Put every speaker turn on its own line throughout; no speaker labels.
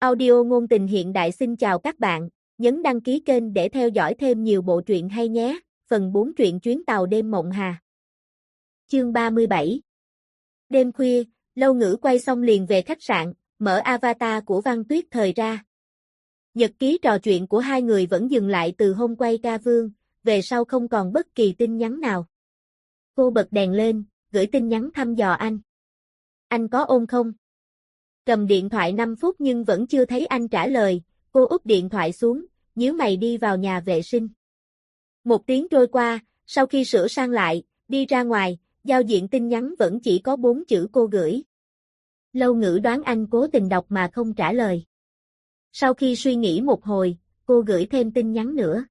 Audio ngôn tình hiện đại xin chào các bạn, nhấn đăng ký kênh để theo dõi thêm nhiều bộ truyện hay nhé. Phần 4 truyện chuyến tàu đêm mộng Hà. Chương 37. Đêm khuya, Lâu Ngữ quay xong liền về khách sạn, mở avatar của Văn Tuyết Thời ra. Nhật ký trò chuyện của hai người vẫn dừng lại từ hôm quay ca vương, về sau không còn bất kỳ tin nhắn nào. Cô bật đèn lên, gửi tin nhắn thăm dò anh. Anh có ôn không? Cầm điện thoại 5 phút nhưng vẫn chưa thấy anh trả lời, cô úp điện thoại xuống, nhíu mày đi vào nhà vệ sinh. 1 tiếng trôi qua, sau khi sửa sang lại, đi ra ngoài, giao diện tin nhắn vẫn chỉ có 4 chữ cô gửi. Lâu Ngữ đoán anh cố tình đọc mà không trả lời. Sau khi suy nghĩ một hồi, cô gửi thêm tin nhắn nữa.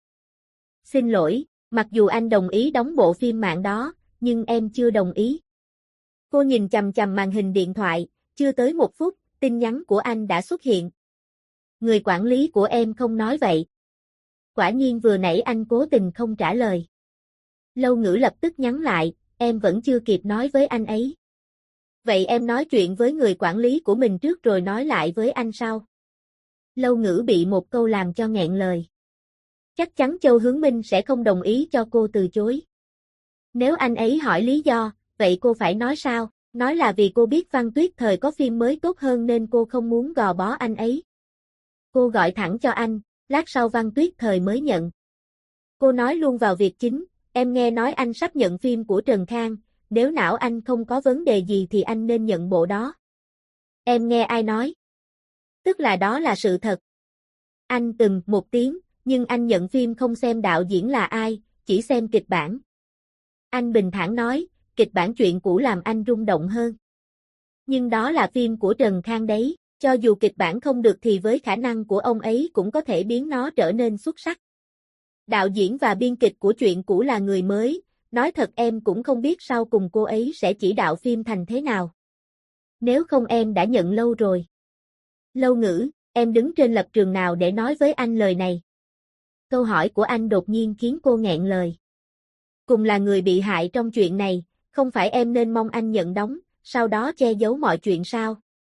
Xin lỗi, mặc dù anh đồng ý đóng bộ phim mạng đó, nhưng em chưa đồng ý. Cô nhìn chằm chằm màn hình điện thoại, chưa tới 1 phút, tin nhắn của anh đã xuất hiện. Người quản lý của em không nói vậy. Quả nhiên vừa nãy anh cố tình không trả lời. Lâu Ngữ lập tức nhắn lại, em vẫn chưa kịp nói với anh ấy. Vậy em nói chuyện với người quản lý của mình trước rồi nói lại với anh sau. Lâu Ngữ bị một câu làm cho nghẹn lời. Chắc chắn Châu Hướng Minh sẽ không đồng ý cho cô từ chối. Nếu anh ấy hỏi lý do, vậy cô phải nói sao? Nói là vì cô biết Văn Tuyết Thời có phim mới tốt hơn nên cô không muốn gò bó anh ấy. Cô gọi thẳng cho anh, lát sau Văn Tuyết Thời mới nhận. Cô nói luôn vào việc chính, em nghe nói anh sắp nhận phim của Trần Khang, nếu não anh không có vấn đề gì thì anh nên nhận bộ đó. Em nghe ai nói? Tức là đó là sự thật. Anh từng 1 tiếng, nhưng anh nhận phim không xem đạo diễn là ai, chỉ xem kịch bản. Anh bình thản nói, kịch bản chuyện cũ làm anh rung động hơn. Nhưng đó là phim của Trần Khang đấy, cho dù kịch bản không được thì với khả năng của ông ấy cũng có thể biến nó trở nên xuất sắc. Đạo diễn và biên kịch của chuyện cũ là người mới, nói thật em cũng không biết sau cùng cô ấy sẽ chỉ đạo phim thành thế nào. Nếu không em đã nhận lâu rồi. Lâu Ngữ, em đứng trên lập trường nào để nói với anh lời này? Câu hỏi của anh đột nhiên khiến cô nghẹn lời. Cùng là người bị hại trong chuyện này, không phải em nên mong anh nhận đóng, sau đó che giấu mọi chuyện sao?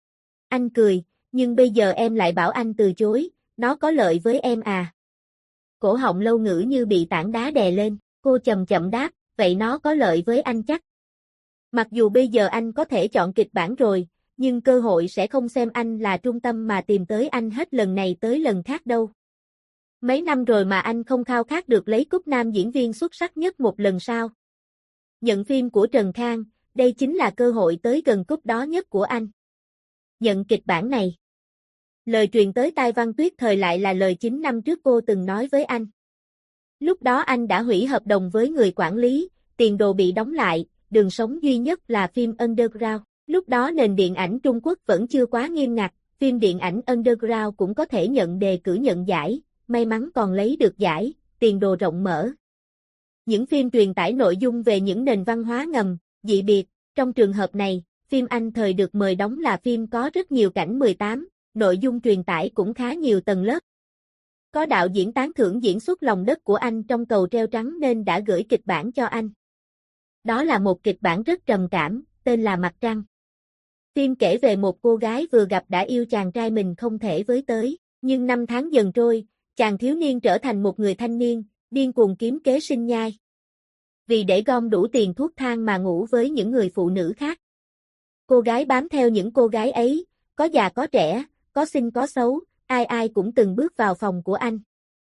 Anh cười, nhưng bây giờ em lại bảo anh từ chối, nó có lợi với em à? Cổ họng Lâu Ngữ như bị tảng đá đè lên, cô chậm chậm đáp, vậy nó có lợi với anh chắc. Mặc dù bây giờ anh có thể chọn kịch bản rồi, nhưng cơ hội sẽ không xem anh là trung tâm mà tìm tới anh hết lần này tới lần khác đâu. Mấy năm rồi mà anh không khao khát được lấy cúp nam diễn viên xuất sắc nhất một lần sao? Nhận phim của Trần Khang, đây chính là cơ hội tới gần cúp đó nhất của anh. Nhận kịch bản này. Lời truyền tới tai Văn Tuyết Thời lại là lời 9 năm trước cô từng nói với anh. Lúc đó anh đã hủy hợp đồng với người quản lý, tiền đồ bị đóng lại, đường sống duy nhất là phim underground. Lúc đó nền điện ảnh Trung Quốc vẫn chưa quá nghiêm ngặt, phim điện ảnh underground cũng có thể nhận đề cử nhận giải, may mắn còn lấy được giải, tiền đồ rộng mở. Những phim truyền tải nội dung về những nền văn hóa ngầm, dị biệt, trong trường hợp này, phim Anh thời được mời đóng là phim có rất nhiều cảnh 18, nội dung truyền tải cũng khá nhiều tầng lớp. Có đạo diễn tán thưởng diễn xuất lòng đất của anh trong Cầu Treo Trắng nên đã gửi kịch bản cho anh. Đó là một kịch bản rất trầm cảm, tên là Mặt Trăng. Phim kể về một cô gái vừa gặp đã yêu chàng trai mình không thể với tới, nhưng năm tháng dần trôi, chàng thiếu niên trở thành một người thanh niên, điên cuồng kiếm kế sinh nhai. Vì để gom đủ tiền thuốc thang mà ngủ với những người phụ nữ khác. Cô gái bám theo những cô gái ấy, có già có trẻ, có xinh có xấu, ai ai cũng từng bước vào phòng của anh.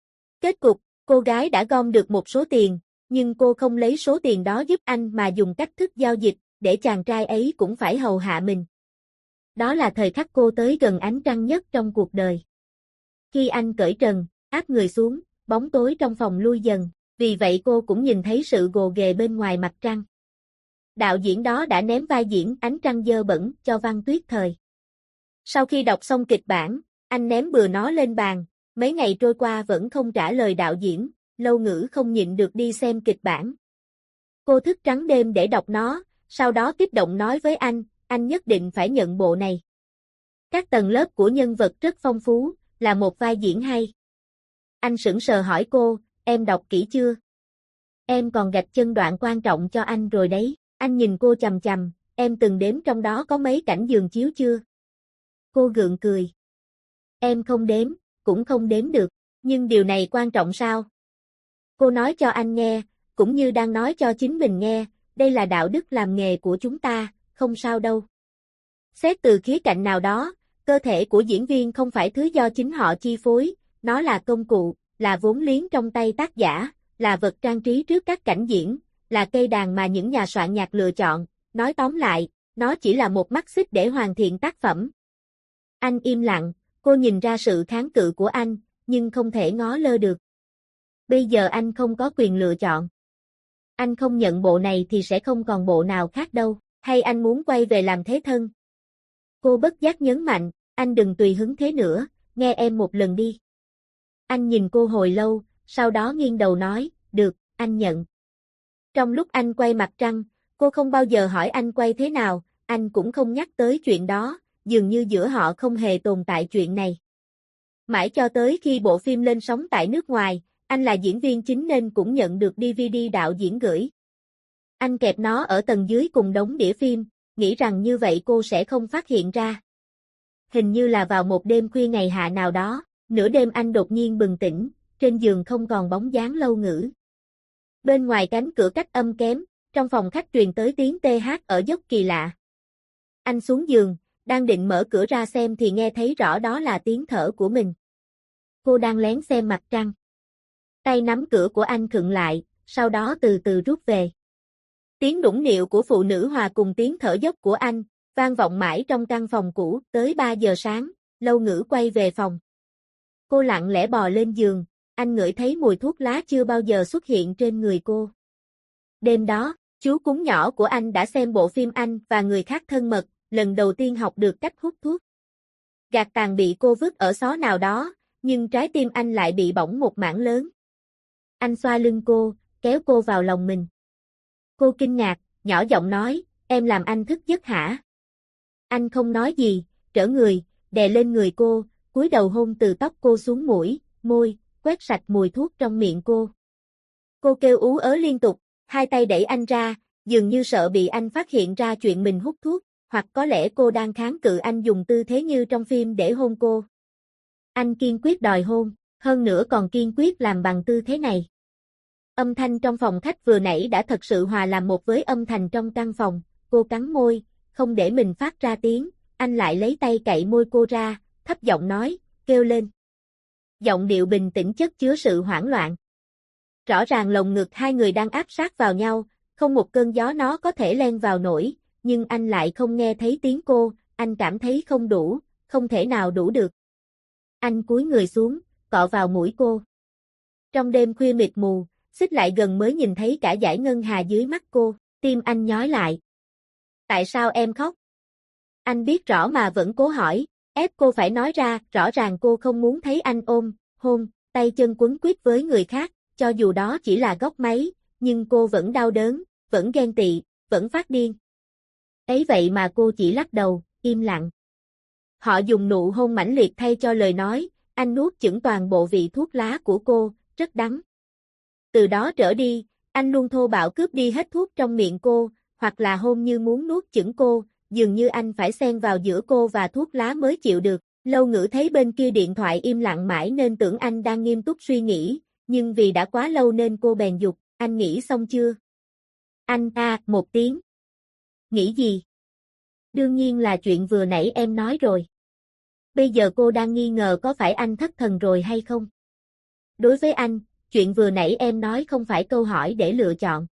Kết cục, cô gái đã gom được một số tiền, nhưng cô không lấy số tiền đó giúp anh mà dùng cách thức giao dịch, để chàng trai ấy cũng phải hầu hạ mình. Đó là thời khắc cô tới gần ánh trăng nhất trong cuộc đời. Khi anh cởi trần, áp người xuống, bóng tối trong phòng lui dần, vì vậy cô cũng nhìn thấy sự gồ ghề bên ngoài mặt trăng. Đạo diễn đó đã ném vai diễn Ánh Trăng Dơ Bẩn cho Văn Tuyết Thời. Sau khi đọc xong kịch bản, anh ném bừa nó lên bàn, mấy ngày trôi qua vẫn không trả lời đạo diễn, Lâu Ngữ không nhịn được đi xem kịch bản. Cô thức trắng đêm để đọc nó, sau đó kích động nói với anh nhất định phải nhận bộ này. Các tầng lớp của nhân vật rất phong phú, là một vai diễn hay. Anh sững sờ hỏi cô, em đọc kỹ chưa? Em còn gạch chân đoạn quan trọng cho anh rồi đấy. Anh nhìn cô chằm chằm, em từng đếm trong đó có mấy cảnh giường chiếu chưa? Cô gượng cười. Em không đếm, cũng không đếm được, nhưng điều này quan trọng sao? Cô nói cho anh nghe, cũng như đang nói cho chính mình nghe, đây là đạo đức làm nghề của chúng ta, không sao đâu. Xét từ khía cạnh nào đó, cơ thể của diễn viên không phải thứ do chính họ chi phối, nó là công cụ, là vốn liếng trong tay tác giả, là vật trang trí trước các cảnh diễn, là cây đàn mà những nhà soạn nhạc lựa chọn, nói tóm lại, nó chỉ là một mắt xích để hoàn thiện tác phẩm. Anh im lặng, cô nhìn ra sự kháng cự của anh, nhưng không thể ngó lơ được. Bây giờ anh không có quyền lựa chọn. Anh không nhận bộ này thì sẽ không còn bộ nào khác đâu, hay anh muốn quay về làm thế thân? Cô bất giác nhấn mạnh, anh đừng tùy hứng thế nữa, nghe em một lần đi. Anh nhìn cô hồi lâu, sau đó nghiêng đầu nói, được, anh nhận. Trong lúc anh quay mặt trăng, cô không bao giờ hỏi anh quay thế nào, anh cũng không nhắc tới chuyện đó, dường như giữa họ không hề tồn tại chuyện này. Mãi cho tới khi bộ phim lên sóng tại nước ngoài, anh là diễn viên chính nên cũng nhận được DVD đạo diễn gửi. Anh kẹp nó ở tầng dưới cùng đống đĩa phim, nghĩ rằng như vậy cô sẽ không phát hiện ra. Hình như là vào một đêm khuya ngày hạ nào đó, nửa đêm anh đột nhiên bừng tỉnh, trên giường không còn bóng dáng Lâu Ngữ. Bên ngoài cánh cửa cách âm kém, trong phòng khách truyền tới tiếng TH ở dốc kỳ lạ. Anh xuống giường, đang định mở cửa ra xem thì nghe thấy rõ đó là tiếng thở của mình. Cô đang lén xem mặt trăng. Tay nắm cửa của anh khựng lại, sau đó từ từ rút về. Tiếng đũng nịu của phụ nữ hòa cùng tiếng thở dốc của anh, vang vọng mãi trong căn phòng cũ, tới 3 giờ sáng, Lâu Ngữ quay về phòng. Cô lặng lẽ bò lên giường, anh ngửi thấy mùi thuốc lá chưa bao giờ xuất hiện trên người cô. Đêm đó, chú cún nhỏ của anh đã xem bộ phim Anh và Người Khác Thân Mật, lần đầu tiên học được cách hút thuốc. Gạt tàn bị cô vứt ở xó nào đó, nhưng trái tim anh lại bị bỏng một mảng lớn. Anh xoa lưng cô, kéo cô vào lòng mình. Cô kinh ngạc, nhỏ giọng nói, em làm anh thức giấc hả? Anh không nói gì, trở người, đè lên người cô, cúi đầu hôn từ tóc cô xuống mũi, môi, quét sạch mùi thuốc trong miệng cô. Cô kêu ú ớ liên tục, hai tay đẩy anh ra, dường như sợ bị anh phát hiện ra chuyện mình hút thuốc, hoặc có lẽ cô đang kháng cự anh dùng tư thế như trong phim để hôn cô. Anh kiên quyết đòi hôn, hơn nữa còn kiên quyết làm bằng tư thế này. Âm thanh trong phòng khách vừa nãy đã thật sự hòa làm một với âm thanh trong căn phòng, cô cắn môi, không để mình phát ra tiếng, anh lại lấy tay cạy môi cô ra, thấp giọng nói, kêu lên. Giọng điệu bình tĩnh chất chứa sự hoảng loạn. Rõ ràng lồng ngực hai người đang áp sát vào nhau, không một cơn gió nó có thể len vào nổi, nhưng anh lại không nghe thấy tiếng cô, anh cảm thấy không đủ, không thể nào đủ được. Anh cúi người xuống, cọ vào mũi cô. Trong đêm khuya mịt mù, xích lại gần mới nhìn thấy cả dải ngân hà dưới mắt cô, tim anh nhói lại. Tại sao em khóc? Anh biết rõ mà vẫn cố hỏi, ép cô phải nói ra, rõ ràng cô không muốn thấy anh ôm, hôn, tay chân quấn quýt với người khác, cho dù đó chỉ là góc máy, nhưng cô vẫn đau đớn, vẫn ghen tị, vẫn phát điên. Ấy vậy mà cô chỉ lắc đầu, im lặng. Họ dùng nụ hôn mãnh liệt thay cho lời nói, anh nuốt chửng toàn bộ vị thuốc lá của cô, rất đắng. Từ đó trở đi, anh luôn thô bạo cướp đi hết thuốc trong miệng cô, hoặc là hôn như muốn nuốt chửng cô, dường như anh phải xen vào giữa cô và thuốc lá mới chịu được. Lâu Ngữ thấy bên kia điện thoại im lặng mãi nên tưởng anh đang nghiêm túc suy nghĩ, nhưng vì đã quá lâu nên cô bèn giục, anh nghĩ xong chưa? Anh một tiếng. Nghĩ gì? Đương nhiên là chuyện vừa nãy em nói rồi. Bây giờ cô đang nghi ngờ có phải anh thất thần rồi hay không? Đối với anh, chuyện vừa nãy em nói không phải câu hỏi để lựa chọn.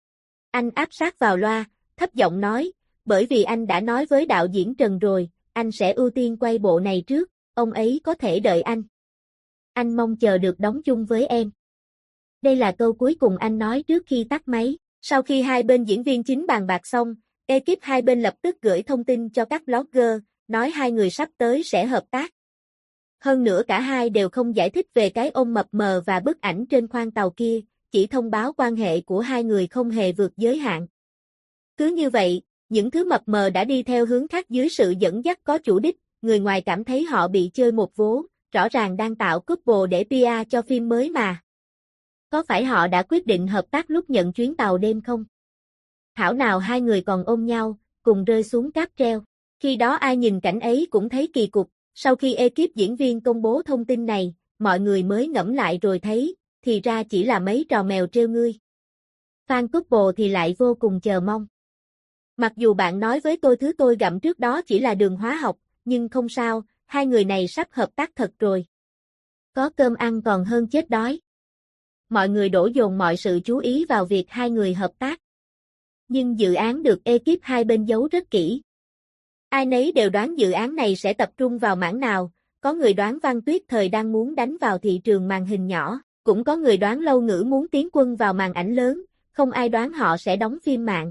Anh áp sát vào loa, thấp giọng nói, bởi vì anh đã nói với đạo diễn Trần rồi, anh sẽ ưu tiên quay bộ này trước, ông ấy có thể đợi anh. Anh mong chờ được đóng chung với em. Đây là câu cuối cùng anh nói trước khi tắt máy. Sau khi hai bên diễn viên chính bàn bạc xong, ekip hai bên lập tức gửi thông tin cho các blogger, nói hai người sắp tới sẽ hợp tác. Hơn nữa cả hai đều không giải thích về cái ôm mập mờ và bức ảnh trên khoang tàu kia, chỉ thông báo quan hệ của hai người không hề vượt giới hạn. Cứ như vậy, những thứ mập mờ đã đi theo hướng khác dưới sự dẫn dắt có chủ đích, người ngoài cảm thấy họ bị chơi một vố, rõ ràng đang tạo couple để PR cho phim mới mà. Có phải họ đã quyết định hợp tác lúc nhận chuyến tàu đêm không? Thảo nào hai người còn ôm nhau, cùng rơi xuống cáp treo. Khi đó ai nhìn cảnh ấy cũng thấy kỳ cục, Sau khi ekip diễn viên công bố thông tin này, mọi người mới ngẫm lại rồi thấy, thì ra chỉ là mấy trò mèo trêu ngươi. Fan couple thì lại vô cùng chờ mong. Mặc dù bạn nói với tôi thứ tôi gặm trước đó chỉ là đường hóa học, nhưng không sao, hai người này sắp hợp tác thật rồi. Có cơm ăn còn hơn chết đói. Mọi người đổ dồn mọi sự chú ý vào việc hai người hợp tác. Nhưng dự án được ekip hai bên giấu rất kỹ. Ai nấy đều đoán dự án này sẽ tập trung vào mảng nào, có người đoán Văn Tuyết Thời đang muốn đánh vào thị trường màn hình nhỏ, cũng có người đoán Lâu Ngữ muốn tiến quân vào màn ảnh lớn, không ai đoán họ sẽ đóng phim mạng.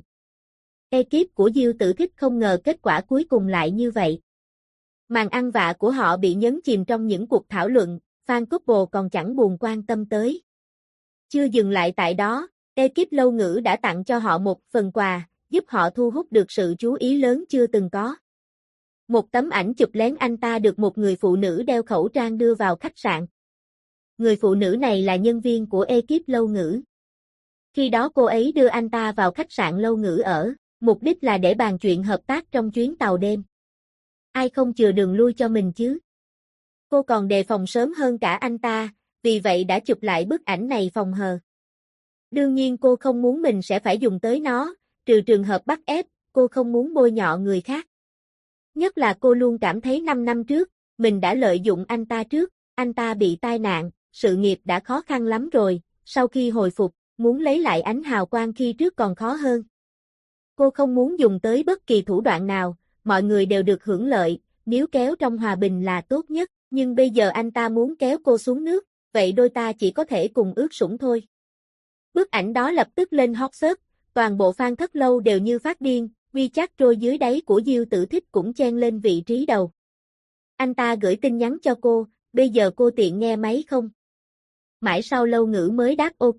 Ekip của Diêu Tử Thích không ngờ kết quả cuối cùng lại như vậy. Màn ăn vạ của họ bị nhấn chìm trong những cuộc thảo luận, fan couple còn chẳng buồn quan tâm tới. Chưa dừng lại tại đó, ekip Lâu Ngữ đã tặng cho họ một phần quà, giúp họ thu hút được sự chú ý lớn chưa từng có. Một tấm ảnh chụp lén anh ta được một người phụ nữ đeo khẩu trang đưa vào khách sạn. Người phụ nữ này là nhân viên của ekip Lâu Ngữ. Khi đó cô ấy đưa anh ta vào khách sạn Lâu Ngữ ở, mục đích là để bàn chuyện hợp tác trong chuyến tàu đêm. Ai không chừa đường lui cho mình chứ? Cô còn đề phòng sớm hơn cả anh ta, vì vậy đã chụp lại bức ảnh này phòng hờ. Đương nhiên cô không muốn mình sẽ phải dùng tới nó, trừ trường hợp bắt ép, cô không muốn bôi nhọ người khác. Nhất là cô luôn cảm thấy 5 năm trước, mình đã lợi dụng anh ta trước, anh ta bị tai nạn, sự nghiệp đã khó khăn lắm rồi, sau khi hồi phục, muốn lấy lại ánh hào quang khi trước còn khó hơn. Cô không muốn dùng tới bất kỳ thủ đoạn nào, mọi người đều được hưởng lợi, níu kéo trong hòa bình là tốt nhất, nhưng bây giờ anh ta muốn kéo cô xuống nước, vậy đôi ta chỉ có thể cùng ướt sũng thôi. Bức ảnh đó lập tức lên hot search, toàn bộ fan Thất Lâu đều như phát điên, WeChat trôi dưới đáy của Diêu Tử Thích cũng chen lên vị trí đầu. Anh ta gửi tin nhắn cho cô, bây giờ cô tiện nghe máy không? Mãi sau Lâu Ngữ mới đáp ok.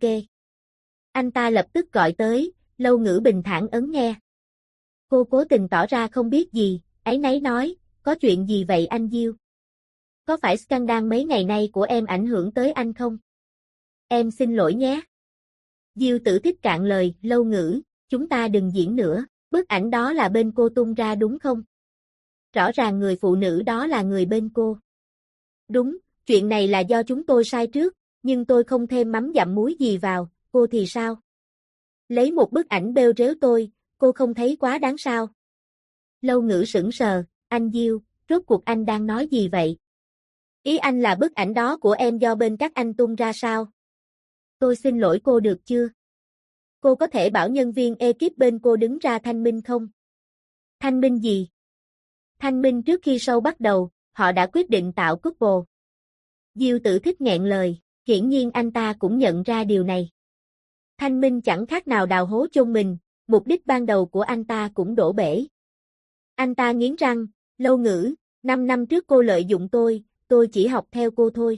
Anh ta lập tức gọi tới, Lâu Ngữ bình thản ấn nghe. Cô cố tình tỏ ra không biết gì, áy náy nói, có chuyện gì vậy anh Diêu? Có phải scandal mấy ngày nay của em ảnh hưởng tới anh không? Em xin lỗi nhé. Diêu Tử Thích cạn lời, Lâu Ngữ, chúng ta đừng diễn nữa, bức ảnh đó là bên cô tung ra đúng không? Rõ ràng người phụ nữ đó là người bên cô. Đúng, chuyện này là do chúng tôi sai trước, nhưng tôi không thêm mắm dặm muối gì vào, cô thì sao? Lấy một bức ảnh bêu rếu tôi, cô không thấy quá đáng sao? Lâu Ngữ sững sờ, anh Diêu, rốt cuộc anh đang nói gì vậy? Ý anh là bức ảnh đó của em do bên các anh tung ra sao? Tôi xin lỗi cô được chưa? Cô có thể bảo nhân viên ekip bên cô đứng ra thanh minh không? Thanh minh gì? Thanh minh trước khi show bắt đầu, họ đã quyết định tạo couple. Diêu Tử Thích nghẹn lời, hiển nhiên anh ta cũng nhận ra điều này. Thanh minh chẳng khác nào đào hố chôn mình, mục đích ban đầu của anh ta cũng đổ bể. Anh ta nghiến răng, Lâu Ngữ, 5 năm trước cô lợi dụng tôi chỉ học theo cô thôi.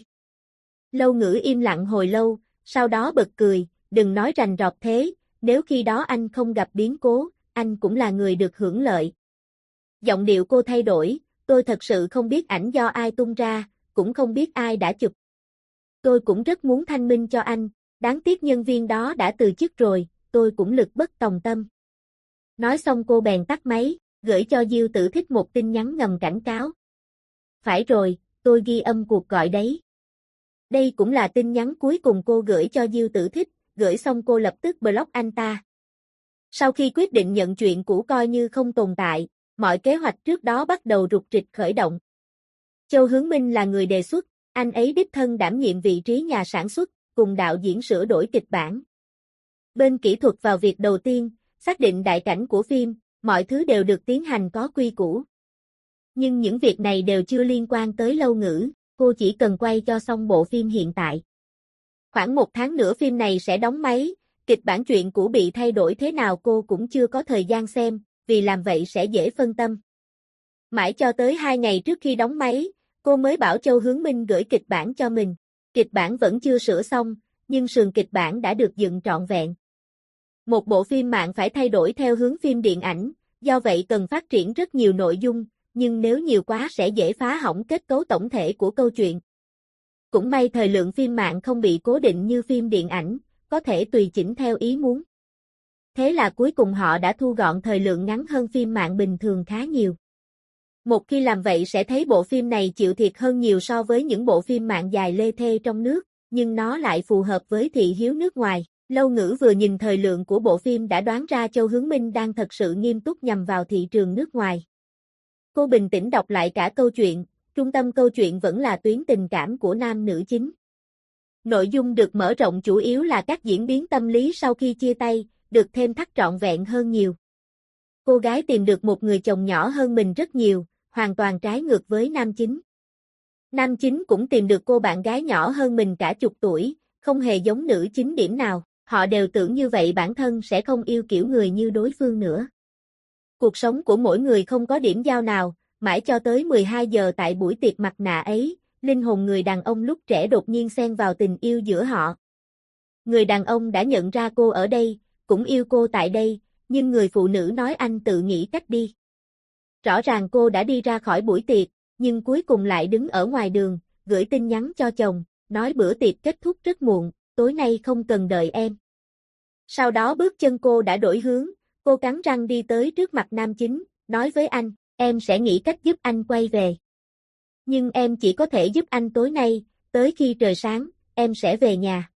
Lâu Ngữ im lặng hồi lâu, sau đó bật cười, đừng nói rành rọt thế, nếu khi đó anh không gặp biến cố, anh cũng là người được hưởng lợi. Giọng điệu cô thay đổi, tôi thật sự không biết ảnh do ai tung ra, cũng không biết ai đã chụp. Tôi cũng rất muốn thanh minh cho anh, đáng tiếc nhân viên đó đã từ chức rồi, tôi cũng lực bất tòng tâm. Nói xong cô bèn tắt máy, gửi cho Diêu Tử Thích một tin nhắn ngầm cảnh cáo. Phải rồi, tôi ghi âm cuộc gọi đấy. Đây cũng là tin nhắn cuối cùng cô gửi cho Diêu Tử Thích, gửi xong cô lập tức block anh ta. Sau khi quyết định nhận chuyện cũ coi như không tồn tại, mọi kế hoạch trước đó bắt đầu rục rịch khởi động. Châu Hướng Minh là người đề xuất, anh ấy đích thân đảm nhiệm vị trí nhà sản xuất, cùng đạo diễn sửa đổi kịch bản. Bên kỹ thuật vào việc đầu tiên, xác định đại cảnh của phim, mọi thứ đều được tiến hành có quy củ. Nhưng những việc này đều chưa liên quan tới Lâu Ngữ, cô chỉ cần quay cho xong bộ phim hiện tại. Khoảng 1 tháng nữa phim này sẽ đóng máy, kịch bản chuyện cũ bị thay đổi thế nào cô cũng chưa có thời gian xem, vì làm vậy sẽ dễ phân tâm. Mãi cho tới 2 ngày trước khi đóng máy, cô mới bảo Châu Hướng Minh gửi kịch bản cho mình. Kịch bản vẫn chưa sửa xong, nhưng sườn kịch bản đã được dựng trọn vẹn. Một bộ phim mạng phải thay đổi theo hướng phim điện ảnh, do vậy cần phát triển rất nhiều nội dung, nhưng nếu nhiều quá sẽ dễ phá hỏng kết cấu tổng thể của câu chuyện. Cũng may thời lượng phim mạng không bị cố định như phim điện ảnh, có thể tùy chỉnh theo ý muốn. Thế là cuối cùng họ đã thu gọn thời lượng ngắn hơn phim mạng bình thường khá nhiều. Một khi làm vậy sẽ thấy bộ phim này chịu thiệt hơn nhiều so với những bộ phim mạng dài lê thê trong nước, nhưng nó lại phù hợp với thị hiếu nước ngoài. Lâu Ngữ vừa nhìn thời lượng của bộ phim đã đoán ra Châu Hướng Minh đang thật sự nghiêm túc nhằm vào thị trường nước ngoài. Cô bình tĩnh đọc lại cả câu chuyện, trung tâm câu chuyện vẫn là tuyến tình cảm của nam nữ chính. Nội dung được mở rộng chủ yếu là các diễn biến tâm lý sau khi chia tay, được thêm thắt trọn vẹn hơn nhiều. Cô gái tìm được một người chồng nhỏ hơn mình rất nhiều, hoàn toàn trái ngược với nam chính. Nam chính cũng tìm được cô bạn gái nhỏ hơn mình cả chục tuổi, không hề giống nữ chính điểm nào, họ đều tưởng như vậy bản thân sẽ không yêu kiểu người như đối phương nữa. Cuộc sống của mỗi người không có điểm giao nào, mãi cho tới 12 giờ tại buổi tiệc mặt nạ ấy, linh hồn người đàn ông lúc trẻ đột nhiên xen vào tình yêu giữa họ. Người đàn ông đã nhận ra cô ở đây, cũng yêu cô tại đây, nhưng người phụ nữ nói anh tự nghĩ cách đi. Rõ ràng cô đã đi ra khỏi buổi tiệc, nhưng cuối cùng lại đứng ở ngoài đường, gửi tin nhắn cho chồng, nói bữa tiệc kết thúc rất muộn, tối nay không cần đợi em. Sau đó bước chân cô đã đổi hướng, cô cắn răng đi tới trước mặt nam chính, nói với anh, em sẽ nghĩ cách giúp anh quay về. Nhưng em chỉ có thể giúp anh tối nay, tới khi trời sáng, em sẽ về nhà.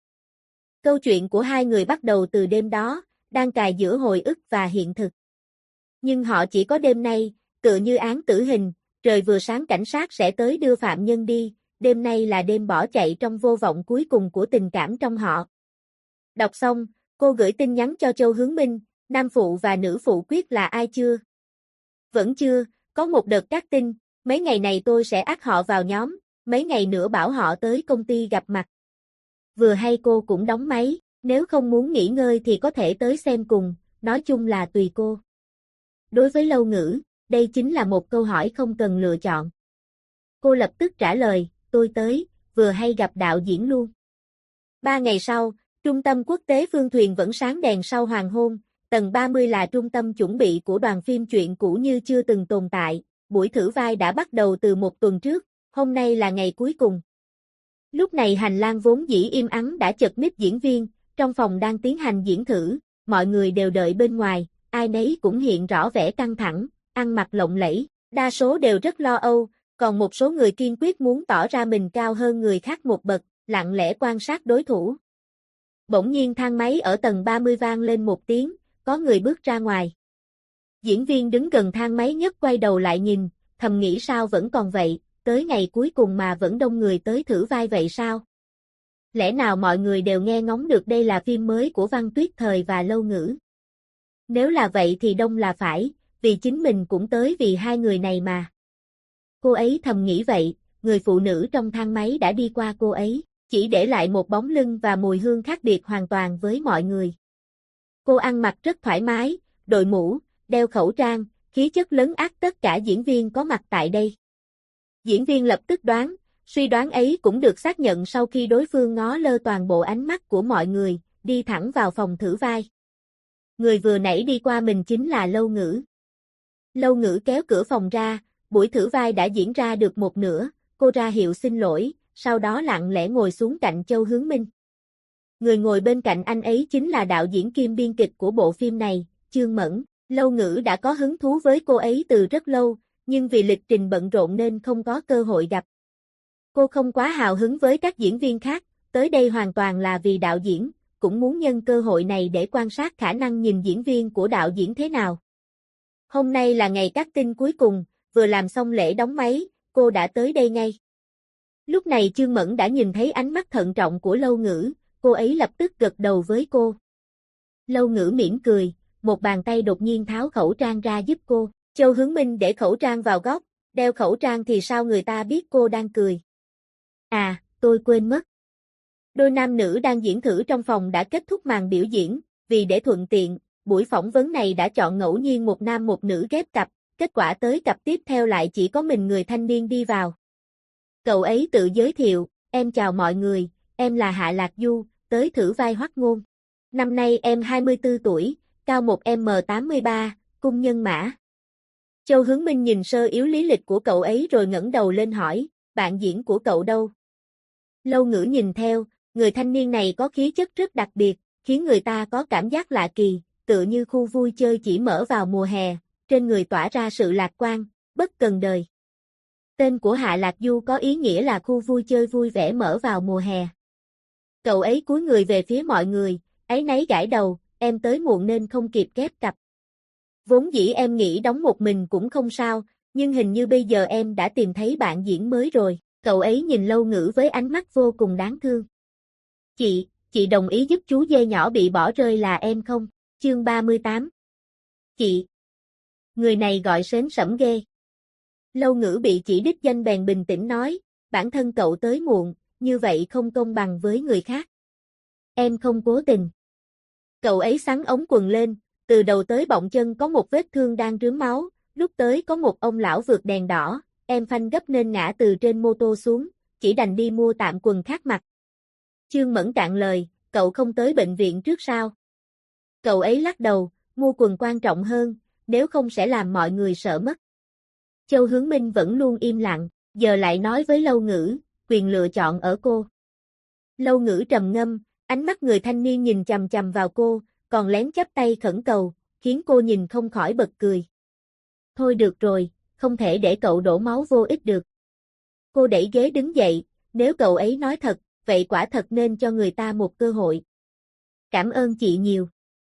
Câu chuyện của hai người bắt đầu từ đêm đó, đang cài giữa hồi ức và hiện thực. Nhưng họ chỉ có đêm nay, tựa như án tử hình, trời vừa sáng cảnh sát sẽ tới đưa phạm nhân đi, đêm nay là đêm bỏ chạy trong vô vọng cuối cùng của tình cảm trong họ. Đọc xong, cô gửi tin nhắn cho Châu Hướng Minh, nam phụ và nữ phụ quyết là ai chưa? Vẫn chưa, có một đợt các tin, mấy ngày này tôi sẽ ắt họ vào nhóm, mấy ngày nữa bảo họ tới công ty gặp mặt. Vừa hay cô cũng đóng máy, nếu không muốn nghỉ ngơi thì có thể tới xem cùng, nói chung là tùy cô. Đối với Lâu Ngữ, đây chính là một câu hỏi không cần lựa chọn. Cô lập tức trả lời, tôi tới, vừa hay gặp đạo diễn luôn. 3 ngày sau, Trung tâm Quốc tế Phương Thuyền vẫn sáng đèn sau hoàng hôn, tầng 30 là trung tâm chuẩn bị của đoàn phim Chuyện cũ như chưa từng tồn tại, buổi thử vai đã bắt đầu từ một tuần trước, hôm nay là ngày cuối cùng. Lúc này hành lang vốn dĩ im ắng đã chật ních diễn viên, trong phòng đang tiến hành diễn thử, mọi người đều đợi bên ngoài, ai nấy cũng hiện rõ vẻ căng thẳng, ăn mặc lộng lẫy, đa số đều rất lo âu, còn một số người kiên quyết muốn tỏ ra mình cao hơn người khác một bậc, lặng lẽ quan sát đối thủ. Bỗng nhiên thang máy ở tầng 30 vang lên một tiếng, có người bước ra ngoài. Diễn viên đứng gần thang máy nhất quay đầu lại nhìn, thầm nghĩ sao vẫn còn vậy, tới ngày cuối cùng mà vẫn đông người tới thử vai vậy sao? Lẽ nào mọi người đều nghe ngóng được đây là phim mới của Văn Tuyết Thời và Lâu Ngữ? Nếu là vậy thì đông là phải, vì chính mình cũng tới vì hai người này mà. Cô ấy thầm nghĩ vậy, người phụ nữ trong thang máy đã đi qua cô ấy, chỉ để lại một bóng lưng và mùi hương khác biệt hoàn toàn với mọi người. Cô ăn mặc rất thoải mái, đội mũ, đeo khẩu trang, khí chất lấn át tất cả diễn viên có mặt tại đây. Diễn viên lập tức đoán, suy đoán ấy cũng được xác nhận sau khi đối phương ngó lơ toàn bộ ánh mắt của mọi người, đi thẳng vào phòng thử vai. Người vừa nãy đi qua mình chính là Lâu Ngữ. Lâu Ngữ kéo cửa phòng ra, buổi thử vai đã diễn ra được một nửa, cô ra hiệu xin lỗi, sau đó lặng lẽ ngồi xuống cạnh Châu Hướng Minh. Người ngồi bên cạnh anh ấy chính là đạo diễn kiêm biên kịch của bộ phim này, Chương Mẫn. Lâu Ngữ đã có hứng thú với cô ấy từ rất lâu, nhưng vì lịch trình bận rộn nên không có cơ hội gặp. Cô không quá hào hứng với các diễn viên khác, tới đây hoàn toàn là vì đạo diễn, cũng muốn nhân cơ hội này để quan sát khả năng nhìn diễn viên của đạo diễn thế nào. Hôm nay là ngày cắt tin cuối cùng, vừa làm xong lễ đóng máy, cô đã tới đây ngay. Lúc này Chương Mẫn đã nhìn thấy ánh mắt thận trọng của Lâu Ngữ, cô ấy lập tức gật đầu với cô. Lâu Ngữ mỉm cười, một bàn tay đột nhiên tháo khẩu trang ra giúp cô. Châu Hướng Minh để khẩu trang vào góc, đeo khẩu trang thì sao người ta biết cô đang cười. À, tôi quên mất. Đôi nam nữ đang diễn thử trong phòng đã kết thúc màn biểu diễn, vì để thuận tiện, buổi phỏng vấn này đã chọn ngẫu nhiên một nam một nữ ghép cặp, kết quả tới cặp tiếp theo lại chỉ có mình người thanh niên đi vào. Cậu ấy tự giới thiệu, em chào mọi người, em là Hạ Lạc Du, tới thử vai Hoắc Ngôn. Năm nay em 24 tuổi, cao 1m83, cung nhân mã. Châu Hướng Minh nhìn sơ yếu lý lịch của cậu ấy rồi ngẩng đầu lên hỏi, bạn diễn của cậu đâu? Lâu Ngữ nhìn theo, người thanh niên này có khí chất rất đặc biệt, khiến người ta có cảm giác lạ kỳ, tựa như khu vui chơi chỉ mở vào mùa hè, trên người tỏa ra sự lạc quan, bất cần đời. Tên của Hạ Lạc Du có ý nghĩa là khu vui chơi vui vẻ mở vào mùa hè. Cậu ấy cúi người về phía mọi người, áy náy gãi đầu, em tới muộn nên không kịp ghép cặp. Vốn dĩ em nghĩ đóng một mình cũng không sao, nhưng hình như bây giờ em đã tìm thấy bạn diễn mới rồi. Cậu ấy nhìn Lâu Ngữ với ánh mắt vô cùng đáng thương. Chị đồng ý giúp chú dê nhỏ bị bỏ rơi là em không? Chương 38. Chị. Người này gọi sến sẩm ghê. Lâu Ngữ bị chỉ đích danh bèn bình tĩnh nói, bản thân cậu tới muộn, như vậy không công bằng với người khác. Em không cố tình. Cậu ấy xắn ống quần lên, từ đầu tới bọng chân có một vết thương đang rướm máu, lúc tới có một ông lão vượt đèn đỏ, em phanh gấp nên ngã từ trên mô tô xuống, chỉ đành đi mua tạm quần khác mặc. Chương Mẫn cạn lời, cậu không tới bệnh viện trước sao? Cậu ấy lắc đầu, mua quần quan trọng hơn, nếu không sẽ làm mọi người sợ mất. Châu Hướng Minh vẫn luôn im lặng, giờ lại nói với Lâu Ngữ, quyền lựa chọn ở cô. Lâu Ngữ trầm ngâm, ánh mắt người thanh niên nhìn chằm chằm vào cô, còn lén chắp tay khẩn cầu, khiến cô nhìn không khỏi bật cười. Thôi được rồi, không thể để cậu đổ máu vô ích được. Cô đẩy ghế đứng dậy, nếu cậu ấy nói thật, vậy quả thật nên cho người ta một cơ hội. Cảm ơn chị nhiều.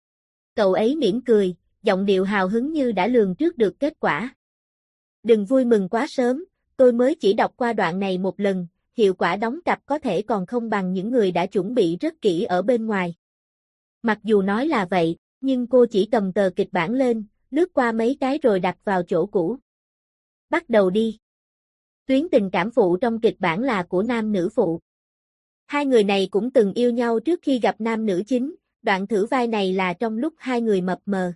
Cậu ấy mỉm cười, giọng điệu hào hứng như đã lường trước được kết quả. Đừng vui mừng quá sớm, tôi mới chỉ đọc qua đoạn này một lần, hiệu quả đóng cặp có thể còn không bằng những người đã chuẩn bị rất kỹ ở bên ngoài. Mặc dù nói là vậy, nhưng cô chỉ cầm tờ kịch bản lên, lướt qua mấy cái rồi đặt vào chỗ cũ. Bắt đầu đi. Tuyến tình cảm phụ trong kịch bản là của nam nữ phụ. Hai người này cũng từng yêu nhau trước khi gặp nam nữ chính, đoạn thử vai này là trong lúc hai người mập mờ.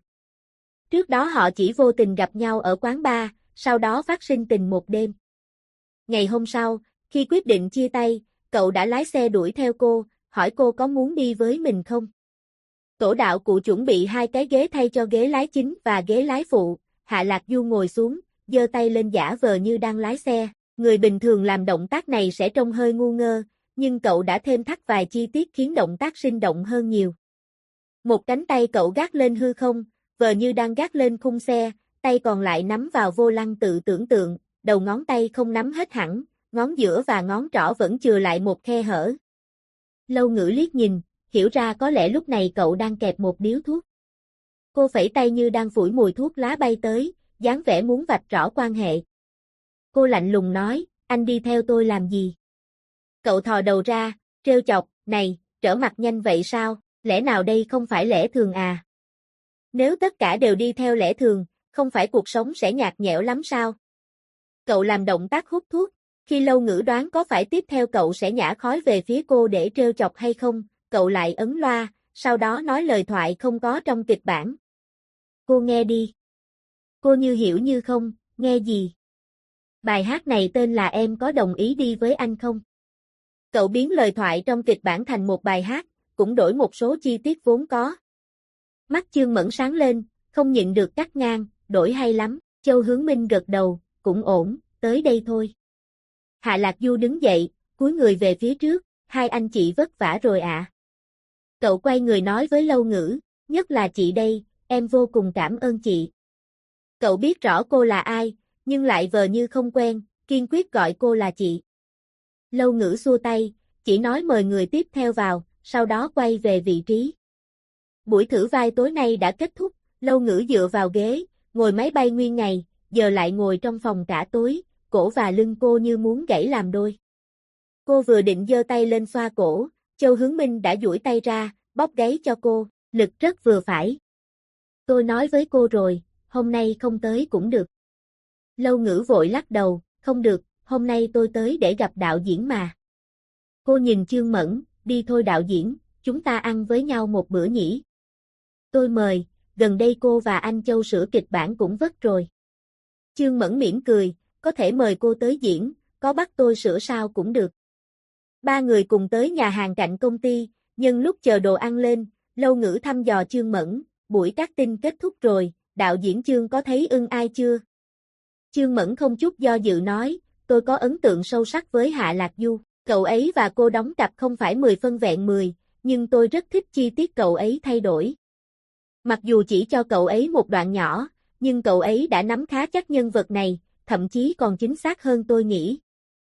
Trước đó họ chỉ vô tình gặp nhau ở quán bar, sau đó phát sinh tình một đêm. Ngày hôm sau, khi quyết định chia tay, cậu đã lái xe đuổi theo cô, hỏi cô có muốn đi với mình không? Tổ đạo cụ chuẩn bị hai cái ghế thay cho ghế lái chính và ghế lái phụ, Hạ Lạc Du ngồi xuống, giơ tay lên giả vờ như đang lái xe. Người bình thường làm động tác này sẽ trông hơi ngu ngơ, nhưng cậu đã thêm thắt vài chi tiết khiến động tác sinh động hơn nhiều. Một cánh tay cậu gác lên hư không, vờ như đang gác lên khung xe, tay còn lại nắm vào vô lăng tự tưởng tượng, đầu ngón tay không nắm hết hẳn, ngón giữa và ngón trỏ vẫn chừa lại một khe hở. Lâu Ngữ liếc nhìn, hiểu ra có lẽ lúc này cậu đang kẹp một điếu thuốc. Cô phẩy tay như đang phủi mùi thuốc lá bay tới, dáng vẻ muốn vạch rõ quan hệ. Cô lạnh lùng nói, anh đi theo tôi làm gì? Cậu thò đầu ra, trêu chọc, này, trở mặt nhanh vậy sao, lẽ nào đây không phải lẽ thường à? Nếu tất cả đều đi theo lẽ thường, không phải cuộc sống sẽ nhạt nhẽo lắm sao? Cậu làm động tác hút thuốc, khi Lâu Ngữ đoán có phải tiếp theo cậu sẽ nhả khói về phía cô để trêu chọc hay không, cậu lại ấn loa, sau đó nói lời thoại không có trong kịch bản. Cô nghe đi. Cô như hiểu như không, nghe gì? Bài hát này tên là Em có đồng ý đi với anh không? Cậu biến lời thoại trong kịch bản thành một bài hát, cũng đổi một số chi tiết vốn có. Mắt Chương Mẫn sáng lên, không nhịn được cắt ngang, đổi hay lắm. Châu Hướng Minh gật đầu, cũng ổn, tới đây thôi. Hạ Lạc Du đứng dậy, cúi người về phía trước, hai anh chị vất vả rồi ạ. Cậu quay người nói với Lâu Ngữ, nhất là chị đây, em vô cùng cảm ơn chị. Cậu biết rõ cô là ai, nhưng lại vờ như không quen, kiên quyết gọi cô là chị. Lâu Ngữ xua tay, chỉ nói mời người tiếp theo vào, sau đó quay về vị trí. Buổi thử vai tối nay đã kết thúc, Lâu Ngữ dựa vào ghế, ngồi máy bay nguyên ngày, giờ lại ngồi trong phòng cả tối, cổ và lưng cô như muốn gãy làm đôi. Cô vừa định giơ tay lên xoa cổ, Châu Hướng Minh đã duỗi tay ra, bóp gáy cho cô, lực rất vừa phải. Tôi nói với cô rồi, hôm nay không tới cũng được. Lâu Ngữ vội lắc đầu, không được, hôm nay tôi tới để gặp đạo diễn mà. Cô nhìn Chương Mẫn, đi thôi đạo diễn, chúng ta ăn với nhau một bữa nhỉ. Tôi mời, gần đây cô và anh Châu sửa kịch bản cũng vất rồi. Chương Mẫn mỉm cười, có thể mời cô tới diễn, có bắt tôi sửa sao cũng được. Ba người cùng tới nhà hàng cạnh công ty, nhân lúc chờ đồ ăn lên, Lâu Ngữ thăm dò Chương Mẫn, buổi casting kết thúc rồi, đạo diễn Chương có thấy ưng ai chưa? Chương Mẫn không chút do dự nói, tôi có ấn tượng sâu sắc với Hạ Lạc Du, cậu ấy và cô đóng cặp không phải 10 phân vẹn 10, nhưng tôi rất thích chi tiết cậu ấy thay đổi. Mặc dù chỉ cho cậu ấy một đoạn nhỏ, nhưng cậu ấy đã nắm khá chắc nhân vật này, thậm chí còn chính xác hơn tôi nghĩ.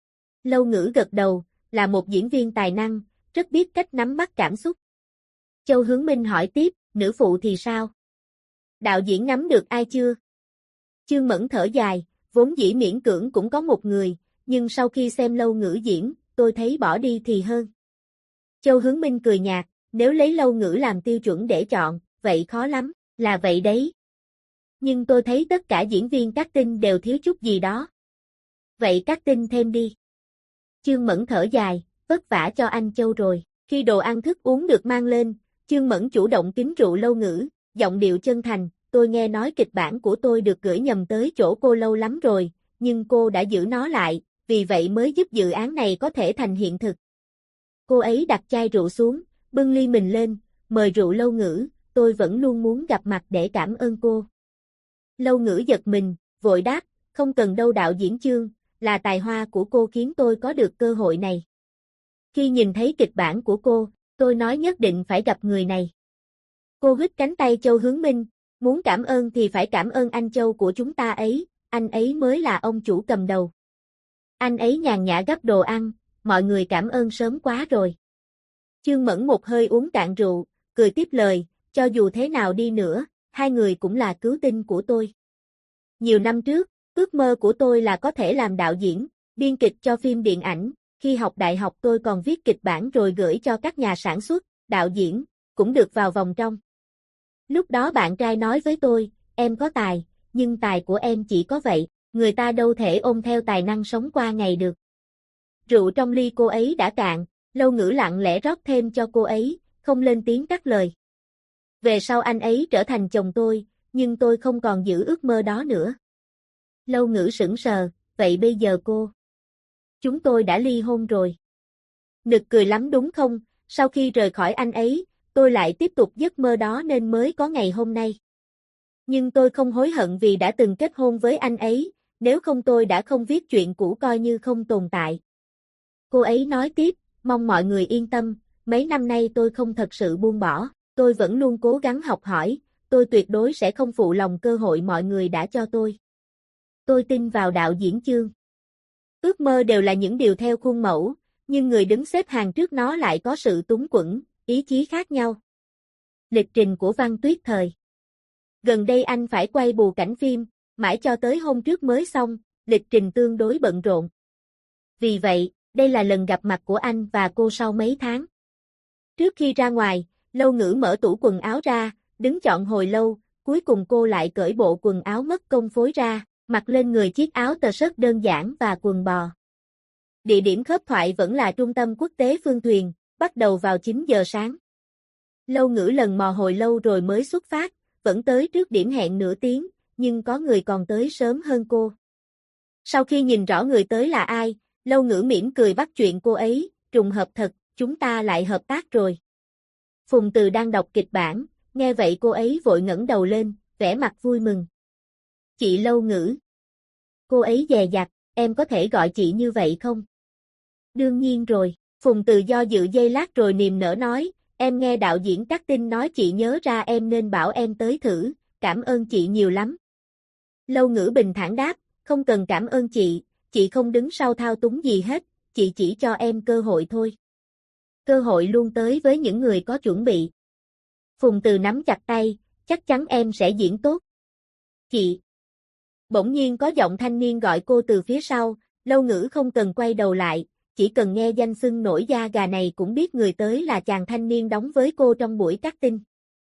Lâu Ngữ gật đầu, là một diễn viên tài năng, rất biết cách nắm bắt cảm xúc. Châu Hướng Minh hỏi tiếp, nữ phụ thì sao? Đạo diễn ngắm được ai chưa? Chương Mẫn thở dài, vốn dĩ miễn cưỡng cũng có một người, nhưng sau khi xem Lâu Ngữ diễn, tôi thấy bỏ đi thì hơn. Châu Hướng Minh cười nhạt, nếu lấy Lâu Ngữ làm tiêu chuẩn để chọn, vậy khó lắm, là vậy đấy. Nhưng tôi thấy tất cả diễn viên casting đều thiếu chút gì đó. Vậy casting thêm đi. Chương Mẫn thở dài, vất vả cho anh Châu rồi. Khi đồ ăn thức uống được mang lên, Chương Mẫn chủ động kính rượu Lâu Ngữ, giọng điệu chân thành, tôi nghe nói kịch bản của tôi được gửi nhầm tới chỗ cô lâu lắm rồi, nhưng cô đã giữ nó lại, vì vậy mới giúp dự án này có thể thành hiện thực. Cô ấy đặt chai rượu xuống, bưng ly mình lên, mời rượu Lâu Ngữ, tôi vẫn luôn muốn gặp mặt để cảm ơn cô. Lâu Ngữ giật mình, vội đáp, không cần đâu đạo diễn Chương, là tài hoa của cô khiến tôi có được cơ hội này. Khi nhìn thấy kịch bản của cô, tôi nói nhất định phải gặp người này. Cô hít cánh tay Châu Hướng Minh, muốn cảm ơn thì phải cảm ơn anh Châu của chúng ta ấy, anh ấy mới là ông chủ cầm đầu. Anh ấy nhàn nhã gắp đồ ăn, mọi người cảm ơn sớm quá rồi. Chương Mẫn một hơi uống cạn rượu, cười tiếp lời, cho dù thế nào đi nữa, hai người cũng là cứu tinh của tôi. Nhiều năm trước, ước mơ của tôi là có thể làm đạo diễn, biên kịch cho phim điện ảnh, khi học đại học tôi còn viết kịch bản rồi gửi cho các nhà sản xuất, đạo diễn, cũng được vào vòng trong. Lúc đó bạn trai nói với tôi, em có tài, nhưng tài của em chỉ có vậy, người ta đâu thể ôm theo tài năng sống qua ngày được. Rượu trong ly cô ấy đã cạn, Lâu Ngữ lặng lẽ rót thêm cho cô ấy, không lên tiếng cắt lời. Về sau anh ấy trở thành chồng tôi, nhưng tôi không còn giữ ước mơ đó nữa. Lâu Ngữ sững sờ, vậy bây giờ cô? Chúng tôi đã ly hôn rồi. Nực cười lắm đúng không, sau khi rời khỏi anh ấy, tôi lại tiếp tục giấc mơ đó nên mới có ngày hôm nay. Nhưng tôi không hối hận vì đã từng kết hôn với anh ấy, nếu không tôi đã không viết chuyện cũ coi như không tồn tại. Cô ấy nói tiếp, mong mọi người yên tâm, mấy năm nay tôi không thật sự buông bỏ, tôi vẫn luôn cố gắng học hỏi, tôi tuyệt đối sẽ không phụ lòng cơ hội mọi người đã cho tôi. Tôi tin vào đạo diễn Chương. Ước mơ đều là những điều theo khuôn mẫu, nhưng người đứng xếp hàng trước nó lại có sự túng quẫn, ý chí khác nhau. Lịch trình của Văn Tuyết Thời. Gần đây anh phải quay bù cảnh phim, mãi cho tới hôm trước mới xong, lịch trình tương đối bận rộn. Vì vậy, đây là lần gặp mặt của anh và cô sau mấy tháng. Trước khi ra ngoài, Lâu Ngữ mở tủ quần áo ra, đứng chọn hồi lâu, cuối cùng cô lại cởi bộ quần áo mất công phối ra, mặc lên người chiếc áo tơ sớt đơn giản và quần bò. Địa điểm khớp thoại vẫn là trung tâm quốc tế Phương Thuyền, bắt đầu vào 9 giờ sáng. Lâu Ngữ lần mò hồi lâu rồi mới xuất phát, vẫn tới trước điểm hẹn nửa tiếng, nhưng có người còn tới sớm hơn cô. Sau khi nhìn rõ người tới là ai, Lâu Ngữ mỉm cười bắt chuyện cô ấy, trùng hợp thật, chúng ta lại hợp tác rồi. Phùng Từ đang đọc kịch bản, nghe vậy cô ấy vội ngẩng đầu lên, vẻ mặt vui mừng. Chị Lâu Ngữ. Cô ấy dè dặt, em có thể gọi chị như vậy không? Đương nhiên rồi, Phùng Từ do dự giây lát rồi niềm nở nói, em nghe đạo diễn casting nói chị nhớ ra em nên bảo em tới thử, cảm ơn chị nhiều lắm. Lâu Ngữ bình thản đáp, không cần cảm ơn chị không đứng sau thao túng gì hết, chị chỉ cho em cơ hội thôi. Cơ hội luôn tới với những người có chuẩn bị. Phùng Từ nắm chặt tay, chắc chắn em sẽ diễn tốt. Chị. Bỗng nhiên có giọng thanh niên gọi cô từ phía sau, Lâu Ngữ không cần quay đầu lại, chỉ cần nghe danh xưng nổi da gà này cũng biết người tới là chàng thanh niên đóng với cô trong buổi casting.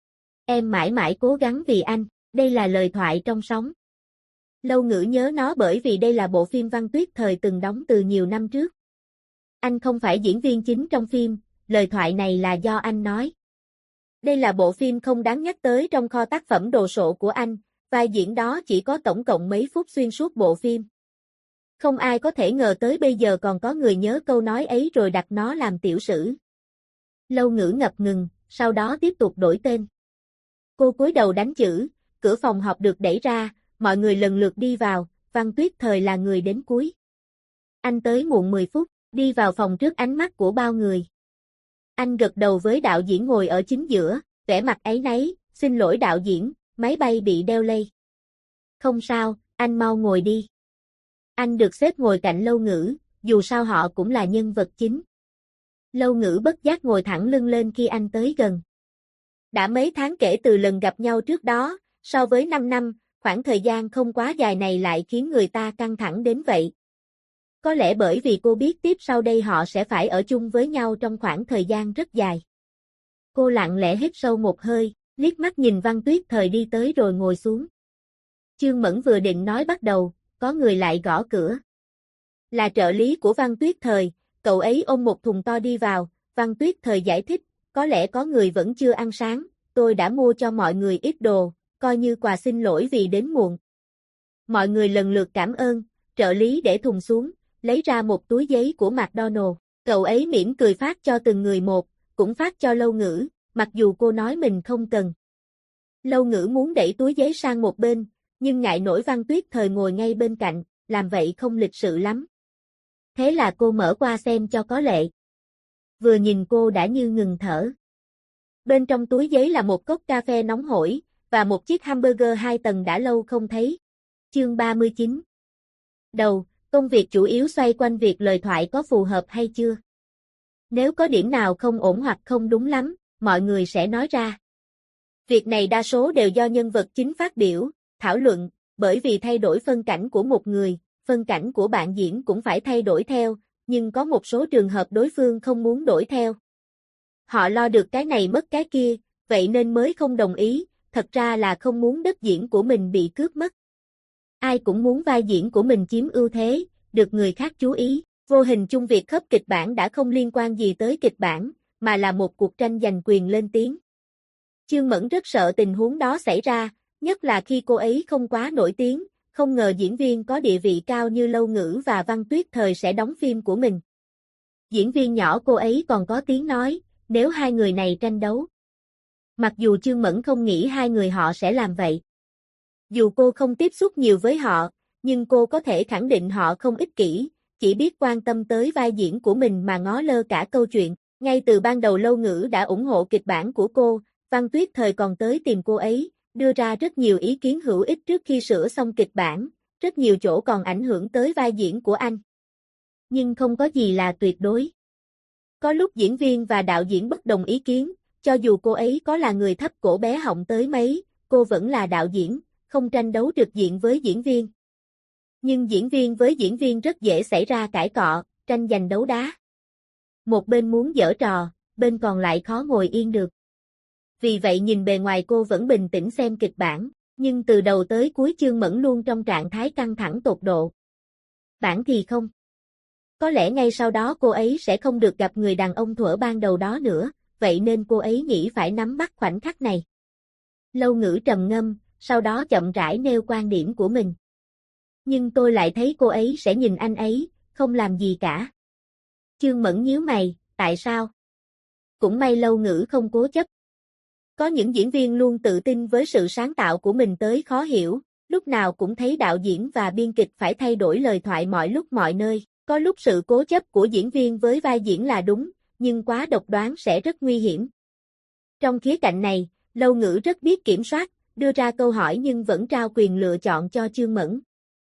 Em mãi mãi cố gắng vì anh, đây là lời thoại trong sóng. Lâu Ngữ nhớ nó bởi vì đây là bộ phim Văn Tuyết Thời từng đóng từ nhiều năm trước. Anh không phải diễn viên chính trong phim, lời thoại này là do anh nói. Đây là bộ phim không đáng nhắc tới trong kho tác phẩm đồ sộ của anh, vai diễn đó chỉ có tổng cộng mấy phút xuyên suốt bộ phim. Không ai có thể ngờ tới bây giờ còn có người nhớ câu nói ấy rồi đặt nó làm tiểu sử. Lâu Ngữ ngập ngừng, sau đó tiếp tục đổi tên. Cô cúi đầu đánh chữ, cửa phòng họp được đẩy ra, mọi người lần lượt đi vào, Văn Tuyết Thời là người đến cuối. Anh tới muộn 10 phút, đi vào phòng trước ánh mắt của bao người. Anh gật đầu với đạo diễn ngồi ở chính giữa, vẻ mặt áy náy, xin lỗi đạo diễn, máy bay bị đeo lây. Không sao, anh mau ngồi đi. Anh được xếp ngồi cạnh Lâu Ngữ, dù sao họ cũng là nhân vật chính. Lâu Ngữ bất giác ngồi thẳng lưng lên khi anh tới gần. Đã mấy tháng kể từ lần gặp nhau trước đó, so với 5 năm, khoảng thời gian không quá dài này lại khiến người ta căng thẳng đến vậy. Có lẽ bởi vì cô biết tiếp sau đây họ sẽ phải ở chung với nhau trong khoảng thời gian rất dài. Cô lặng lẽ hít sâu một hơi, liếc mắt nhìn Văn Tuyết Thời đi tới rồi ngồi xuống. Chương Mẫn vừa định nói bắt đầu, có người lại gõ cửa. Là trợ lý của Văn Tuyết Thời, cậu ấy ôm một thùng to đi vào, Văn Tuyết Thời giải thích, có lẽ có người vẫn chưa ăn sáng, tôi đã mua cho mọi người ít đồ, coi như quà xin lỗi vì đến muộn. Mọi người lần lượt cảm ơn, trợ lý để thùng xuống, lấy ra một túi giấy của McDonald, cậu ấy mỉm cười phát cho từng người một, cũng phát cho Lâu Ngữ, mặc dù cô nói mình không cần. Lâu Ngữ muốn đẩy túi giấy sang một bên, nhưng ngại nổi Văn Tuyết Thời ngồi ngay bên cạnh, làm vậy không lịch sự lắm. Thế là cô mở qua xem cho có lệ. Vừa nhìn cô đã như ngừng thở. Bên trong túi giấy là một cốc cà phê nóng hổi, và một chiếc hamburger 2 tầng đã lâu không thấy. Chương 39. Đầu, công việc chủ yếu xoay quanh việc lời thoại có phù hợp hay chưa. Nếu có điểm nào không ổn hoặc không đúng lắm, mọi người sẽ nói ra. Việc này đa số đều do nhân vật chính phát biểu, thảo luận, bởi vì thay đổi phân cảnh của một người, phân cảnh của bạn diễn cũng phải thay đổi theo, nhưng có một số trường hợp đối phương không muốn đổi theo. Họ lo được cái này mất cái kia, vậy nên mới không đồng ý, thật ra là không muốn đất diễn của mình bị cướp mất. Ai cũng muốn vai diễn của mình chiếm ưu thế, được người khác chú ý, vô hình chung việc khớp kịch bản đã không liên quan gì tới kịch bản, mà là một cuộc tranh giành quyền lên tiếng. Chương Mẫn rất sợ tình huống đó xảy ra, nhất là khi cô ấy không quá nổi tiếng, không ngờ diễn viên có địa vị cao như Lâu Ngữ và Văn Tuyết Thời sẽ đóng phim của mình. Diễn viên nhỏ cô ấy còn có tiếng nói, nếu hai người này tranh đấu. Mặc dù Chương Mẫn không nghĩ hai người họ sẽ làm vậy. Dù cô không tiếp xúc nhiều với họ, nhưng cô có thể khẳng định họ không ích kỷ, chỉ biết quan tâm tới vai diễn của mình mà ngó lơ cả câu chuyện. Ngay từ ban đầu Lâu Ngữ đã ủng hộ kịch bản của cô, Văn Tuyết Thời còn tới tìm cô ấy, đưa ra rất nhiều ý kiến hữu ích trước khi sửa xong kịch bản, rất nhiều chỗ còn ảnh hưởng tới vai diễn của anh. Nhưng không có gì là tuyệt đối. Có lúc diễn viên và đạo diễn bất đồng ý kiến, cho dù cô ấy có là người thấp cổ bé họng tới mấy, cô vẫn là đạo diễn, không tranh đấu trực diện với diễn viên. Nhưng diễn viên với diễn viên rất dễ xảy ra cãi cọ, tranh giành đấu đá. Một bên muốn giở trò, bên còn lại khó ngồi yên được. Vì vậy nhìn bề ngoài cô vẫn bình tĩnh xem kịch bản, nhưng từ đầu tới cuối Chương Mẫn luôn trong trạng thái căng thẳng tột độ. Bản thì không. Có lẽ ngay sau đó cô ấy sẽ không được gặp người đàn ông thuở ban đầu đó nữa, vậy nên cô ấy nghĩ phải nắm bắt khoảnh khắc này. Lâu Ngữ trầm ngâm, sau đó chậm rãi nêu quan điểm của mình. Nhưng tôi lại thấy cô ấy sẽ nhìn anh ấy, không làm gì cả. Chương Mẫn nhíu mày, tại sao? Cũng may Lâu Ngữ không cố chấp. Có những diễn viên luôn tự tin với sự sáng tạo của mình tới khó hiểu, lúc nào cũng thấy đạo diễn và biên kịch phải thay đổi lời thoại mọi lúc mọi nơi. Có lúc sự cố chấp của diễn viên với vai diễn là đúng, nhưng quá độc đoán sẽ rất nguy hiểm. Trong khía cạnh này, Lâu Ngữ rất biết kiểm soát, đưa ra câu hỏi nhưng vẫn trao quyền lựa chọn cho Chương Mẫn.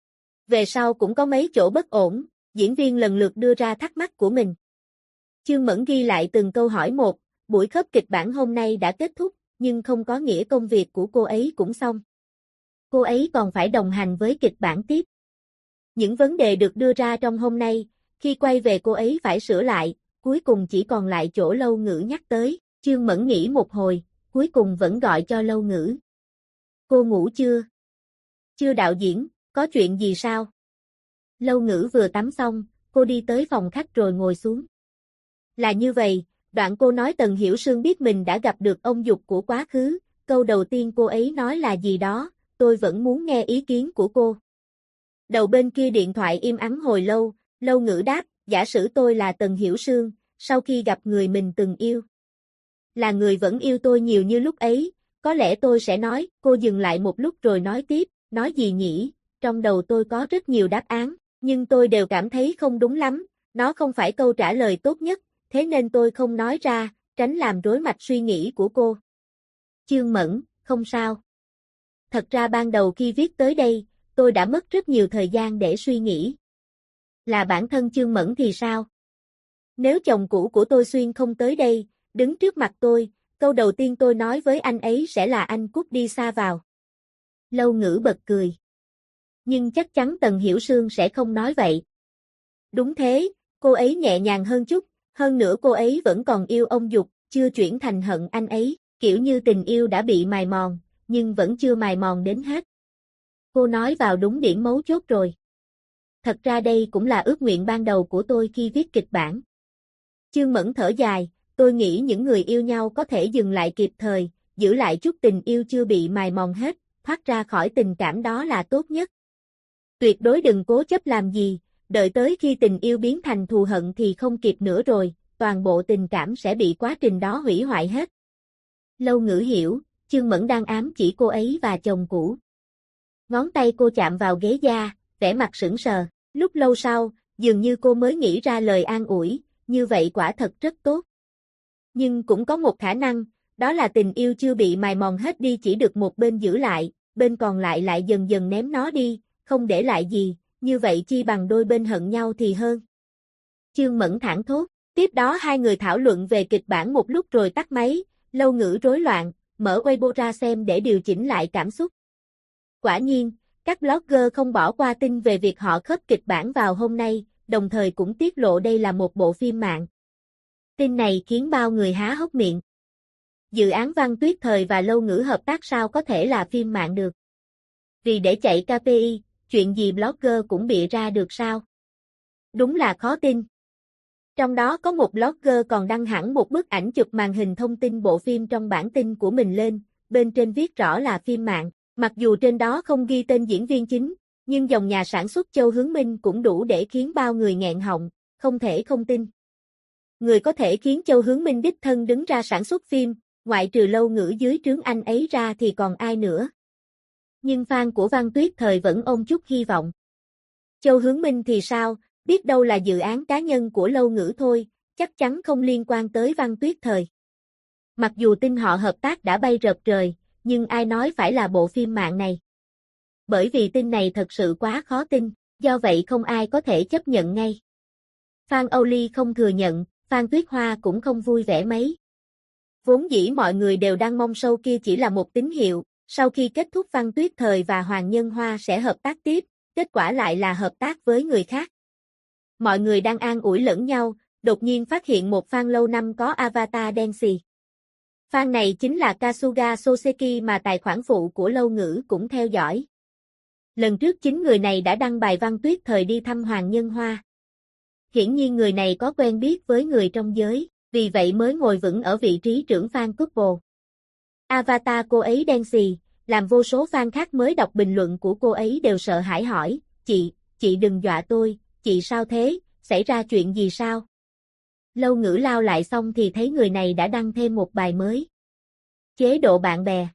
Về sau cũng có mấy chỗ bất ổn, diễn viên lần lượt đưa ra thắc mắc của mình. Chương Mẫn ghi lại từng câu hỏi một, buổi khớp kịch bản hôm nay đã kết thúc, nhưng không có nghĩa công việc của cô ấy cũng xong. Cô ấy còn phải đồng hành với kịch bản tiếp. Những vấn đề được đưa ra trong hôm nay, khi quay về cô ấy phải sửa lại, cuối cùng chỉ còn lại chỗ Lâu Ngữ nhắc tới. Chương Mẫn nghĩ một hồi, cuối cùng vẫn gọi cho Lâu Ngữ. Cô ngủ chưa? Chưa đạo diễn, có chuyện gì sao? Lâu Ngữ vừa tắm xong, cô đi tới phòng khách rồi ngồi xuống. Là như vậy, đoạn cô nói Tần Hiểu Sương biết mình đã gặp được ông Dục của quá khứ, câu đầu tiên cô ấy nói là gì đó, tôi vẫn muốn nghe ý kiến của cô. Đầu bên kia điện thoại im ắng hồi lâu, Lâu Ngữ đáp, giả sử tôi là Tần Hiểu Sương, sau khi gặp người mình từng yêu. Là người vẫn yêu tôi nhiều như lúc ấy, có lẽ tôi sẽ nói, cô dừng lại một lúc rồi nói tiếp, nói gì nhỉ, trong đầu tôi có rất nhiều đáp án, nhưng tôi đều cảm thấy không đúng lắm, nó không phải câu trả lời tốt nhất, thế nên tôi không nói ra, tránh làm rối mạch suy nghĩ của cô. Chương Mẫn, không sao. Thật ra ban đầu khi viết tới đây, tôi đã mất rất nhiều thời gian để suy nghĩ, Là bản thân Chương Mẫn thì sao? Nếu chồng cũ của tôi xuyên không tới đây, đứng trước mặt tôi, câu đầu tiên tôi nói với anh ấy sẽ là anh cút đi xa vào. Lâu Ngữ bật cười. Nhưng chắc chắn Tần Hiểu Sương sẽ không nói vậy. Đúng thế, cô ấy nhẹ nhàng hơn chút, hơn nữa cô ấy vẫn còn yêu ông Dục, chưa chuyển thành hận anh ấy, kiểu như tình yêu đã bị mài mòn, nhưng vẫn chưa mài mòn đến hết. Cô nói vào đúng điểm mấu chốt rồi. Thật ra đây cũng là ước nguyện ban đầu của tôi khi viết kịch bản. Chương Mẫn thở dài, tôi nghĩ những người yêu nhau có thể dừng lại kịp thời, giữ lại chút tình yêu chưa bị mài mòn hết, thoát ra khỏi tình cảm đó là tốt nhất. Tuyệt đối đừng cố chấp làm gì, đợi tới khi tình yêu biến thành thù hận thì không kịp nữa rồi, toàn bộ tình cảm sẽ bị quá trình đó hủy hoại hết. Lâu Ngữ hiểu, Chương Mẫn đang ám chỉ cô ấy và chồng cũ. Ngón tay cô chạm vào ghế da, vẻ mặt sững sờ, lúc lâu sau, dường như cô mới nghĩ ra lời an ủi, như vậy quả thật rất tốt. Nhưng cũng có một khả năng, đó là tình yêu chưa bị mài mòn hết đi chỉ được một bên giữ lại, bên còn lại lại dần dần ném nó đi, không để lại gì, như vậy chi bằng đôi bên hận nhau thì hơn. Chương Mẫn thẳng thốt, tiếp đó hai người thảo luận về kịch bản một lúc rồi tắt máy, Lâu Ngữ rối loạn, mở Weibo ra xem để điều chỉnh lại cảm xúc. Quả nhiên, các blogger không bỏ qua tin về việc họ khớp kịch bản vào hôm nay, đồng thời cũng tiết lộ đây là một bộ phim mạng. Tin này khiến bao người há hốc miệng. Dự án Văn Tuyết Thời và Lâu Ngữ hợp tác sao có thể là phim mạng được? Vì để chạy KPI, chuyện gì blogger cũng bịa ra được sao? Đúng là khó tin. Trong đó có một blogger còn đăng hẳn một bức ảnh chụp màn hình thông tin bộ phim trong bản tin của mình lên, bên trên viết rõ là phim mạng, mặc dù trên đó không ghi tên diễn viên chính, nhưng dòng nhà sản xuất Châu Hướng Minh cũng đủ để khiến bao người nghẹn họng, không thể không tin. Người có thể khiến Châu Hướng Minh đích thân đứng ra sản xuất phim, ngoại trừ Lâu Ngữ dưới trướng anh ấy ra thì còn ai nữa. Nhưng fan của Văn Tuyết Thời vẫn ôm chút hy vọng. Châu Hướng Minh thì sao, biết đâu là dự án cá nhân của Lâu Ngữ thôi, chắc chắn không liên quan tới Văn Tuyết Thời. Mặc dù tin họ hợp tác đã bay rợp trời, nhưng ai nói phải là bộ phim mạng này. Bởi vì tin này thật sự quá khó tin, do vậy không ai có thể chấp nhận ngay. Phan Âu Ly không thừa nhận, Phan Tuyết Hoa cũng không vui vẻ mấy. Vốn dĩ mọi người đều đang mong show kia chỉ là một tín hiệu, sau khi kết thúc Văn Tuyết Thời và Hoàng Nhân Hoa sẽ hợp tác tiếp, kết quả lại là hợp tác với người khác. Mọi người đang an ủi lẫn nhau, đột nhiên phát hiện một fan lâu năm có avatar đen xì. Fan này chính là Kasuga Soseki mà tài khoản phụ của Lâu Ngữ cũng theo dõi. Lần trước chính người này đã đăng bài Văn Tuyết Thời đi thăm Hoàng Nhân Hoa. Hiển nhiên người này có quen biết với người trong giới, vì vậy mới ngồi vững ở vị trí trưởng fan couple. Avatar cô ấy đen xì, làm vô số fan khác mới đọc bình luận của cô ấy đều sợ hãi hỏi, chị đừng dọa tôi, chị sao thế, xảy ra chuyện gì sao? Lâu Ngữ lao lại xong thì thấy người này đã đăng thêm một bài mới. Chế độ bạn bè.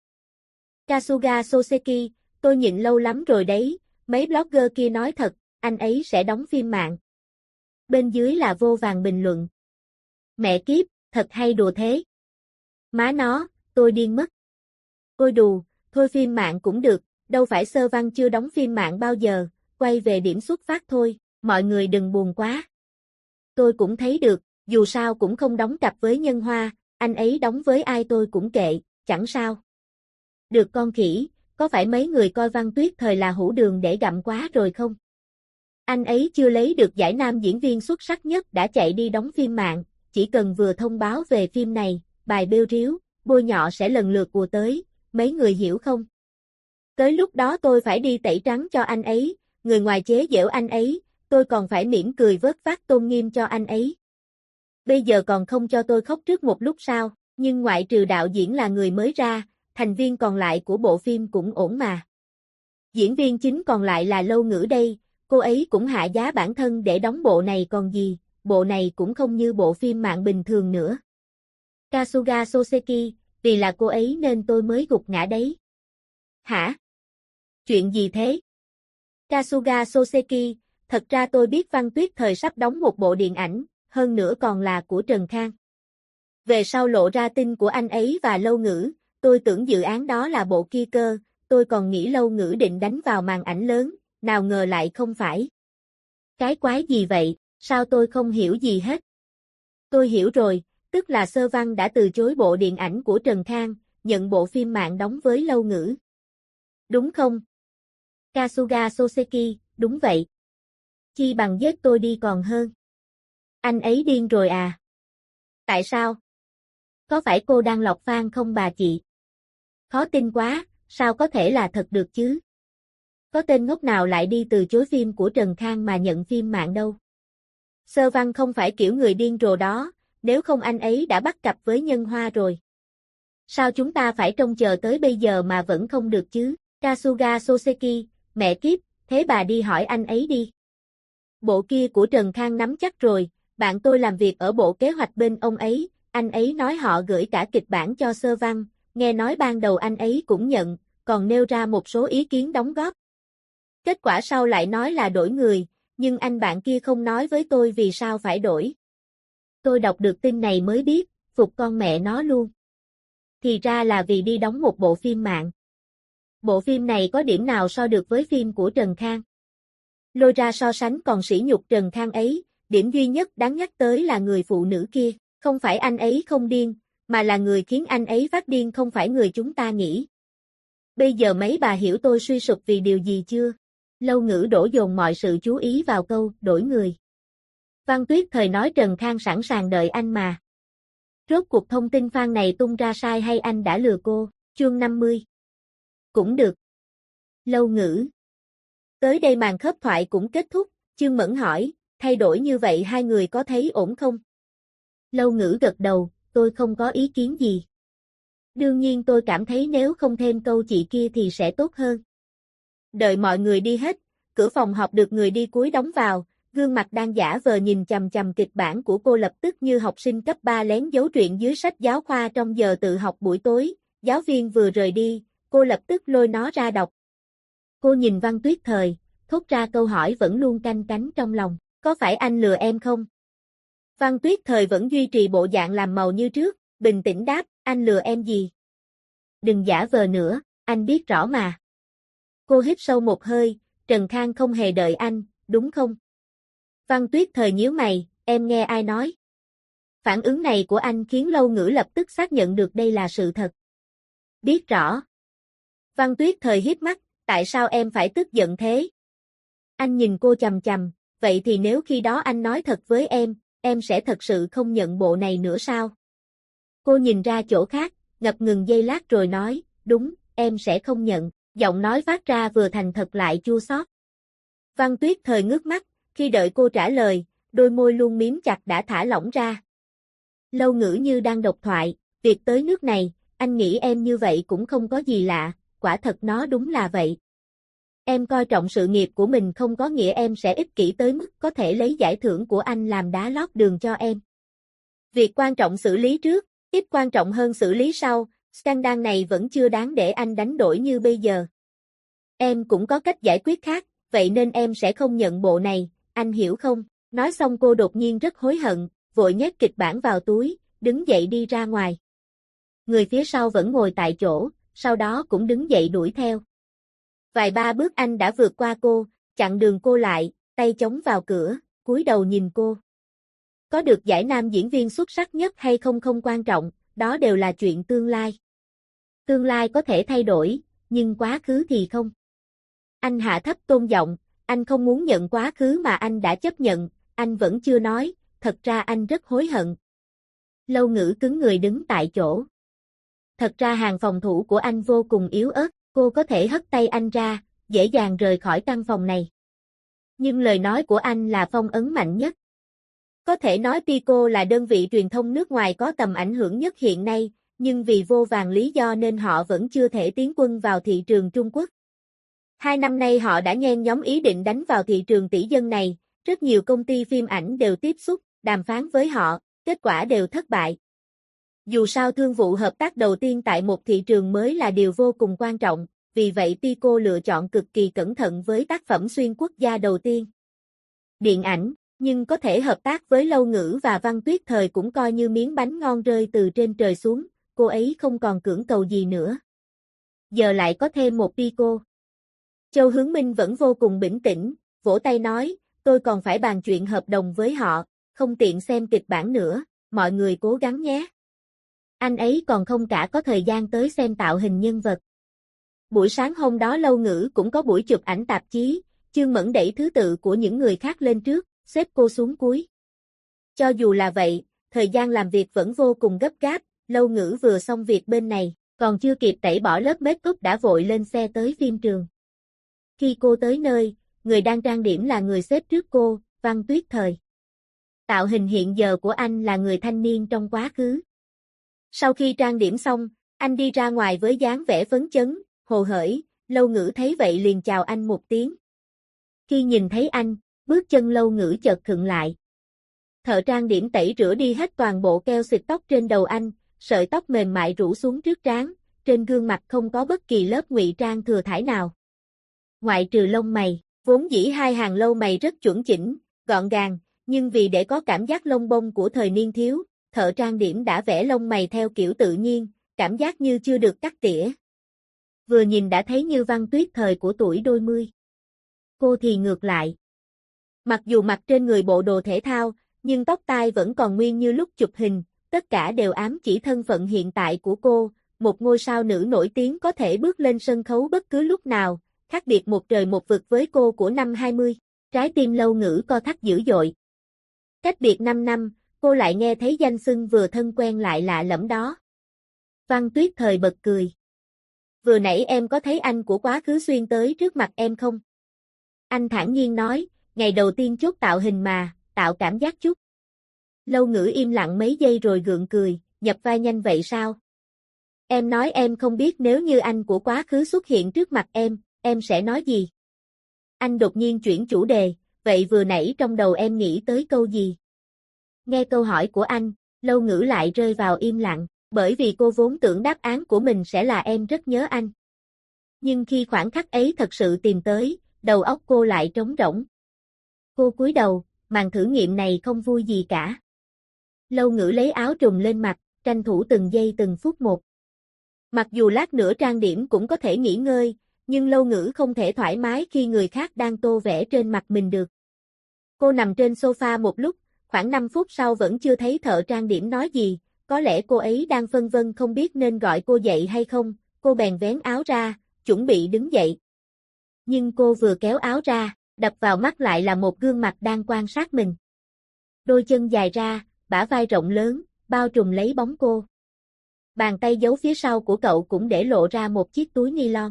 Kasuga Soseki, tôi nhịn lâu lắm rồi đấy, mấy blogger kia nói thật, anh ấy sẽ đóng phim mạng. Bên dưới là vô vàn bình luận. Mẹ kiếp, thật hay đùa thế. Má nó, tôi điên mất. Ôi đù, thôi phim mạng cũng được, đâu phải Sơ Văn chưa đóng phim mạng bao giờ, quay về điểm xuất phát thôi, mọi người đừng buồn quá. Tôi cũng thấy được, dù sao cũng không đóng cặp với Nhân Hoa, anh ấy đóng với ai tôi cũng kệ, chẳng sao. Được con khỉ, có phải mấy người coi Văn Tuyết Thời là hũ đường để gặm quá rồi không? Anh ấy chưa lấy được giải nam diễn viên xuất sắc nhất đã chạy đi đóng phim mạng, chỉ cần vừa thông báo về phim này, bài bêu ríu, bôi nhọ sẽ lần lượt ùa tới, mấy người hiểu không? Tới lúc đó tôi phải đi tẩy trắng cho anh ấy, người ngoài chế giễu anh ấy, tôi còn phải mỉm cười vớt vát tôn nghiêm cho anh ấy. Bây giờ còn không cho tôi khóc trước một lúc sao, nhưng ngoại trừ đạo diễn là người mới ra, thành viên còn lại của bộ phim cũng ổn mà. Diễn viên chính còn lại là Lâu Ngữ đây, cô ấy cũng hạ giá bản thân để đóng bộ này còn gì, bộ này cũng không như bộ phim mạng bình thường nữa. Kasuga Soseki, vì là cô ấy nên tôi mới gục ngã đấy. Hả? Chuyện gì thế? Kasuga Soseki, thật ra tôi biết Văn Tuyết Thời sắp đóng một bộ điện ảnh, hơn nữa còn là của Trần Khang. Về sau lộ ra tin của anh ấy và Lâu Ngữ, tôi tưởng dự án đó là bộ kia cơ, tôi còn nghĩ Lâu Ngữ định đánh vào màn ảnh lớn, nào ngờ lại không phải. Cái quái gì vậy, sao tôi không hiểu gì hết? Tôi hiểu rồi, tức là Sơ Văn đã từ chối bộ điện ảnh của Trần Khang, nhận bộ phim mạng đóng với Lâu Ngữ. Đúng không? Kasuga Soseki, đúng vậy. Chi bằng giết tôi đi còn hơn. Anh ấy điên rồi à? Tại sao? Có phải cô đang lọc fan không bà chị? Khó tin quá, sao có thể là thật được chứ? Có tên ngốc nào lại đi từ chối phim của Trần Khang mà nhận phim mạng đâu? Sơ Văn không phải kiểu người điên rồ đó, nếu không anh ấy đã bắt cặp với Nhân Hoa rồi. Sao chúng ta phải trông chờ tới bây giờ mà vẫn không được chứ? Kasuga Soseki, mẹ kiếp, thế bà đi hỏi anh ấy đi. Bộ kia của Trần Khang nắm chắc rồi, bạn tôi làm việc ở bộ kế hoạch bên ông ấy, anh ấy nói họ gửi cả kịch bản cho Sơ Văn, nghe nói ban đầu anh ấy cũng nhận, còn nêu ra một số ý kiến đóng góp. Kết quả sau lại nói là đổi người, nhưng anh bạn kia không nói với tôi vì sao phải đổi. Tôi đọc được tin này mới biết, phục con mẹ nó luôn. Thì ra là vì đi đóng một bộ phim mạng. Bộ phim này có điểm nào so được với phim của Trần Khang? Lôi ra so sánh còn sỉ nhục Trần Khang ấy, điểm duy nhất đáng nhắc tới là người phụ nữ kia, không phải anh ấy không điên, mà là người khiến anh ấy phát điên không phải người chúng ta nghĩ. Bây giờ mấy bà hiểu tôi suy sụp vì điều gì chưa? Lâu Ngữ đổ dồn mọi sự chú ý vào câu đổi người. Văn Tuyết thời nói Trần Khang sẵn sàng đợi anh mà. Rốt cuộc thông tin fan này tung ra sai hay anh đã lừa cô? Chương 50. Cũng được. Lâu Ngữ. Tới đây màn khớp thoại cũng kết thúc, Chương Mẫn hỏi, thay đổi như vậy hai người có thấy ổn không? Lâu Ngữ gật đầu, tôi không có ý kiến gì. Đương nhiên tôi cảm thấy nếu không thêm câu chị kia thì sẽ tốt hơn. Đợi mọi người đi hết, cửa phòng họp được người đi cuối đóng vào, gương mặt đang giả vờ nhìn chằm chằm kịch bản của cô lập tức như học sinh cấp 3 lén giấu truyện dưới sách giáo khoa trong giờ tự học buổi tối, giáo viên vừa rời đi, cô lập tức lôi nó ra đọc. Cô nhìn Văn Tuyết Thời, thốt ra câu hỏi vẫn luôn canh cánh trong lòng, có phải anh lừa em không? Văn Tuyết Thời vẫn duy trì bộ dạng làm màu như trước, bình tĩnh đáp, anh lừa em gì? Đừng giả vờ nữa, anh biết rõ mà. Cô hít sâu một hơi, Trần Khang không hề đợi anh, đúng không? Văn Tuyết Thời nhíu mày, em nghe ai nói? Phản ứng này của anh khiến Lâu Ngữ lập tức xác nhận được đây là sự thật. Biết rõ. Văn Tuyết Thời híp mắt, tại sao em phải tức giận thế? Anh nhìn cô chằm chằm, vậy thì nếu khi đó anh nói thật với em sẽ thật sự không nhận bộ này nữa sao? Cô nhìn ra chỗ khác, ngập ngừng giây lát rồi nói, đúng, em sẽ không nhận, giọng nói phát ra vừa thành thật lại chua xót. Văn Tuyết Thời ngước mắt, khi đợi cô trả lời, đôi môi luôn miếm chặt đã thả lỏng ra. Lâu Ngữ như đang độc thoại, việc tới nước này, anh nghĩ em như vậy cũng không có gì lạ, quả thật nó đúng là vậy. Em coi trọng sự nghiệp của mình không có nghĩa em sẽ ích kỷ tới mức có thể lấy giải thưởng của anh làm đá lót đường cho em. Việc quan trọng xử lý trước, ít quan trọng hơn xử lý sau, scandal này vẫn chưa đáng để anh đánh đổi như bây giờ. Em cũng có cách giải quyết khác, vậy nên em sẽ không nhận bộ này, anh hiểu không? Nói xong cô đột nhiên rất hối hận, vội nhét kịch bản vào túi, đứng dậy đi ra ngoài. Người phía sau vẫn ngồi tại chỗ, sau đó cũng đứng dậy đuổi theo. Vài ba bước anh đã vượt qua cô, chặn đường cô lại, tay chống vào cửa, cúi đầu nhìn cô. Có được giải nam diễn viên xuất sắc nhất hay không không quan trọng, đó đều là chuyện tương lai. Tương lai có thể thay đổi, nhưng quá khứ thì không. Anh hạ thấp tôn giọng, anh không muốn nhận quá khứ mà anh đã chấp nhận, anh vẫn chưa nói, thật ra anh rất hối hận. Lâu Ngữ cứng người đứng tại chỗ. Thật ra hàng phòng thủ của anh vô cùng yếu ớt, cô có thể hất tay anh ra, dễ dàng rời khỏi căn phòng này. Nhưng lời nói của anh là phong ấn mạnh nhất. Có thể nói Pico là đơn vị truyền thông nước ngoài có tầm ảnh hưởng nhất hiện nay, nhưng vì vô vàn lý do nên họ vẫn chưa thể tiến quân vào thị trường Trung Quốc. 2 năm nay họ đã nhen nhóm ý định đánh vào thị trường tỷ dân này, rất nhiều công ty phim ảnh đều tiếp xúc, đàm phán với họ, kết quả đều thất bại. Dù sao thương vụ hợp tác đầu tiên tại một thị trường mới là điều vô cùng quan trọng, vì vậy Pico lựa chọn cực kỳ cẩn thận với tác phẩm xuyên quốc gia đầu tiên. Điện ảnh, nhưng có thể hợp tác với Lâu Ngữ và Văn Tuyết Thời cũng coi như miếng bánh ngon rơi từ trên trời xuống, cô ấy không còn cưỡng cầu gì nữa. Giờ lại có thêm một Pico. Châu Hướng Minh vẫn vô cùng bình tĩnh, vỗ tay nói, tôi còn phải bàn chuyện hợp đồng với họ, không tiện xem kịch bản nữa, mọi người cố gắng nhé. Anh ấy còn không cả có thời gian tới xem tạo hình nhân vật. Buổi sáng hôm đó Lâu Ngữ cũng có buổi chụp ảnh tạp chí, Chương Mẫn đẩy thứ tự của những người khác lên trước, xếp cô xuống cuối. Cho dù là vậy, thời gian làm việc vẫn vô cùng gấp gáp, Lâu Ngữ vừa xong việc bên này, còn chưa kịp tẩy bỏ lớp make up đã vội lên xe tới phim trường. Khi cô tới nơi, người đang trang điểm là người xếp trước cô, Văn Tuyết Thời. Tạo hình hiện giờ của anh là người thanh niên trong quá khứ. Sau khi trang điểm xong, anh đi ra ngoài với dáng vẻ phấn chấn, hồ hởi, Lâu Ngữ thấy vậy liền chào anh một tiếng. Khi nhìn thấy anh, bước chân Lâu Ngữ chợt khựng lại. Thợ trang điểm tẩy rửa đi hết toàn bộ keo xịt tóc trên đầu anh, sợi tóc mềm mại rủ xuống trước trán, trên gương mặt không có bất kỳ lớp ngụy trang thừa thãi nào. Ngoại trừ lông mày, vốn dĩ hai hàng lông mày rất chuẩn chỉnh, gọn gàng, nhưng vì để có cảm giác lông bông của thời niên thiếu, thợ trang điểm đã vẽ lông mày theo kiểu tự nhiên, cảm giác như chưa được cắt tỉa. Vừa nhìn đã thấy như Văn Tuyết Thời của tuổi đôi mươi. Cô thì ngược lại. Mặc dù mặc trên người bộ đồ thể thao, nhưng tóc tai vẫn còn nguyên như lúc chụp hình, tất cả đều ám chỉ thân phận hiện tại của cô, một ngôi sao nữ nổi tiếng có thể bước lên sân khấu bất cứ lúc nào, khác biệt một trời một vực với cô của năm 20. Trái tim Lâu Ngữ co thắt dữ dội. Cách biệt 5 năm, cô lại nghe thấy danh xưng vừa thân quen lại lạ lẫm đó. Văn Tuyết Thời bật cười. Vừa nãy em có thấy anh của quá khứ xuyên tới trước mặt em không? Anh thản nhiên nói, ngày đầu tiên chốt tạo hình mà, tạo cảm giác chút. Lâu Ngữ im lặng mấy giây rồi gượng cười, nhập vai nhanh vậy sao? Em nói em không biết nếu như anh của quá khứ xuất hiện trước mặt em sẽ nói gì? Anh đột nhiên chuyển chủ đề, vậy vừa nãy trong đầu em nghĩ tới câu gì? Nghe câu hỏi của anh, Lâu Ngữ lại rơi vào im lặng, bởi vì cô vốn tưởng đáp án của mình sẽ là em rất nhớ anh. Nhưng khi khoảnh khắc ấy thật sự tìm tới, đầu óc cô lại trống rỗng. Cô cúi đầu, màn thử nghiệm này không vui gì cả. Lâu Ngữ lấy áo trùm lên mặt, tranh thủ từng giây từng phút một. Mặc dù lát nữa trang điểm cũng có thể nghỉ ngơi, nhưng Lâu Ngữ không thể thoải mái khi người khác đang tô vẽ trên mặt mình được. Cô nằm trên sofa một lúc, khoảng 5 phút sau vẫn chưa thấy thợ trang điểm nói gì, có lẽ cô ấy đang phân vân không biết nên gọi cô dậy hay không, cô bèn vén áo ra, chuẩn bị đứng dậy. Nhưng cô vừa kéo áo ra, đập vào mắt lại là một gương mặt đang quan sát mình. Đôi chân dài ra, bả vai rộng lớn, bao trùm lấy bóng cô. Bàn tay giấu phía sau của cậu cũng để lộ ra một chiếc túi ni lông.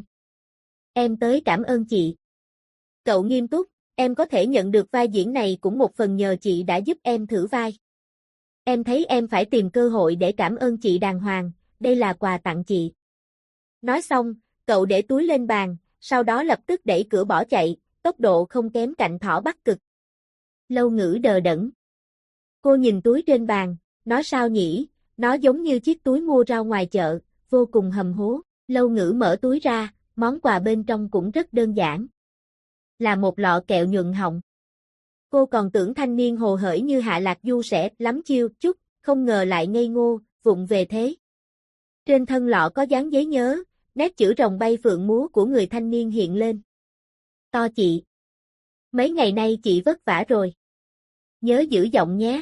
Em tới cảm ơn chị. Cậu nghiêm túc, em có thể nhận được vai diễn này cũng một phần nhờ chị đã giúp em thử vai. Em thấy em phải tìm cơ hội để cảm ơn chị đàng hoàng, đây là quà tặng chị. Nói xong, cậu để túi lên bàn, sau đó lập tức đẩy cửa bỏ chạy, tốc độ không kém cạnh thỏ Bắc Cực. Lâu Ngữ đờ đẫn. Cô nhìn túi trên bàn, nói sao nhỉ, nó giống như chiếc túi mua rau ngoài chợ, vô cùng hầm hố. Lâu Ngữ mở túi ra, món quà bên trong cũng rất đơn giản. Là một lọ kẹo nhuận họng. Cô còn tưởng thanh niên hồ hởi như Hạ Lạc Du sẽ lắm chiêu chút, không ngờ lại ngây ngô, vụng về thế. Trên thân lọ có dán giấy nhớ, nét chữ rồng bay phượng múa của người thanh niên hiện lên. To chị. Mấy ngày nay chị vất vả rồi. Nhớ giữ giọng nhé.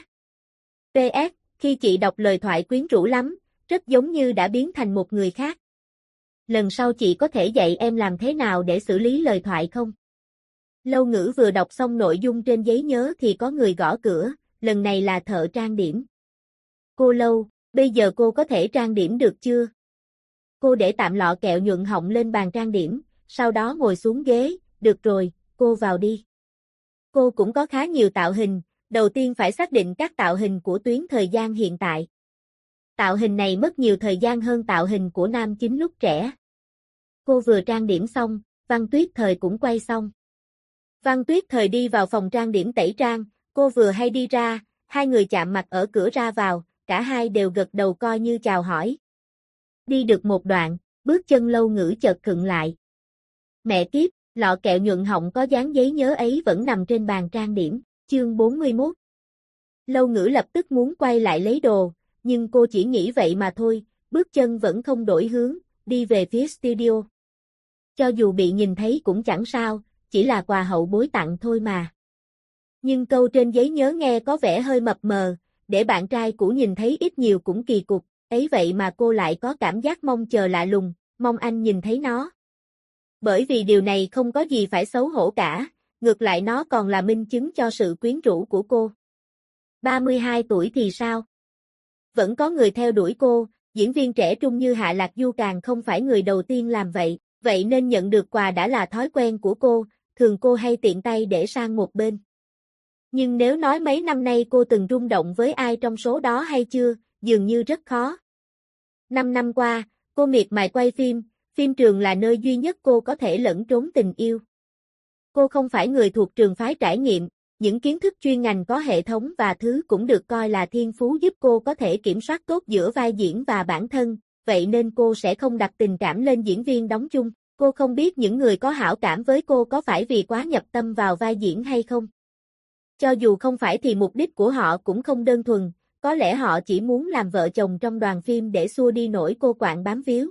PS, khi chị đọc lời thoại quyến rũ lắm, rất giống như đã biến thành một người khác. Lần sau chị có thể dạy em làm thế nào để xử lý lời thoại không? Lâu Ngữ vừa đọc xong nội dung trên giấy nhớ thì có người gõ cửa, lần này là thợ trang điểm. Cô Lâu, bây giờ cô có thể trang điểm được chưa? Cô để tạm lọ kẹo nhuận họng lên bàn trang điểm, sau đó ngồi xuống ghế, được rồi, cô vào đi. Cô cũng có khá nhiều tạo hình, đầu tiên phải xác định các tạo hình của tuyến thời gian hiện tại. Tạo hình này mất nhiều thời gian hơn tạo hình của nam chính lúc trẻ. Cô vừa trang điểm xong, Văn Tuyết Thời cũng quay xong. Văn Tuyết Thời đi vào phòng trang điểm tẩy trang, cô vừa hay đi ra, hai người chạm mặt ở cửa ra vào, cả hai đều gật đầu coi như chào hỏi. Đi được một đoạn, bước chân Lâu Ngữ chợt khựng lại. Mẹ kiếp, lọ kẹo nhuận họng có dán giấy nhớ ấy vẫn nằm trên bàn trang điểm, chương 41. Lâu Ngữ lập tức muốn quay lại lấy đồ, nhưng cô chỉ nghĩ vậy mà thôi, bước chân vẫn không đổi hướng, đi về phía studio. Cho dù bị nhìn thấy cũng chẳng sao, chỉ là quà hậu bối tặng thôi mà. Nhưng câu trên giấy nhớ nghe có vẻ hơi mập mờ, để bạn trai cũ nhìn thấy ít nhiều cũng kỳ cục, ấy vậy mà cô lại có cảm giác mong chờ lạ lùng, mong anh nhìn thấy nó. Bởi vì điều này không có gì phải xấu hổ cả, ngược lại nó còn là minh chứng cho sự quyến rũ của cô. 32 tuổi thì sao? Vẫn có người theo đuổi cô, diễn viên trẻ trung như Hạ Lạc Du càng không phải người đầu tiên làm vậy, vậy nên nhận được quà đã là thói quen của cô, thường cô hay tiện tay để sang một bên. Nhưng nếu nói mấy năm nay cô từng rung động với ai trong số đó hay chưa, dường như rất khó. 5 năm qua, cô miệt mài quay phim trường là nơi duy nhất cô có thể lẫn trốn tình yêu. Cô không phải người thuộc trường phái trải nghiệm, những kiến thức chuyên ngành có hệ thống và thứ cũng được coi là thiên phú giúp cô có thể kiểm soát tốt giữa vai diễn và bản thân, vậy nên cô sẽ không đặt tình cảm lên diễn viên đóng chung. Cô không biết những người có hảo cảm với cô có phải vì quá nhập tâm vào vai diễn hay không. Cho dù không phải thì mục đích của họ cũng không đơn thuần, có lẽ họ chỉ muốn làm vợ chồng trong đoàn phim để xua đi nỗi cô quạnh bám víu.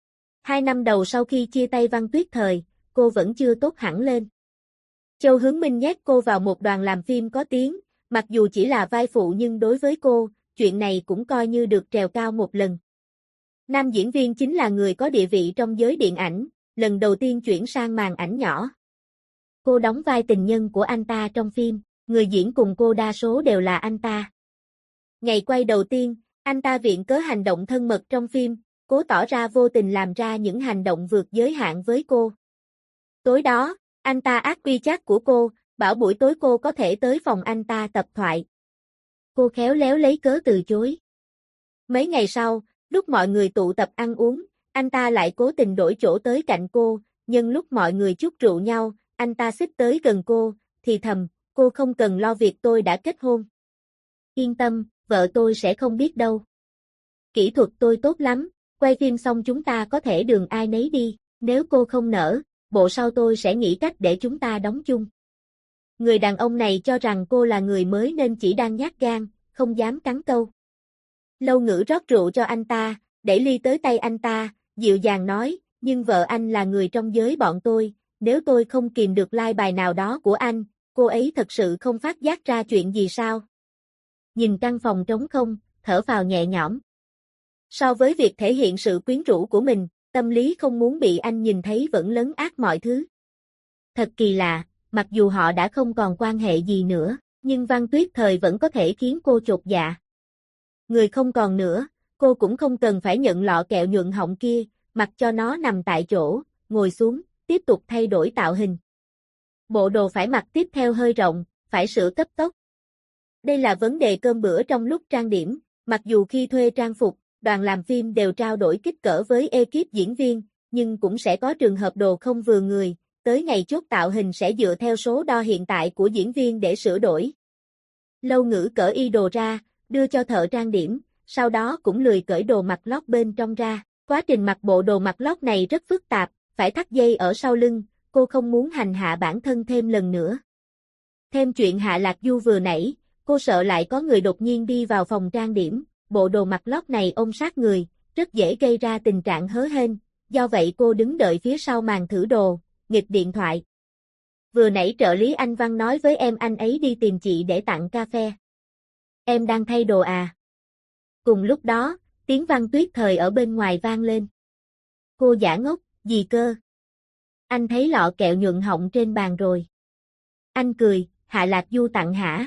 2 năm đầu sau khi chia tay Văn Tuyết Thời, cô vẫn chưa tốt hẳn lên. Châu Hướng Minh nhét cô vào một đoàn làm phim có tiếng, mặc dù chỉ là vai phụ nhưng đối với cô, chuyện này cũng coi như được trèo cao một lần. Nam diễn viên chính là người có địa vị trong giới điện ảnh, lần đầu tiên chuyển sang màn ảnh nhỏ. Cô đóng vai tình nhân của anh ta trong phim, người diễn cùng cô đa số đều là anh ta. Ngày quay đầu tiên, anh ta viện cớ hành động thân mật trong phim, cố tỏ ra vô tình làm ra những hành động vượt giới hạn với cô. Tối đó, anh ta ác WeChat của cô, bảo buổi tối cô có thể tới phòng anh ta tập thoại. Cô khéo léo lấy cớ từ chối. Mấy ngày sau, lúc mọi người tụ tập ăn uống, anh ta lại cố tình đổi chỗ tới cạnh cô, nhân lúc mọi người chúc rượu nhau, anh ta xích tới gần cô, thì thầm, cô không cần lo việc tôi đã kết hôn. Yên tâm, vợ tôi sẽ không biết đâu. Kỹ thuật tôi tốt lắm, quay phim xong chúng ta có thể đường ai nấy đi, nếu cô không nỡ, bộ sau tôi sẽ nghĩ cách để chúng ta đóng chung. Người đàn ông này cho rằng cô là người mới nên chỉ đang nhát gan, không dám cắn câu. Lâu Ngữ rót rượu cho anh ta, đẩy ly tới tay anh ta, dịu dàng nói, nhưng vợ anh là người trong giới bọn tôi, nếu tôi không kìm được like bài nào đó của anh, cô ấy thật sự không phát giác ra chuyện gì sao? Nhìn căn phòng trống không, thở phào nhẹ nhõm. So với việc thể hiện sự quyến rũ của mình, tâm lý không muốn bị anh nhìn thấy vẫn lấn át mọi thứ. Thật kỳ lạ, mặc dù họ đã không còn quan hệ gì nữa, nhưng Văn Tuyết Thời vẫn có thể khiến cô chột dạ. Người không còn nữa, cô cũng không cần phải nhận lọ kẹo nhuận họng kia, mặc cho nó nằm tại chỗ, ngồi xuống, tiếp tục thay đổi tạo hình. Bộ đồ phải mặc tiếp theo hơi rộng, phải sửa cấp tốc. Đây là vấn đề cơm bữa trong lúc trang điểm, mặc dù khi thuê trang phục, đoàn làm phim đều trao đổi kích cỡ với ekip diễn viên, nhưng cũng sẽ có trường hợp đồ không vừa người, tới ngày chốt tạo hình sẽ dựa theo số đo hiện tại của diễn viên để sửa đổi. Lâu Ngữ cởi y đồ ra, đưa cho thợ trang điểm, sau đó cũng lười cởi đồ mặc lót bên trong ra. Quá trình mặc bộ đồ mặc lót này rất phức tạp, phải thắt dây ở sau lưng, cô không muốn hành hạ bản thân thêm lần nữa. Thêm chuyện Hạ Lạc Du vừa nãy, cô sợ lại có người đột nhiên đi vào phòng trang điểm, bộ đồ mặc lót này ôm sát người, rất dễ gây ra tình trạng hớ hênh, do vậy cô đứng đợi phía sau màn thử đồ, nghịch điện thoại. Vừa nãy trợ lý anh Văn nói với em anh ấy đi tìm chị để tặng cà phê. Em đang thay đồ à? Cùng lúc đó, tiếng Văn Tuyết Thời ở bên ngoài vang lên. Cô giả ngốc, gì cơ? Anh thấy lọ kẹo nhuận họng trên bàn rồi. Anh cười, Hạ Lạc Du tặng hả?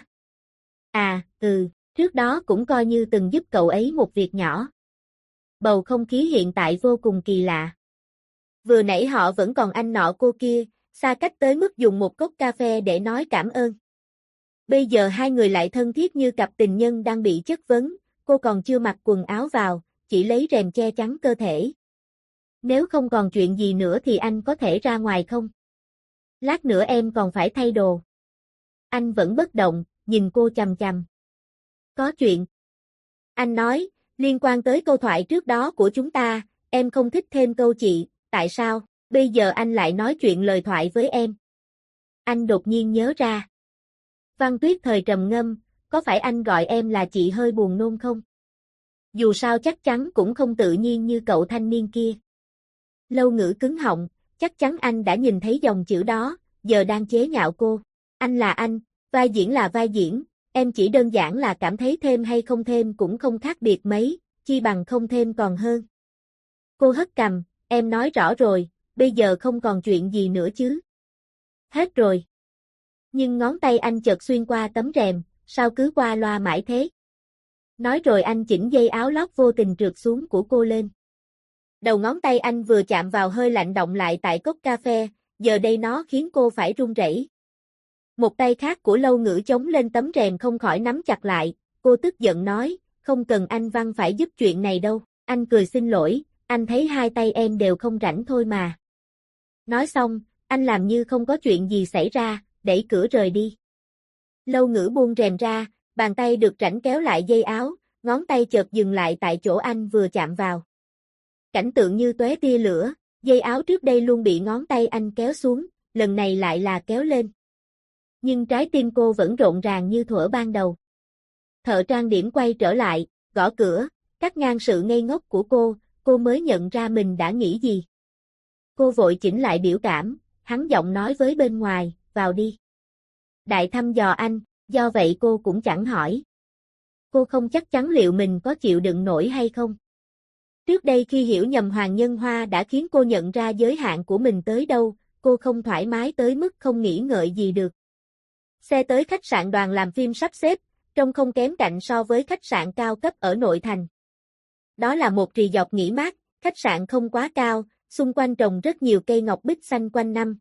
À, trước đó cũng coi như từng giúp cậu ấy một việc nhỏ. Bầu không khí hiện tại vô cùng kỳ lạ. Vừa nãy họ vẫn còn anh nọ cô kia, xa cách tới mức dùng một cốc cà phê để nói cảm ơn. Bây giờ hai người lại thân thiết như cặp tình nhân đang bị chất vấn, cô còn chưa mặc quần áo vào, chỉ lấy rèm che chắn cơ thể. Nếu không còn chuyện gì nữa thì anh có thể ra ngoài không? Lát nữa em còn phải thay đồ. Anh vẫn bất động, nhìn cô chằm chằm. Có chuyện. Anh nói, liên quan tới câu thoại trước đó của chúng ta, em không thích thêm câu chị, tại sao, bây giờ anh lại nói chuyện lời thoại với em? Anh đột nhiên nhớ ra. Văn Tuyết Thời trầm ngâm, có phải anh gọi em là chị hơi buồn nôn không? Dù sao chắc chắn cũng không tự nhiên như cậu thanh niên kia. Lâu Ngữ cứng họng, chắc chắn anh đã nhìn thấy dòng chữ đó, giờ đang chế nhạo cô. Anh là anh, Vai diễn là vai diễn, em chỉ đơn giản là cảm thấy thêm hay không thêm cũng không khác biệt mấy, chi bằng không thêm còn hơn. Cô hất cằm, em nói rõ rồi, bây giờ không còn chuyện gì nữa chứ. Hết rồi. Nhưng ngón tay anh chợt xuyên qua tấm rèm, sao cứ qua loa mãi thế? Nói rồi anh chỉnh dây áo lót vô tình trượt xuống của cô lên. Đầu ngón tay anh vừa chạm vào hơi lạnh động lại tại cốc cà phê, giờ đây nó khiến cô phải run rẩy. Một tay khác của Lâu Ngữ chống lên tấm rèm không khỏi nắm chặt lại, cô tức giận nói, không cần anh Văn phải giúp chuyện này đâu, anh cười xin lỗi, anh thấy hai tay em đều không rảnh thôi mà. Nói xong, anh làm như không có chuyện gì xảy ra, đẩy cửa rời đi. Lâu Ngữ buông rèm ra, bàn tay được rảnh kéo lại dây áo, ngón tay chợt dừng lại tại chỗ anh vừa chạm vào. Cảnh tượng như tóe tia lửa, dây áo trước đây luôn bị ngón tay anh kéo xuống, lần này lại là kéo lên. Nhưng trái tim cô vẫn rộn ràng như thuở ban đầu. Thợ trang điểm quay trở lại, gõ cửa, cắt ngang sự ngây ngốc của cô mới nhận ra mình đã nghĩ gì. Cô vội chỉnh lại biểu cảm, hắn giọng nói với bên ngoài, vào đi. Đại thăm dò anh, do vậy cô cũng chẳng hỏi. Cô không chắc chắn liệu mình có chịu đựng nổi hay không. Trước đây khi hiểu nhầm Hoàng Nhân Hoa đã khiến cô nhận ra giới hạn của mình tới đâu, cô không thoải mái tới mức không nghĩ ngợi gì được. Xe tới khách sạn đoàn làm phim sắp xếp, trông không kém cạnh so với khách sạn cao cấp ở nội thành. Đó là một resort nghỉ mát, khách sạn không quá cao, xung quanh trồng rất nhiều cây ngọc bích xanh quanh năm.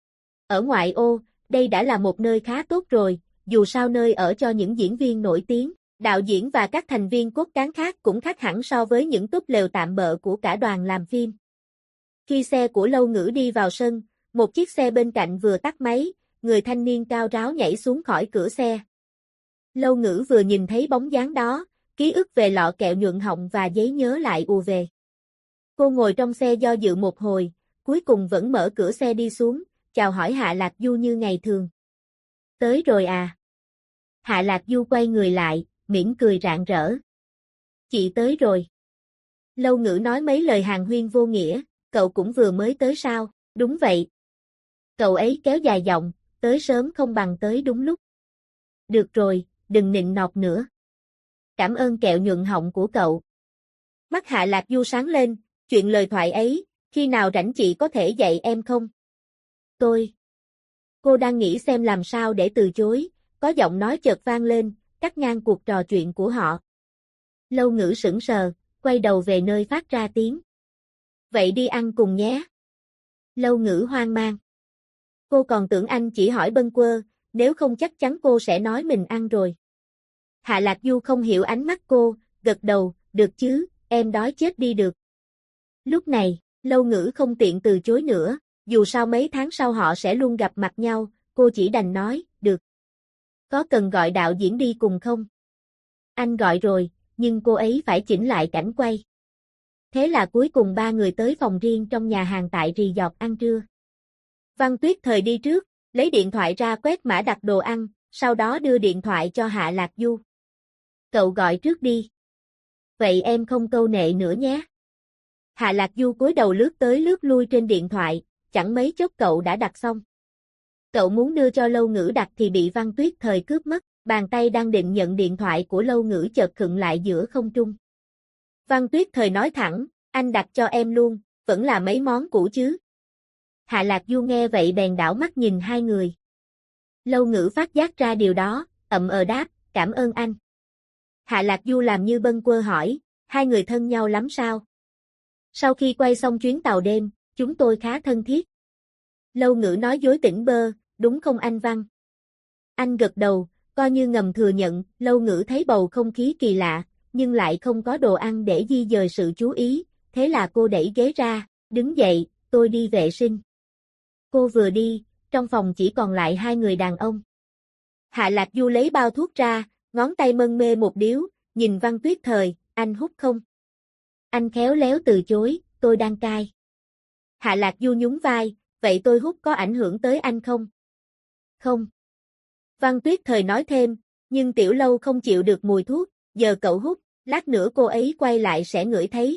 Ở ngoại ô, đây đã là một nơi khá tốt rồi, dù sao nơi ở cho những diễn viên nổi tiếng, đạo diễn và các thành viên cốt cán khác cũng khác hẳn so với những túp lều tạm bợ của cả đoàn làm phim. Khi xe của Lâu Ngữ đi vào sân, một chiếc xe bên cạnh vừa tắt máy, người thanh niên cao ráo nhảy xuống khỏi cửa xe. Lâu Ngữ vừa nhìn thấy bóng dáng đó, ký ức về lọ kẹo nhuận họng và giấy nhớ lại ùa về. Cô ngồi trong xe do dự một hồi, cuối cùng vẫn mở cửa xe đi xuống, chào hỏi Hạ Lạc Du như ngày thường. Tới rồi à? Hạ Lạc Du quay người lại, mỉm cười rạng rỡ. Chị tới rồi. Lâu Ngữ nói mấy lời hàn huyên vô nghĩa, cậu cũng vừa mới tới sao? Đúng vậy. Cậu ấy kéo dài giọng, tới sớm không bằng tới đúng lúc. Được rồi, đừng nịnh nọt nữa. Cảm ơn kẹo nhuận họng của cậu. Mắt Hạ Lạc Du sáng lên, chuyện lời thoại ấy, khi nào rảnh chị có thể dạy em không? Cô đang nghĩ xem làm sao để từ chối, có giọng nói chợt vang lên, cắt ngang cuộc trò chuyện của họ. Lâu Ngữ sững sờ, quay đầu về nơi phát ra tiếng. Vậy đi ăn cùng nhé. Lâu Ngữ hoang mang. Cô còn tưởng anh chỉ hỏi bâng quơ, nếu không chắc chắn cô sẽ nói mình ăn rồi. Hạ Lạc Du không hiểu ánh mắt cô, gật đầu, được chứ, em đói chết đi được. Lúc này, Lâu Ngữ không tiện từ chối nữa, dù sao mấy tháng sau họ sẽ luôn gặp mặt nhau, cô chỉ đành nói, được. Có cần gọi đạo diễn đi cùng không? Anh gọi rồi, nhưng cô ấy phải chỉnh lại cảnh quay. Thế là cuối cùng ba người tới phòng riêng trong nhà hàng tại resort ăn trưa. Văn Tuyết Thời đi trước, lấy điện thoại ra quét mã đặt đồ ăn, sau đó đưa điện thoại cho Hạ Lạc Du. Cậu gọi trước đi. Vậy em không câu nệ nữa nhé. Hạ Lạc Du cúi đầu lướt tới lướt lui trên điện thoại, chẳng mấy chốc cậu đã đặt xong. Cậu muốn đưa cho Lâu Ngữ đặt thì bị Văn Tuyết Thời cướp mất, bàn tay đang định nhận điện thoại của Lâu Ngữ chợt khựng lại giữa không trung. Văn Tuyết Thời nói thẳng, anh đặt cho em luôn, vẫn là mấy món cũ chứ. Hạ Lạc Du nghe vậy bèn đảo mắt nhìn hai người. Lâu Ngữ phát giác ra điều đó, ậm đáp, cảm ơn anh. Hạ Lạc Du làm như bâng quơ hỏi, hai người thân nhau lắm sao? Sau khi quay xong chuyến tàu đêm, chúng tôi khá thân thiết. Lâu Ngữ nói dối tỉnh bơ, đúng không anh Văn? Anh gật đầu, coi như ngầm thừa nhận, Lâu Ngữ thấy bầu không khí kỳ lạ, nhưng lại không có đồ ăn để di dời sự chú ý, thế là cô đẩy ghế ra, đứng dậy, tôi đi vệ sinh. Cô vừa đi, trong phòng chỉ còn lại hai người đàn ông. Hạ Lạc Du lấy bao thuốc ra, ngón tay mân mê một điếu, nhìn Văn Tuyết Thời, anh hút không? Anh khéo léo từ chối, tôi đang cai. Hạ Lạc Du nhún vai, vậy tôi hút có ảnh hưởng tới anh không? Không. Văn Tuyết Thời nói thêm, nhưng Tiểu Lâu không chịu được mùi thuốc, giờ cậu hút, lát nữa cô ấy quay lại sẽ ngửi thấy.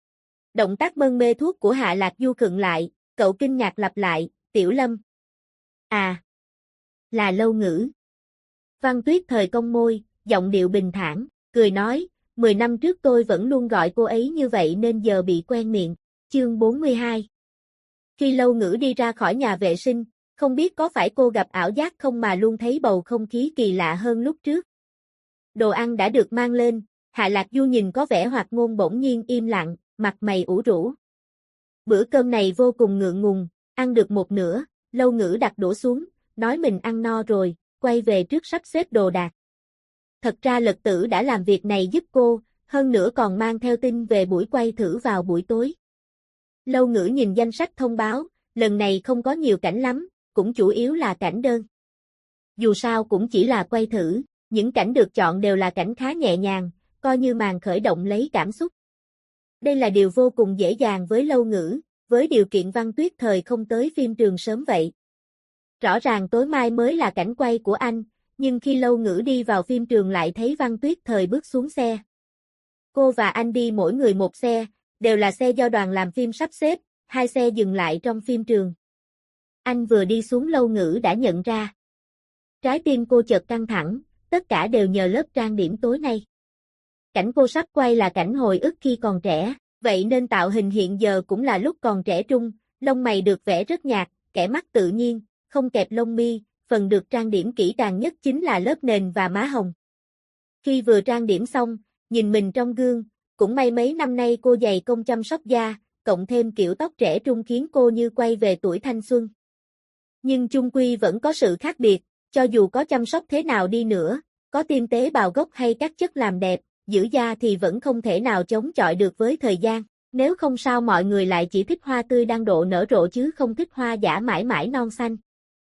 Động tác mân mê thuốc của Hạ Lạc Du khựng lại, cậu kinh ngạc lặp lại, Tiểu Lâm. À, là Lâu Ngữ. Văn Tuyết Thời cong môi, giọng điệu bình thản, cười nói, 10 năm trước tôi vẫn luôn gọi cô ấy như vậy nên giờ bị quen miệng. Chương 42. Khi Lâu Ngữ đi ra khỏi nhà vệ sinh, không biết có phải cô gặp ảo giác không mà luôn thấy bầu không khí kỳ lạ hơn lúc trước. Đồ ăn đã được mang lên, Hạ Lạc Du nhìn có vẻ Hoạt Ngôn bỗng nhiên im lặng, mặt mày ủ rũ. Bữa cơm này vô cùng ngượng ngùng, ăn được một nửa, Lâu Ngữ đặt đũa xuống, nói mình ăn no rồi, quay về trước sắp xếp đồ đạc. Thật ra Lật Tử đã làm việc này giúp cô, hơn nữa còn mang theo tin về buổi quay thử vào buổi tối. Lâu Ngữ nhìn danh sách thông báo, lần này không có nhiều cảnh lắm, cũng chủ yếu là cảnh đơn. Dù sao cũng chỉ là quay thử, những cảnh được chọn đều là cảnh khá nhẹ nhàng, coi như màn khởi động lấy cảm xúc. Đây là điều vô cùng dễ dàng với Lâu Ngữ, với điều kiện Văn Tuyết Thời không tới phim trường sớm vậy. Rõ ràng tối mai mới là cảnh quay của anh, nhưng khi Lâu Ngữ đi vào phim trường lại thấy Văn Tuyết Thời bước xuống xe. Cô và anh đi mỗi người một xe, đều là xe do đoàn làm phim sắp xếp, hai xe dừng lại trong phim trường. Anh vừa đi xuống Lâu Ngữ đã nhận ra. Trái tim cô chợt căng thẳng, tất cả đều nhờ lớp trang điểm tối nay. Cảnh cô sắp quay là cảnh hồi ức khi còn trẻ, vậy nên tạo hình hiện giờ cũng là lúc còn trẻ trung, lông mày được vẽ rất nhạt, kẻ mắt tự nhiên, không kẹp lông mi, phần được trang điểm kỹ càng nhất chính là lớp nền và má hồng. Khi vừa trang điểm xong, nhìn mình trong gương, cũng may mấy năm nay cô dày công chăm sóc da, cộng thêm kiểu tóc trẻ trung khiến cô như quay về tuổi thanh xuân. Nhưng chung quy vẫn có sự khác biệt, cho dù có chăm sóc thế nào đi nữa, có tiêm tế bào gốc hay các chất làm đẹp, giữ da thì vẫn không thể nào chống chọi được với thời gian. Nếu không sao mọi người lại chỉ thích hoa tươi đang độ nở rộ chứ không thích hoa giả mãi mãi non xanh.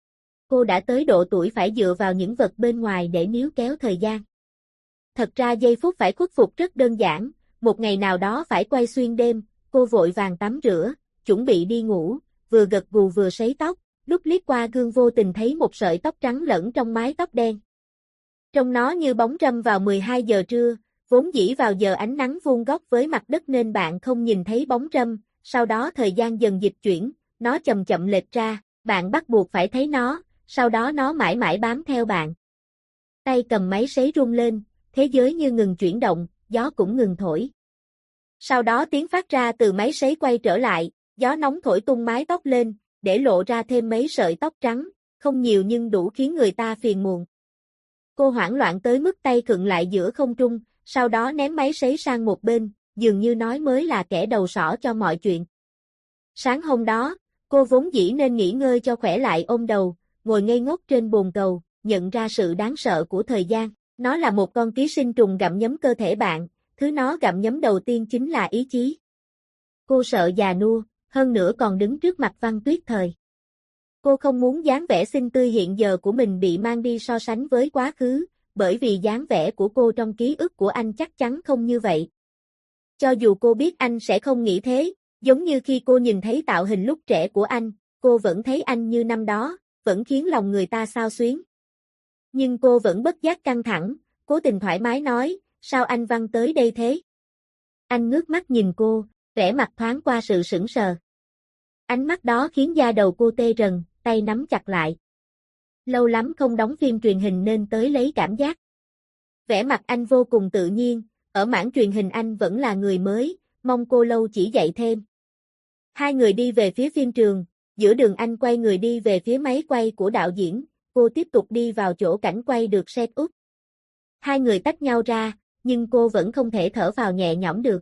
Cô đã tới độ tuổi phải dựa vào những vật bên ngoài để níu kéo thời gian. Thật ra giây phút phải khuất phục rất đơn giản, một ngày nào đó phải quay xuyên đêm, cô vội vàng tắm rửa, chuẩn bị đi ngủ, vừa gật gù vừa sấy tóc, lúc liếc qua gương vô tình thấy một sợi tóc trắng lẫn trong mái tóc đen. Trông nó như bóng râm vào 12 giờ trưa, vốn dĩ vào giờ ánh nắng vuông góc với mặt đất nên bạn không nhìn thấy bóng râm, sau đó thời gian dần dịch chuyển, nó chậm chậm lệch ra, bạn bắt buộc phải thấy nó, sau đó nó mãi mãi bám theo bạn. Tay cầm máy sấy rung lên, thế giới như ngừng chuyển động, gió cũng ngừng thổi. Sau đó tiếng phát ra từ máy sấy quay trở lại, gió nóng thổi tung mái tóc lên, để lộ ra thêm mấy sợi tóc trắng, không nhiều nhưng đủ khiến người ta phiền muộn. Cô hoảng loạn tới mức tay khựng lại giữa không trung, sau đó ném máy sấy sang một bên, dường như nói mới là kẻ đầu sỏ cho mọi chuyện. Sáng hôm đó, cô vốn dĩ nên nghỉ ngơi cho khỏe lại ôm đầu, ngồi ngây ngốc trên bồn cầu, nhận ra sự đáng sợ của thời gian. Nó là một con ký sinh trùng gặm nhấm cơ thể bạn, thứ nó gặm nhấm đầu tiên chính là ý chí. Cô sợ già nua, hơn nữa còn đứng trước mặt Văn Tuyết Thời. Cô không muốn dáng vẻ xinh tươi hiện giờ của mình bị mang đi so sánh với quá khứ, bởi vì dáng vẻ của cô trong ký ức của anh chắc chắn không như vậy. Cho dù cô biết anh sẽ không nghĩ thế, giống như khi cô nhìn thấy tạo hình lúc trẻ của anh, cô vẫn thấy anh như năm đó, vẫn khiến lòng người ta xao xuyến. Nhưng cô vẫn bất giác căng thẳng, cố tình thoải mái nói, sao anh Văn tới đây thế? Anh ngước mắt nhìn cô, vẻ mặt thoáng qua sự sững sờ. Ánh mắt đó khiến da đầu cô tê rần, tay nắm chặt lại. Lâu lắm không đóng phim truyền hình nên tới lấy cảm giác. Vẻ mặt anh vô cùng tự nhiên, ở mảng truyền hình anh vẫn là người mới, mong cô Lâu chỉ dạy thêm. Hai người đi về phía phim trường, giữa đường anh quay người đi về phía máy quay của đạo diễn, cô tiếp tục đi vào chỗ cảnh quay được set up. Hai người tách nhau ra, nhưng cô vẫn không thể thở vào nhẹ nhõm được.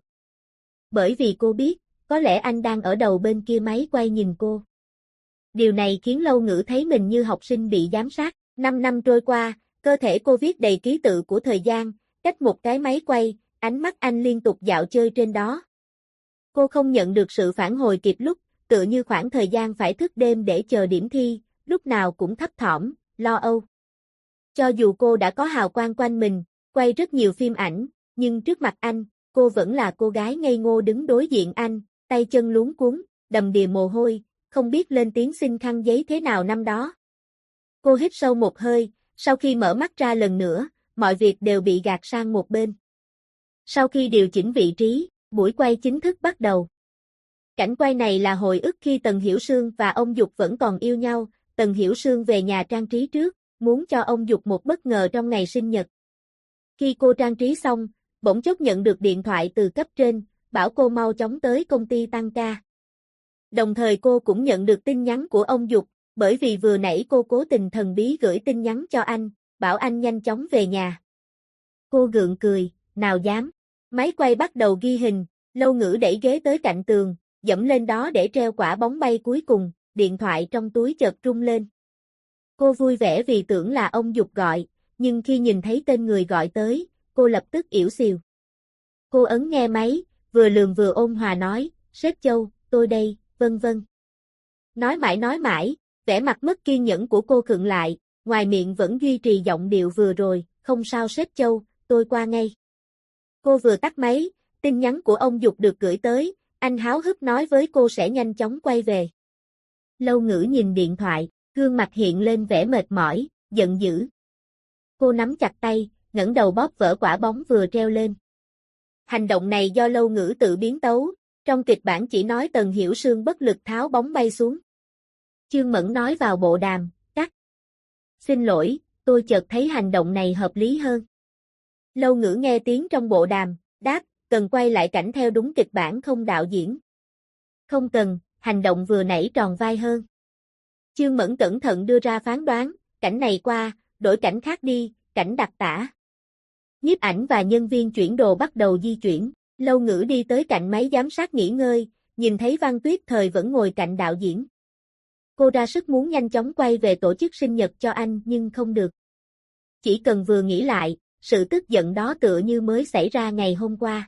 Bởi vì cô biết, có lẽ anh đang ở đầu bên kia máy quay nhìn cô. Điều này khiến Lâu Ngữ thấy mình như học sinh bị giám sát. 5 năm trôi qua, cơ thể cô viết đầy ký tự của thời gian, cách một cái máy quay, ánh mắt anh liên tục dạo chơi trên đó. Cô không nhận được sự phản hồi kịp lúc, tựa như khoảng thời gian phải thức đêm để chờ điểm thi, lúc nào cũng thấp thỏm, lo âu. Cho dù cô đã có hào quang quanh mình, quay rất nhiều phim ảnh, nhưng trước mặt anh, cô vẫn là cô gái ngây ngô đứng đối diện anh, tay chân luống cuống, đầm đìa mồ hôi, không biết lên tiếng xin khăn giấy thế nào năm đó. Cô hít sâu một hơi, sau khi mở mắt ra lần nữa, mọi việc đều bị gạt sang một bên. Sau khi điều chỉnh vị trí, buổi quay chính thức bắt đầu. Cảnh quay này là hồi ức khi Tần Hiểu Sương và ông Dục vẫn còn yêu nhau, Tần Hiểu Sương về nhà trang trí trước, muốn cho ông Dục một bất ngờ trong ngày sinh nhật. Khi cô trang trí xong, bỗng chốc nhận được điện thoại từ cấp trên, bảo cô mau chóng tới công ty tăng ca. Đồng thời cô cũng nhận được tin nhắn của ông Dục, bởi vì vừa nãy cô cố tình thần bí gửi tin nhắn cho anh, bảo anh nhanh chóng về nhà. Cô gượng cười, nào dám. Máy quay bắt đầu ghi hình, Lâu Ngữ đẩy ghế tới cạnh tường, dẫm lên đó để treo quả bóng bay cuối cùng, điện thoại trong túi chợt rung lên. Cô vui vẻ vì tưởng là ông Dục gọi, nhưng khi nhìn thấy tên người gọi tới, cô lập tức ỉu xìu. Cô ấn nghe máy, vừa lườm vừa ôn hòa nói, sếp Châu, tôi đây, vân vân. Nói mãi, vẻ mặt mất kiên nhẫn của cô khựng lại, ngoài miệng vẫn duy trì giọng điệu vừa rồi, không sao sếp Châu, tôi qua ngay. Cô vừa tắt máy, tin nhắn của ông Dục được gửi tới, anh háo hức nói với cô sẽ nhanh chóng quay về. Lâu Ngữ nhìn điện thoại, gương mặt hiện lên vẻ mệt mỏi, giận dữ. Cô nắm chặt tay, ngẩng đầu bóp vỡ quả bóng vừa treo lên. Hành động này do Lâu Ngữ tự biến tấu, trong kịch bản chỉ nói Tần Hiểu Sương bất lực tháo bóng bay xuống. Chương Mẫn nói vào bộ đàm, cắt. Xin lỗi, tôi chợt thấy hành động này hợp lý hơn. Lâu Ngữ nghe tiếng trong bộ đàm, đáp, cần quay lại cảnh theo đúng kịch bản không đạo diễn. Không cần, hành động vừa nãy tròn vai hơn. Chương Mẫn cẩn thận đưa ra phán đoán, cảnh này qua, đổi cảnh khác đi, cảnh đặc tả. Nhiếp ảnh và nhân viên chuyển đồ bắt đầu di chuyển, Lâu Ngữ đi tới cạnh máy giám sát nghỉ ngơi, nhìn thấy Văn Tuyết Thời vẫn ngồi cạnh đạo diễn. Cô ra sức muốn nhanh chóng quay về tổ chức sinh nhật cho anh nhưng không được. Chỉ cần vừa nghĩ lại, sự tức giận đó tựa như mới xảy ra ngày hôm qua.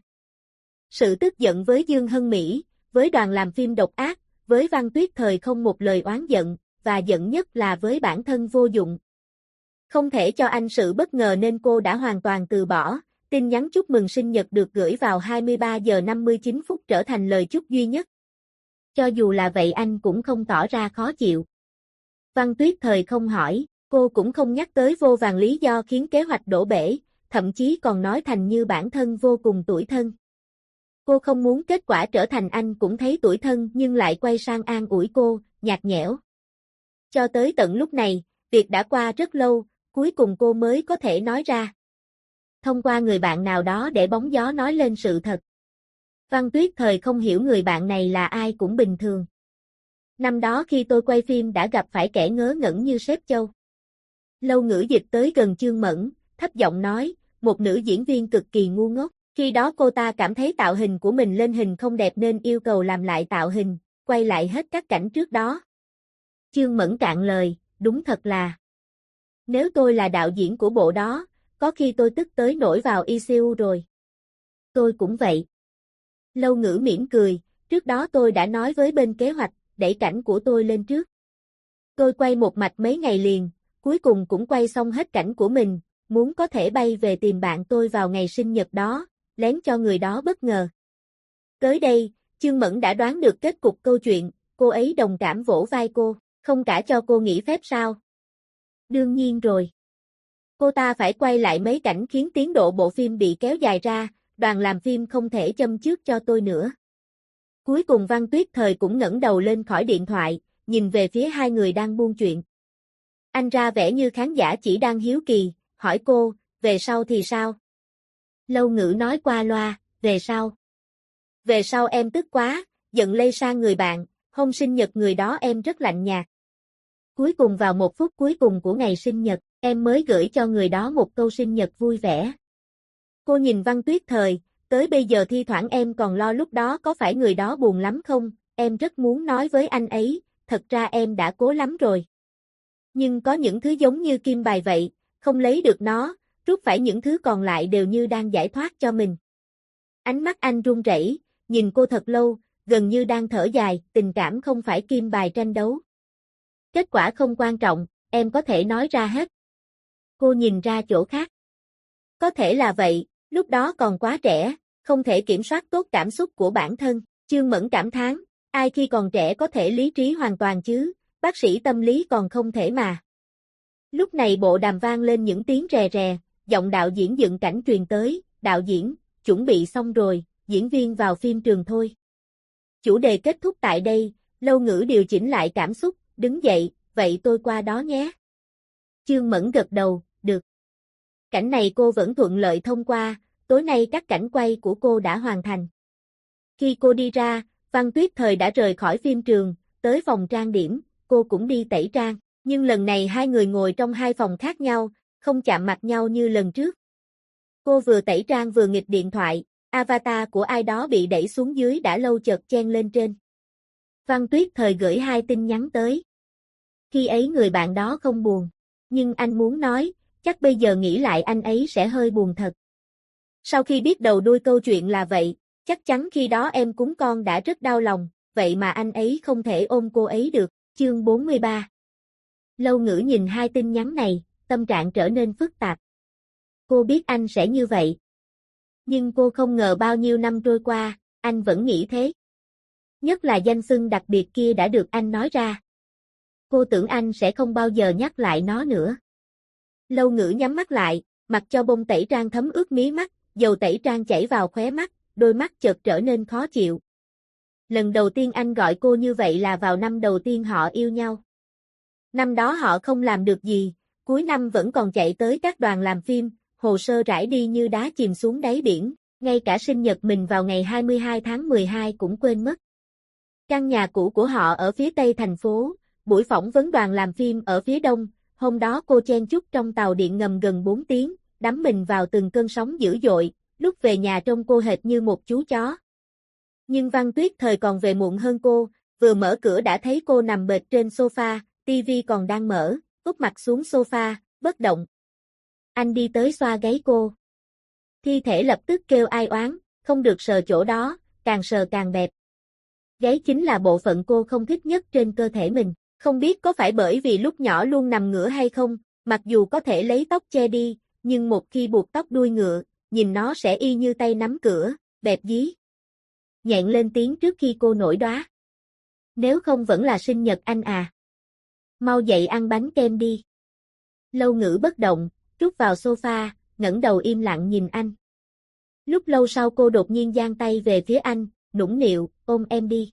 Sự tức giận với Dương Hân Mỹ, với đoàn làm phim độc ác, với Văn Tuyết Thời không một lời oán giận, và giận nhất là với bản thân vô dụng. Không thể cho anh sự bất ngờ nên cô đã hoàn toàn từ bỏ, tin nhắn chúc mừng sinh nhật được gửi vào 23 giờ 59 phút trở thành lời chúc duy nhất. Cho dù là vậy anh cũng không tỏ ra khó chịu. Văn Tuyết Thời không hỏi, cô cũng không nhắc tới vô vàn lý do khiến kế hoạch đổ bể, thậm chí còn nói thành như bản thân vô cùng tủi thân. Cô không muốn kết quả trở thành anh cũng thấy tủi thân nhưng lại quay sang an ủi cô, nhạt nhẽo. Cho tới tận lúc này, việc đã qua rất lâu, cuối cùng cô mới có thể nói ra. Thông qua người bạn nào đó để bóng gió nói lên sự thật. Văn Tuyết Thời không hiểu người bạn này là ai cũng bình thường. Năm đó khi tôi quay phim đã gặp phải kẻ ngớ ngẩn như sếp Châu. Lâu Ngữ dịch tới gần Chương Mẫn, thấp giọng nói, một nữ diễn viên cực kỳ ngu ngốc. Khi đó cô ta cảm thấy tạo hình của mình lên hình không đẹp nên yêu cầu làm lại tạo hình, quay lại hết các cảnh trước đó. Chương Mẫn cạn lời, đúng thật là. Nếu tôi là đạo diễn của bộ đó, có khi tôi tức tới nổi vào ICU rồi. Tôi cũng vậy. Lâu Ngữ mỉm cười, trước đó tôi đã nói với bên kế hoạch, đẩy cảnh của tôi lên trước. Tôi quay một mạch mấy ngày liền, cuối cùng cũng quay xong hết cảnh của mình, muốn có thể bay về tìm bạn tôi vào ngày sinh nhật đó, lén cho người đó bất ngờ. Tới đây, Chương Mẫn đã đoán được kết cục câu chuyện, cô ấy đồng cảm vỗ vai cô, không cả cho cô nghỉ phép sao? Đương nhiên rồi. Cô ta phải quay lại mấy cảnh khiến tiến độ bộ phim bị kéo dài ra, đoàn làm phim không thể châm chước cho tôi nữa. Cuối cùng Văn Tuyết Thời cũng ngẩng đầu lên khỏi điện thoại, nhìn về phía hai người đang buôn chuyện. Anh ra vẻ như khán giả chỉ đang hiếu kỳ, hỏi cô, về sau thì sao? Lâu Ngữ nói qua loa, về sau. Về sau em tức quá, giận lây sang người bạn, hôm sinh nhật người đó em rất lạnh nhạt. Cuối cùng vào một phút cuối cùng của ngày sinh nhật, em mới gửi cho người đó một câu sinh nhật vui vẻ. Cô nhìn Văn Tuyết Thời, tới bây giờ thi thoảng em còn lo lúc đó có phải người đó buồn lắm không, em rất muốn nói với anh ấy, thật ra em đã cố lắm rồi. Nhưng có những thứ giống như kim bài vậy, không lấy được nó, rút phải những thứ còn lại đều như đang giải thoát cho mình. Ánh mắt anh run rẩy, nhìn cô thật lâu, gần như đang thở dài, tình cảm không phải kim bài tranh đấu. Kết quả không quan trọng, em có thể nói ra hết. Cô nhìn ra chỗ khác. Có thể là vậy, lúc đó còn quá trẻ, không thể kiểm soát tốt cảm xúc của bản thân. Chương Mẫn cảm thán, ai khi còn trẻ có thể lý trí hoàn toàn chứ, bác sĩ tâm lý còn không thể mà. Lúc này bộ đàm vang lên những tiếng rè rè, giọng đạo diễn dựng cảnh truyền tới, đạo diễn, chuẩn bị xong rồi, diễn viên vào phim trường thôi. Chủ đề kết thúc tại đây, Lâu Ngữ điều chỉnh lại cảm xúc, đứng dậy, vậy tôi qua đó nhé. Chương Mẫn gật đầu, được. Cảnh này cô vẫn thuận lợi thông qua, tối nay các cảnh quay của cô đã hoàn thành. Khi cô đi ra, Văn Tuyết Thời đã rời khỏi phim trường, tới phòng trang điểm, cô cũng đi tẩy trang, nhưng lần này hai người ngồi trong hai phòng khác nhau, không chạm mặt nhau như lần trước. Cô vừa tẩy trang vừa nghịch điện thoại, avatar của ai đó bị đẩy xuống dưới đã lâu chợt chen lên trên. Văn Tuyết Thời gửi 2 tin nhắn tới. Khi ấy người bạn đó không buồn, nhưng anh muốn nói, chắc bây giờ nghĩ lại anh ấy sẽ hơi buồn thật. Sau khi biết đầu đuôi câu chuyện là vậy, chắc chắn khi đó em cún con đã rất đau lòng, vậy mà anh ấy không thể ôm cô ấy được. Chương 43. Lâu Ngữ nhìn 2 tin nhắn này, tâm trạng trở nên phức tạp. Cô biết anh sẽ như vậy. Nhưng cô không ngờ bao nhiêu năm trôi qua, anh vẫn nghĩ thế. Nhất là danh xưng đặc biệt kia đã được anh nói ra. Cô tưởng anh sẽ không bao giờ nhắc lại nó nữa. Lâu Ngữ nhắm mắt lại, mặc cho bông tẩy trang thấm ướt mí mắt, dầu tẩy trang chảy vào khóe mắt, đôi mắt chợt trở nên khó chịu. Lần đầu tiên anh gọi cô như vậy là vào năm đầu tiên họ yêu nhau. Năm đó họ không làm được gì, cuối năm vẫn còn chạy tới các đoàn làm phim, hồ sơ rải đi như đá chìm xuống đáy biển, ngay cả sinh nhật mình vào ngày 22 tháng 12 cũng quên mất. Căn nhà cũ của họ ở phía tây thành phố, buổi phỏng vấn đoàn làm phim ở phía đông, hôm đó cô chen chúc trong tàu điện ngầm gần 4 tiếng, đắm mình vào từng cơn sóng dữ dội, lúc về nhà trông cô hệt như một chú chó. Nhưng Văn Tuyết Thời còn về muộn hơn cô, vừa mở cửa đã thấy cô nằm bệt trên sofa, tivi còn đang mở, úp mặt xuống sofa, bất động. Anh đi tới xoa gáy cô. Thi thể lập tức kêu ai oán, không được sờ chỗ đó, càng sờ càng bẹp. Gáy chính là bộ phận cô không thích nhất trên cơ thể mình, không biết có phải bởi vì lúc nhỏ luôn nằm ngửa hay không, mặc dù có thể lấy tóc che đi, nhưng một khi buộc tóc đuôi ngựa, nhìn nó sẽ y như tay nắm cửa, bẹp dí. Nhẹn lên tiếng trước khi cô nổi đoá. Nếu không vẫn là sinh nhật anh à. Mau dậy ăn bánh kem đi. Lâu Ngữ bất động, rút vào sofa, ngẩng đầu im lặng nhìn anh. Lúc lâu sau cô đột nhiên giang tay về phía anh, nũng nịu, ôm em đi.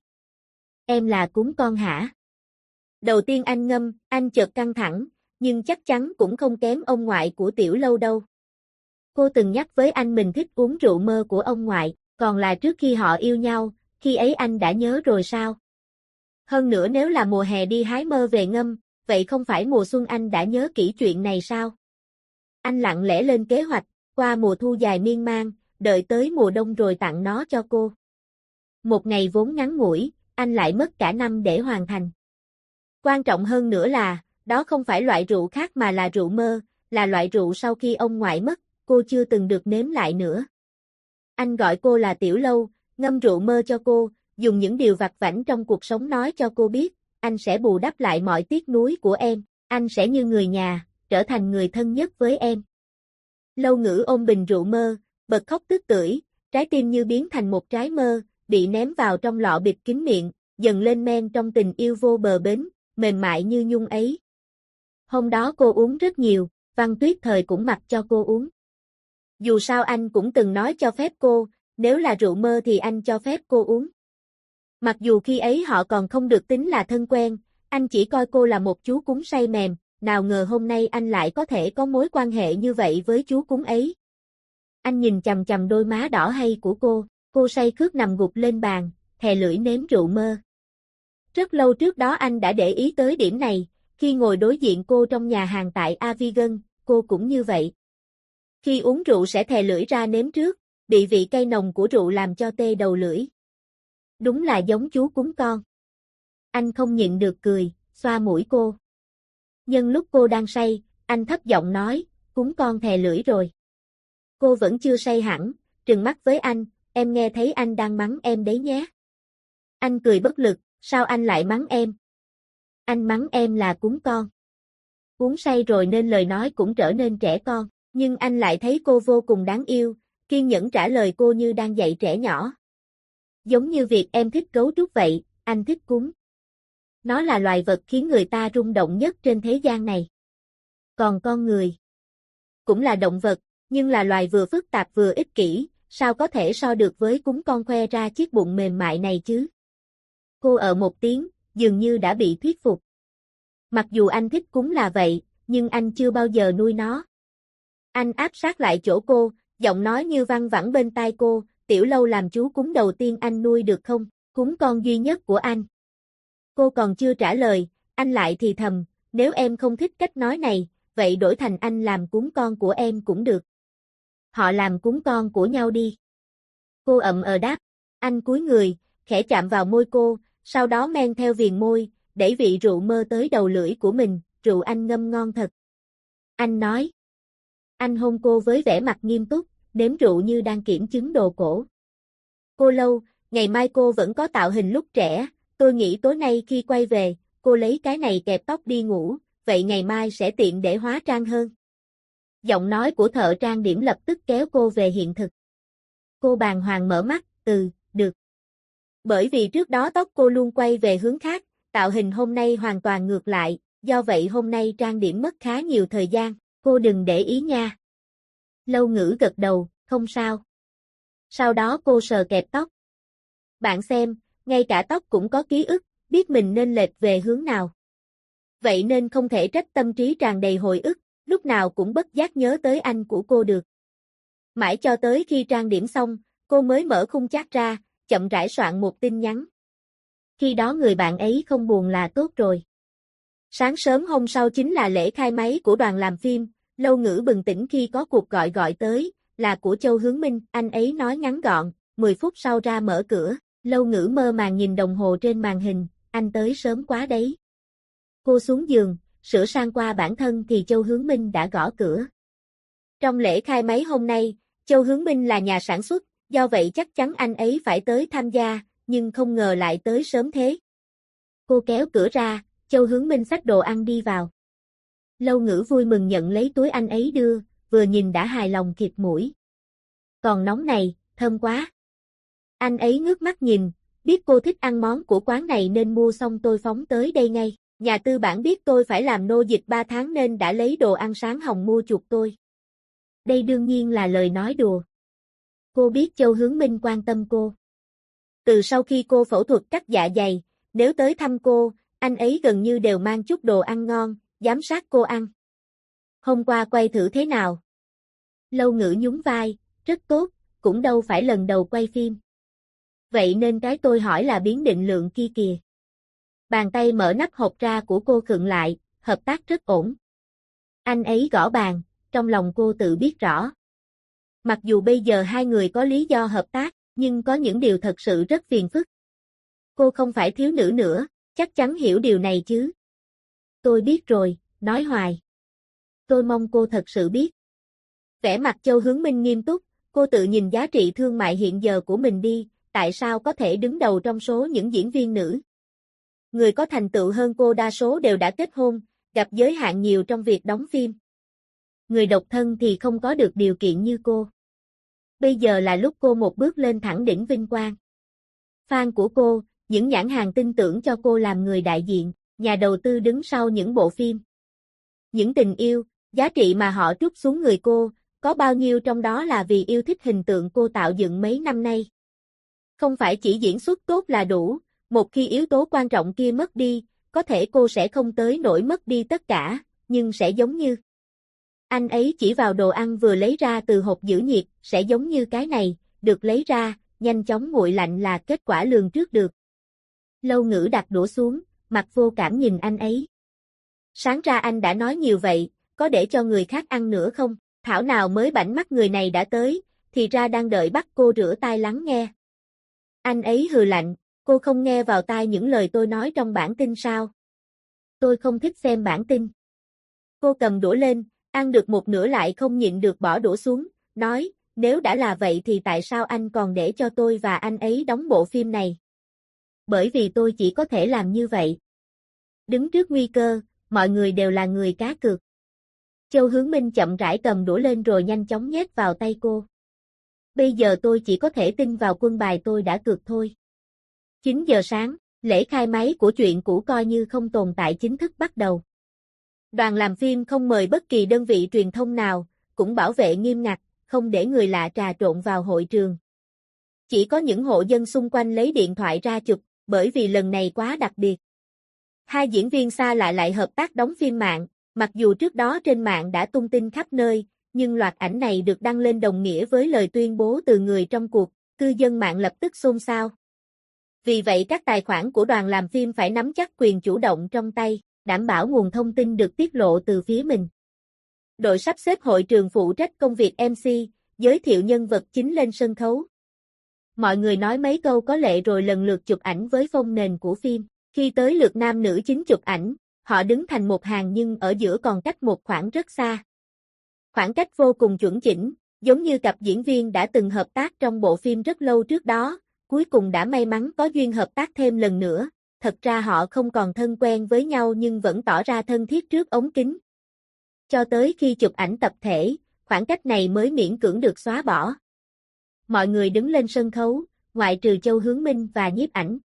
Em là cún con hả? Đầu tiên anh ngâm, anh chợt căng thẳng, nhưng chắc chắn cũng không kém ông ngoại của Tiểu Lâu đâu. Cô từng nhắc với anh mình thích uống rượu mơ của ông ngoại, còn là trước khi họ yêu nhau, khi ấy anh đã nhớ rồi sao? Hơn nữa nếu là mùa hè đi hái mơ về ngâm, vậy không phải mùa xuân anh đã nhớ kỹ chuyện này sao? Anh lặng lẽ lên kế hoạch, qua mùa thu dài miên man, đợi tới mùa đông rồi tặng nó cho cô. Một ngày vốn ngắn ngủi, anh lại mất cả năm để hoàn thành. Quan trọng hơn nữa là, đó không phải loại rượu khác mà là rượu mơ, là loại rượu sau khi ông ngoại mất, cô chưa từng được nếm lại nữa. Anh gọi cô là Tiểu Lâu, ngâm rượu mơ cho cô, dùng những điều vặt vãnh trong cuộc sống nói cho cô biết, anh sẽ bù đắp lại mọi tiếc nuối của em, anh sẽ như người nhà, trở thành người thân nhất với em. Lâu Ngữ ôm bình rượu mơ, bật khóc tức tưởi, trái tim như biến thành một trái mơ, bị ném vào trong lọ bịt kín miệng, dần lên men trong tình yêu vô bờ bến, mềm mại như nhung ấy. Hôm đó cô uống rất nhiều, Văn Tuyết Thời cũng mặc cho cô uống. Dù sao anh cũng từng nói cho phép cô, nếu là rượu mơ thì anh cho phép cô uống. Mặc dù khi ấy họ còn không được tính là thân quen, anh chỉ coi cô là một chú cún say mềm, nào ngờ hôm nay anh lại có thể có mối quan hệ như vậy với chú cún ấy. Anh nhìn chằm chằm đôi má đỏ hay của cô say khướt nằm gục lên bàn, thè lưỡi nếm rượu mơ. Rất lâu trước đó anh đã để ý tới điểm này, khi ngồi đối diện cô trong nhà hàng tại Avigan, cô cũng như vậy. Khi uống rượu sẽ thè lưỡi ra nếm trước, bị vị cay nồng của rượu làm cho tê đầu lưỡi. Đúng là giống chú cún con. Anh không nhịn được cười, xoa mũi cô. Nhân lúc cô đang say, anh thấp giọng nói, cún con thè lưỡi rồi. Cô vẫn chưa say hẳn, trừng mắt với anh, em nghe thấy anh đang mắng em đấy nhé. Anh cười bất lực, sao anh lại mắng em? Anh mắng em là cún con. Uống say rồi nên lời nói cũng trở nên trẻ con, nhưng anh lại thấy cô vô cùng đáng yêu, kiên nhẫn trả lời cô như đang dạy trẻ nhỏ. Giống như việc em thích gấu trúc vậy, anh thích cún. Nó là loài vật khiến người ta rung động nhất trên thế gian này. Còn con người cũng là động vật, nhưng là loài vừa phức tạp vừa ích kỷ, sao có thể so được với cún con khoe ra chiếc bụng mềm mại này chứ? Cô một tiếng, dường như đã bị thuyết phục. Mặc dù anh thích cún là vậy, nhưng anh chưa bao giờ nuôi nó. Anh áp sát lại chỗ cô, giọng nói như văng vẳng bên tai cô, Tiểu Lâu làm chú cún đầu tiên anh nuôi được không? Cún con duy nhất của anh. Cô còn chưa trả lời, anh lại thì thầm, nếu em không thích cách nói này, vậy đổi thành anh làm cún con của em cũng được. Họ làm cún con của nhau đi. Cô đáp, anh cúi người, khẽ chạm vào môi cô, sau đó men theo viền môi, đẩy vị rượu mơ tới đầu lưỡi của mình, rượu anh ngâm ngon thật. Anh nói. Anh hôn cô với vẻ mặt nghiêm túc, nếm rượu như đang kiểm chứng đồ cổ. Cô Lâu, ngày mai cô vẫn có tạo hình lúc trẻ, tôi nghĩ tối nay khi quay về, cô lấy cái này kẹp tóc đi ngủ, vậy ngày mai sẽ tiện để hóa trang hơn. Giọng nói của thợ trang điểm lập tức kéo cô về hiện thực. Cô bàng hoàng mở mắt, được. Bởi vì trước đó tóc cô luôn quay về hướng khác, tạo hình hôm nay hoàn toàn ngược lại, do vậy hôm nay trang điểm mất khá nhiều thời gian, cô đừng để ý nha. Lâu Ngữ gật đầu, không sao. Sau đó cô sờ kẹp tóc. Bạn xem, ngay cả tóc cũng có ký ức, biết mình nên lệch về hướng nào. Vậy nên không thể trách tâm trí tràn đầy hồi ức, lúc nào cũng bất giác nhớ tới anh của cô được. Mãi cho tới khi trang điểm xong, cô mới mở khung chat ra, chậm rãi soạn một tin nhắn. Khi đó người bạn ấy không buồn là tốt rồi. Sáng sớm hôm sau chính là lễ khai máy của đoàn làm phim, Lâu Ngữ bừng tỉnh khi có cuộc gọi tới, là của Châu Hướng Minh, anh ấy nói ngắn gọn, 10 phút sau ra mở cửa, Lâu Ngữ mơ màng nhìn đồng hồ trên màn hình, anh tới sớm quá đấy. Cô xuống giường, sửa sang qua bản thân thì Châu Hướng Minh đã gõ cửa. Trong lễ khai máy hôm nay, Châu Hướng Minh là nhà sản xuất, do vậy chắc chắn anh ấy phải tới tham gia, nhưng không ngờ lại tới sớm thế. Cô kéo cửa ra, Châu Hướng Minh xách đồ ăn đi vào. Lâu Ngữ vui mừng nhận lấy túi anh ấy đưa, vừa nhìn đã hài lòng khịt mũi. Còn nóng này, thơm quá. Anh ấy ngước mắt nhìn, biết cô thích ăn món của quán này nên mua xong tôi phóng tới đây ngay. Nhà tư bản biết tôi phải làm nô dịch 3 tháng nên đã lấy đồ ăn sáng hồng mua chuộc tôi. Đây đương nhiên là lời nói đùa. Cô biết Châu Hướng Minh quan tâm cô. Từ sau khi cô phẫu thuật cắt dạ dày, nếu tới thăm cô, anh ấy gần như đều mang chút đồ ăn ngon, giám sát cô ăn. Hôm qua quay thử thế nào? Lâu Ngữ nhún vai, rất tốt, cũng đâu phải lần đầu quay phim. Vậy nên cái tôi hỏi là biến định lượng kia kìa. Bàn tay mở nắp hộp ra của cô khựng lại, hợp tác rất ổn. Anh ấy gõ bàn, trong lòng cô tự biết rõ. Mặc dù bây giờ hai người có lý do hợp tác, nhưng có những điều thật sự rất phiền phức. Cô không phải thiếu nữ nữa, chắc chắn hiểu điều này chứ. Tôi biết rồi, nói hoài. Tôi mong cô thật sự biết. Vẻ mặt Châu Hướng Minh nghiêm túc, cô tự nhìn giá trị thương mại hiện giờ của mình đi, tại sao có thể đứng đầu trong số những diễn viên nữ. Người có thành tựu hơn cô đa số đều đã kết hôn, gặp giới hạn nhiều trong việc đóng phim. Người độc thân thì không có được điều kiện như cô. Bây giờ là lúc cô một bước lên thẳng đỉnh vinh quang. Fan của cô, những nhãn hàng tin tưởng cho cô làm người đại diện, nhà đầu tư đứng sau những bộ phim. Những tình yêu, giá trị mà họ trút xuống người cô, có bao nhiêu trong đó là vì yêu thích hình tượng cô tạo dựng mấy năm nay. Không phải chỉ diễn xuất tốt là đủ, một khi yếu tố quan trọng kia mất đi, có thể cô sẽ không tới nỗi mất đi tất cả, nhưng sẽ giống như. Anh ấy chỉ vào đồ ăn vừa lấy ra từ hộp giữ nhiệt, sẽ giống như cái này, được lấy ra, nhanh chóng nguội lạnh là kết quả lường trước được. Lâu Ngữ đặt đũa xuống, mặt vô cảm nhìn anh ấy. Sáng ra anh đã nói nhiều vậy, có để cho người khác ăn nữa không? Thảo nào mới bảnh mắt người này đã tới, thì ra đang đợi bắt cô rửa tai lắng nghe. Anh ấy hừ lạnh, cô không nghe vào tai những lời tôi nói trong bản tin sao? Tôi không thích xem bản tin. Cô cầm đũa lên, ăn được một nửa lại không nhịn được bỏ đũa xuống, nói, nếu đã là vậy thì tại sao anh còn để cho tôi và anh ấy đóng bộ phim này? Bởi vì tôi chỉ có thể làm như vậy. Đứng trước nguy cơ, mọi người đều là người cá cược. Châu Hướng Minh chậm rãi cầm đũa lên rồi nhanh chóng nhét vào tay cô. Bây giờ tôi chỉ có thể tin vào quân bài tôi đã cược thôi. 9 giờ sáng, lễ khai máy của chuyện cũ coi như không tồn tại chính thức bắt đầu. Đoàn làm phim không mời bất kỳ đơn vị truyền thông nào, cũng bảo vệ nghiêm ngặt, không để người lạ trà trộn vào hội trường. Chỉ có những hộ dân xung quanh lấy điện thoại ra chụp, bởi vì lần này quá đặc biệt. Hai diễn viên xa lạ lại hợp tác đóng phim mạng, Mặc dù trước đó trên mạng đã tung tin khắp nơi, nhưng loạt ảnh này được đăng lên đồng nghĩa với lời tuyên bố từ người trong cuộc, cư dân mạng lập tức xôn xao. Vì vậy các tài khoản của đoàn làm phim phải nắm chắc quyền chủ động trong tay, đảm bảo nguồn thông tin được tiết lộ từ phía mình. Đội sắp xếp hội trường phụ trách công việc MC, giới thiệu nhân vật chính lên sân khấu. Mọi người nói mấy câu có lệ rồi lần lượt chụp ảnh với phông nền của phim. Khi tới lượt nam nữ chính chụp ảnh, họ đứng thành một hàng nhưng ở giữa còn cách một khoảng rất xa. Khoảng cách vô cùng chuẩn chỉnh, giống như cặp diễn viên đã từng hợp tác trong bộ phim rất lâu trước đó, cuối cùng đã may mắn có duyên hợp tác thêm lần nữa. Thật ra họ không còn thân quen với nhau nhưng vẫn tỏ ra thân thiết trước ống kính. Cho tới khi chụp ảnh tập thể, khoảng cách này mới miễn cưỡng được xóa bỏ. Mọi người đứng lên sân khấu, ngoại trừ Châu Hướng Minh và nhiếp ảnh.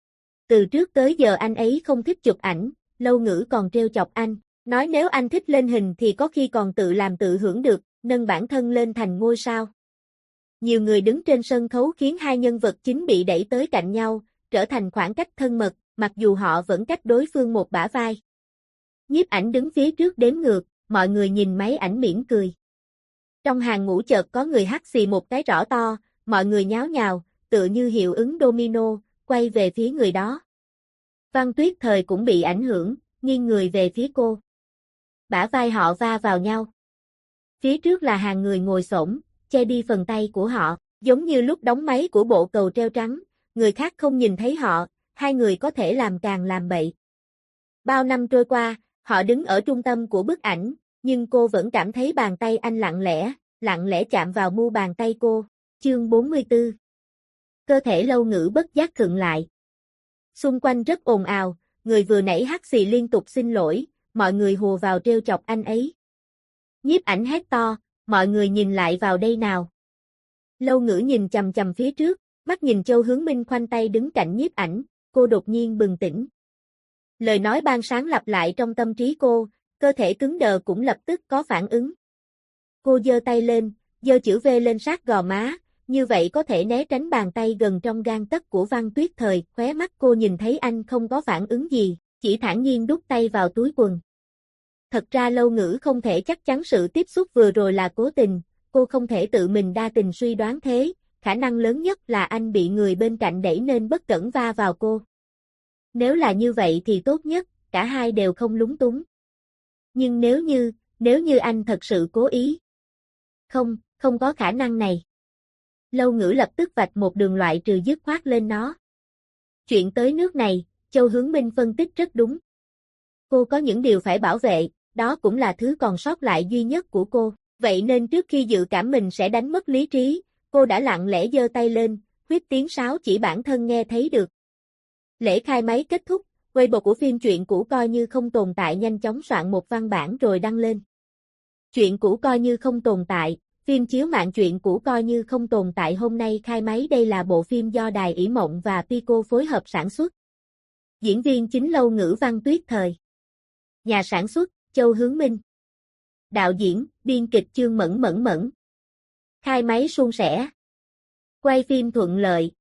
Từ trước tới giờ anh ấy không thích chụp ảnh, Lâu Ngữ còn trêu chọc anh, nói nếu anh thích lên hình thì có khi còn tự làm tự hưởng được, nâng bản thân lên thành ngôi sao. Nhiều người đứng trên sân khấu khiến hai nhân vật chính bị đẩy tới cạnh nhau, trở thành khoảng cách thân mật, mặc dù họ vẫn cách đối phương một bả vai. Nhiếp ảnh đứng phía trước đếm ngược, mọi người nhìn máy ảnh mỉm cười. Trong hàng ngũ chợt có người hắt xì một cái rõ to, mọi người nháo nhào, tựa như hiệu ứng domino, quay về phía người đó. Văn Tuyết Thời cũng bị ảnh hưởng, nghiêng người về phía cô. Bả vai họ va vào nhau. Phía trước là hàng người ngồi xổm, che đi phần tay của họ, giống như lúc đóng máy của bộ cầu treo trắng, người khác không nhìn thấy họ, hai người có thể làm càng làm bậy. Bao năm trôi qua, họ đứng ở trung tâm của bức ảnh, nhưng cô vẫn cảm thấy bàn tay anh lặng lẽ chạm vào mu bàn tay cô. Chương 44. Cơ thể Lâu Ngữ bất giác khựng lại. Xung quanh rất ồn ào, người vừa nãy hắt xì liên tục xin lỗi, mọi người hùa vào trêu chọc anh ấy. Nhiếp ảnh hét to, mọi người nhìn lại vào đây nào. Lâu Ngữ nhìn chằm chằm phía trước, mắt nhìn Châu Hướng Minh khoanh tay đứng cạnh nhiếp ảnh, cô đột nhiên bừng tỉnh. Lời nói ban sáng lặp lại trong tâm trí cô, cơ thể cứng đờ cũng lập tức có phản ứng. Cô giơ tay lên, giơ chữ V lên sát gò má, như vậy có thể né tránh bàn tay gần trong gang tấc của Văn Tuyết Thời, khóe mắt cô nhìn thấy anh không có phản ứng gì, chỉ thản nhiên đút tay vào túi quần. Thật ra Lâu Ngữ không thể chắc chắn sự tiếp xúc vừa rồi là cố tình, cô không thể tự mình đa tình suy đoán thế, khả năng lớn nhất là anh bị người bên cạnh đẩy nên bất cẩn va vào cô. Nếu là như vậy thì tốt nhất, cả hai đều không lúng túng. Nhưng nếu như anh thật sự cố ý. Không có khả năng này. Lâu Ngữ lập tức vạch một đường loại trừ dứt khoát lên nó. Chuyện tới nước này, Châu Hướng Minh phân tích rất đúng. Cô có những điều phải bảo vệ, đó cũng là thứ còn sót lại duy nhất của cô. Vậy nên trước khi dự cảm mình sẽ đánh mất lý trí, cô đã lặng lẽ giơ tay lên, huýt tiếng sáo chỉ bản thân nghe thấy được. Lễ khai máy kết thúc, Weibo của phim Chuyện Cũ Coi Như Không Tồn Tại nhanh chóng soạn một văn bản rồi đăng lên. Chuyện cũ coi như không tồn tại, phim chiếu mạng Chuyện Cũ Coi Như Không Tồn Tại hôm nay khai máy. Đây là bộ phim do Đài ỷ Mộng và Pico phối hợp sản xuất. Diễn viên chính Lâu Ngữ, Văn Tuyết Thời. Nhà sản xuất, Châu Hướng Minh. Đạo diễn, biên kịch Chương Mẫn Mẫn. Khai máy suôn sẻ. Quay phim thuận lợi.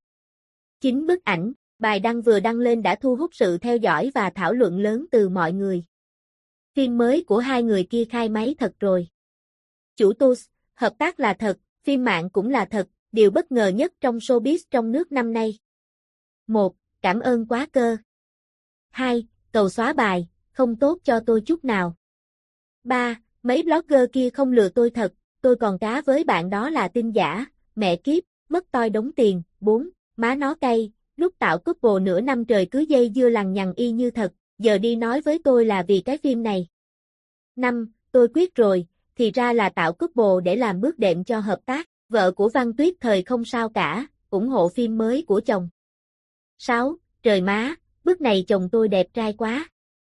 9 bức ảnh, bài đăng vừa đăng lên đã thu hút sự theo dõi và thảo luận lớn từ mọi người. Phim mới của hai người kia khai máy thật rồi. Chủ TOS, hợp tác là thật, phim mạng cũng là thật, điều bất ngờ nhất trong showbiz trong nước năm nay. 1. Cảm ơn quá cơ. 2. Cầu xóa bài, không tốt cho tôi chút nào. 3. Mấy blogger kia không lừa tôi thật, tôi còn cá với bạn đó là tin giả, mẹ kiếp, mất toi đống tiền. 4. Má nó cay, lúc tạo couple nửa năm trời cứ dây dưa lằng nhằng y như thật, giờ đi nói với tôi là vì cái phim này. 5. Tôi quyết rồi, thì ra là tạo couple để làm bước đệm cho hợp tác, vợ của Văn Tuyết Thời không sao cả, ủng hộ phim mới của chồng. 6. Trời má, bức này chồng tôi đẹp trai quá.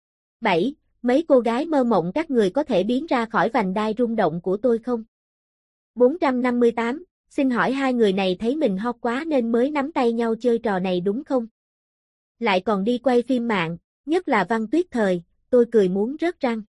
7. Mấy cô gái mơ mộng các người có thể biến ra khỏi vành đai rung động của tôi không? 458. Xin hỏi hai người này thấy mình hot quá nên mới nắm tay nhau chơi trò này đúng không? Lại còn đi quay phim mạng, nhất là Văn Tuyết Thời, tôi cười muốn rớt răng.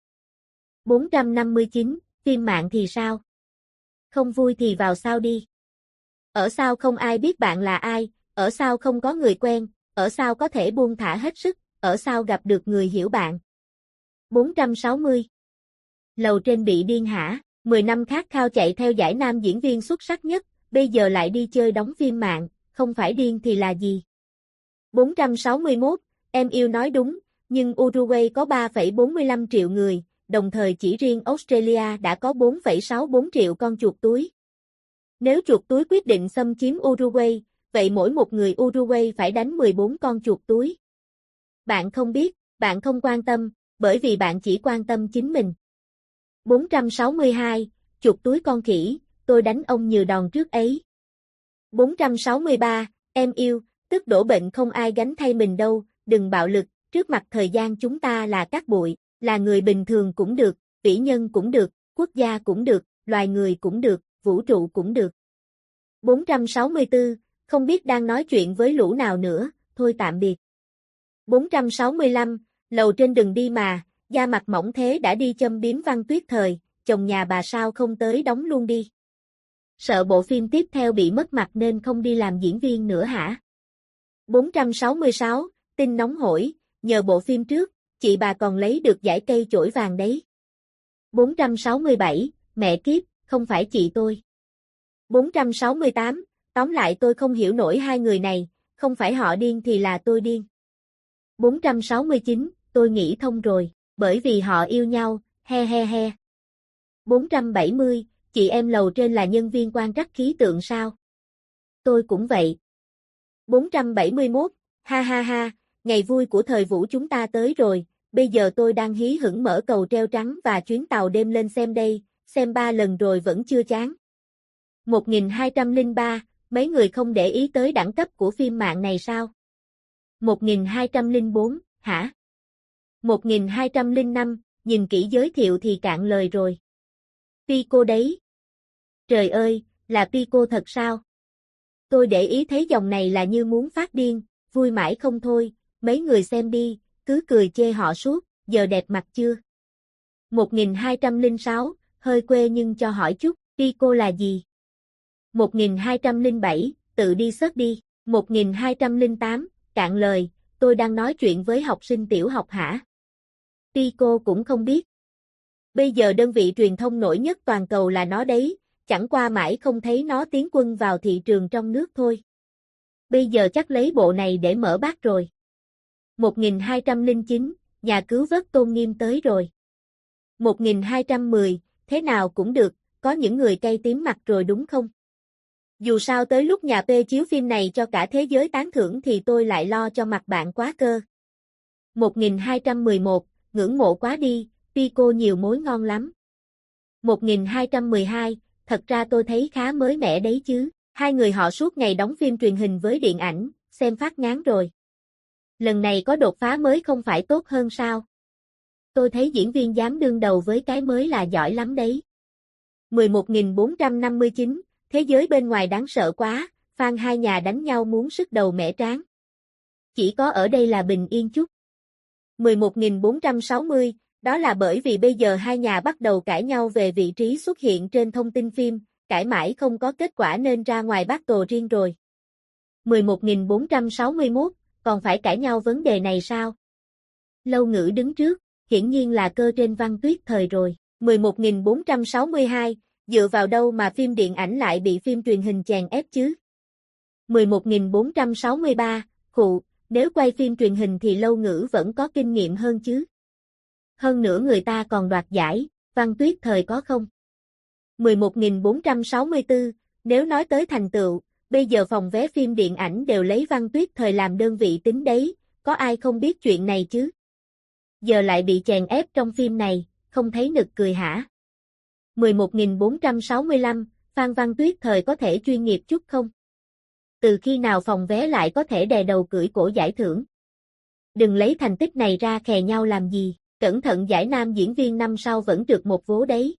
459. Phim mạng thì sao? Không vui thì vào sao đi. Ở sao không ai biết bạn là ai, ở sao không có người quen, ở sao có thể buông thả hết sức, ở sao gặp được người hiểu bạn. 460. Lầu trên bị điên hả? 10 năm khát khao chạy theo giải nam diễn viên xuất sắc nhất, bây giờ lại đi chơi đóng phim mạng, không phải điên thì là gì? 461, em yêu nói đúng, nhưng Uruguay có 3,45 triệu người, đồng thời chỉ riêng Australia đã có 4,64 triệu con chuột túi. Nếu chuột túi quyết định xâm chiếm Uruguay, vậy mỗi một người Uruguay phải đánh 14 con chuột túi. Bạn không biết, bạn không quan tâm, bởi vì bạn chỉ quan tâm chính mình. 462, chuột túi con khỉ, tôi đánh ông nhiều đòn trước ấy. 463, em yêu, tức đổ bệnh không ai gánh thay mình đâu, đừng bạo lực, trước mặt thời gian chúng ta là cát bụi, là người bình thường cũng được, vĩ nhân cũng được, quốc gia cũng được, loài người cũng được, vũ trụ cũng được. 464, không biết đang nói chuyện với lũ nào nữa, thôi tạm biệt. 465, lầu trên đừng đi mà, da mặt mỏng thế đã đi châm biếm Văn Tuyết Thời, chồng nhà bà sao không tới đóng luôn đi. Sợ bộ phim tiếp theo bị mất mặt nên không đi làm diễn viên nữa hả? 466, tin nóng hổi, nhờ bộ phim trước, chị bà còn lấy được giải cây chổi vàng đấy. 467, mẹ kiếp, không phải chị tôi. 468, tóm lại tôi không hiểu nổi hai người này, không phải họ điên thì là tôi điên. 469, tôi nghĩ thông rồi, bởi vì họ yêu nhau, he he he. 470, chị em lầu trên là nhân viên quan trắc khí tượng sao? Tôi cũng vậy. 471, ha ha ha, ngày vui của thời Vũ chúng ta tới rồi, bây giờ tôi đang hí hửng mở cầu treo trắng và chuyến tàu đêm lên xem đây, xem 3 lần rồi vẫn chưa chán. 1203, mấy người không để ý tới đẳng cấp của phim mạng này sao? 1204, hả? 1205, nhìn kỹ giới thiệu thì cạn lời rồi. Pico đấy. Trời ơi, là Pico thật sao? Tôi để ý thấy dòng này là như muốn phát điên, vui mãi không thôi, mấy người xem đi, cứ cười chê họ suốt, giờ đẹp mặt chưa? 1206, hơi quê nhưng cho hỏi chút, Pico là gì? 1207, tự đi search đi. 1208, cạn lời, tôi đang nói chuyện với học sinh tiểu học hả? Pico cũng không biết. Bây giờ đơn vị truyền thông nổi nhất toàn cầu là nó đấy, chẳng qua mãi không thấy nó tiến quân vào thị trường trong nước thôi. Bây giờ chắc lấy bộ này để mở bát rồi. 1209, nhà cứu vớt tôn nghiêm tới rồi. 1210, thế nào cũng được, có những người cay tím mặt rồi đúng không? Dù sao tới lúc nhà P chiếu phim này cho cả thế giới tán thưởng thì tôi lại lo cho mặt bạn quá cơ. 1211, ngưỡng mộ quá đi, Pico nhiều mối ngon lắm. 1212, thật ra tôi thấy khá mới mẻ đấy chứ, hai người họ suốt ngày đóng phim truyền hình với điện ảnh, xem phát ngán rồi. Lần này có đột phá mới không phải tốt hơn sao? Tôi thấy diễn viên dám đương đầu với cái mới là giỏi lắm đấy. 11459, thế giới bên ngoài đáng sợ quá, fan hai nhà đánh nhau muốn sứt đầu mẻ trán. Chỉ có ở đây là bình yên chút. 11460, đó là bởi vì bây giờ hai nhà bắt đầu cãi nhau về vị trí xuất hiện trên thông tin phim, cãi mãi không có kết quả nên ra ngoài battle riêng rồi. 11461, còn phải cãi nhau vấn đề này sao? Lâu Ngữ đứng trước, hiển nhiên là cơ trên Văn Tuyết Thời rồi. 11462, dựa vào đâu mà phim điện ảnh lại bị phim truyền hình chèn ép chứ? 11463, khụ, nếu quay phim truyền hình thì Lâu Ngữ vẫn có kinh nghiệm hơn chứ. Hơn nữa người ta còn đoạt giải, Văn Tuyết Thời có không? 11464, nếu nói tới thành tựu, bây giờ phòng vé phim điện ảnh đều lấy Văn Tuyết Thời làm đơn vị tính đấy, có ai không biết chuyện này chứ? Giờ lại bị chèn ép trong phim này, không thấy nực cười hả? 11465, Phan Văn Tuyết Thời có thể chuyên nghiệp chút không? Từ khi nào phòng vé lại có thể đè đầu cưỡi cổ giải thưởng? Đừng lấy thành tích này ra khè nhau làm gì, cẩn thận giải nam diễn viên năm sau vẫn trượt một vố đấy.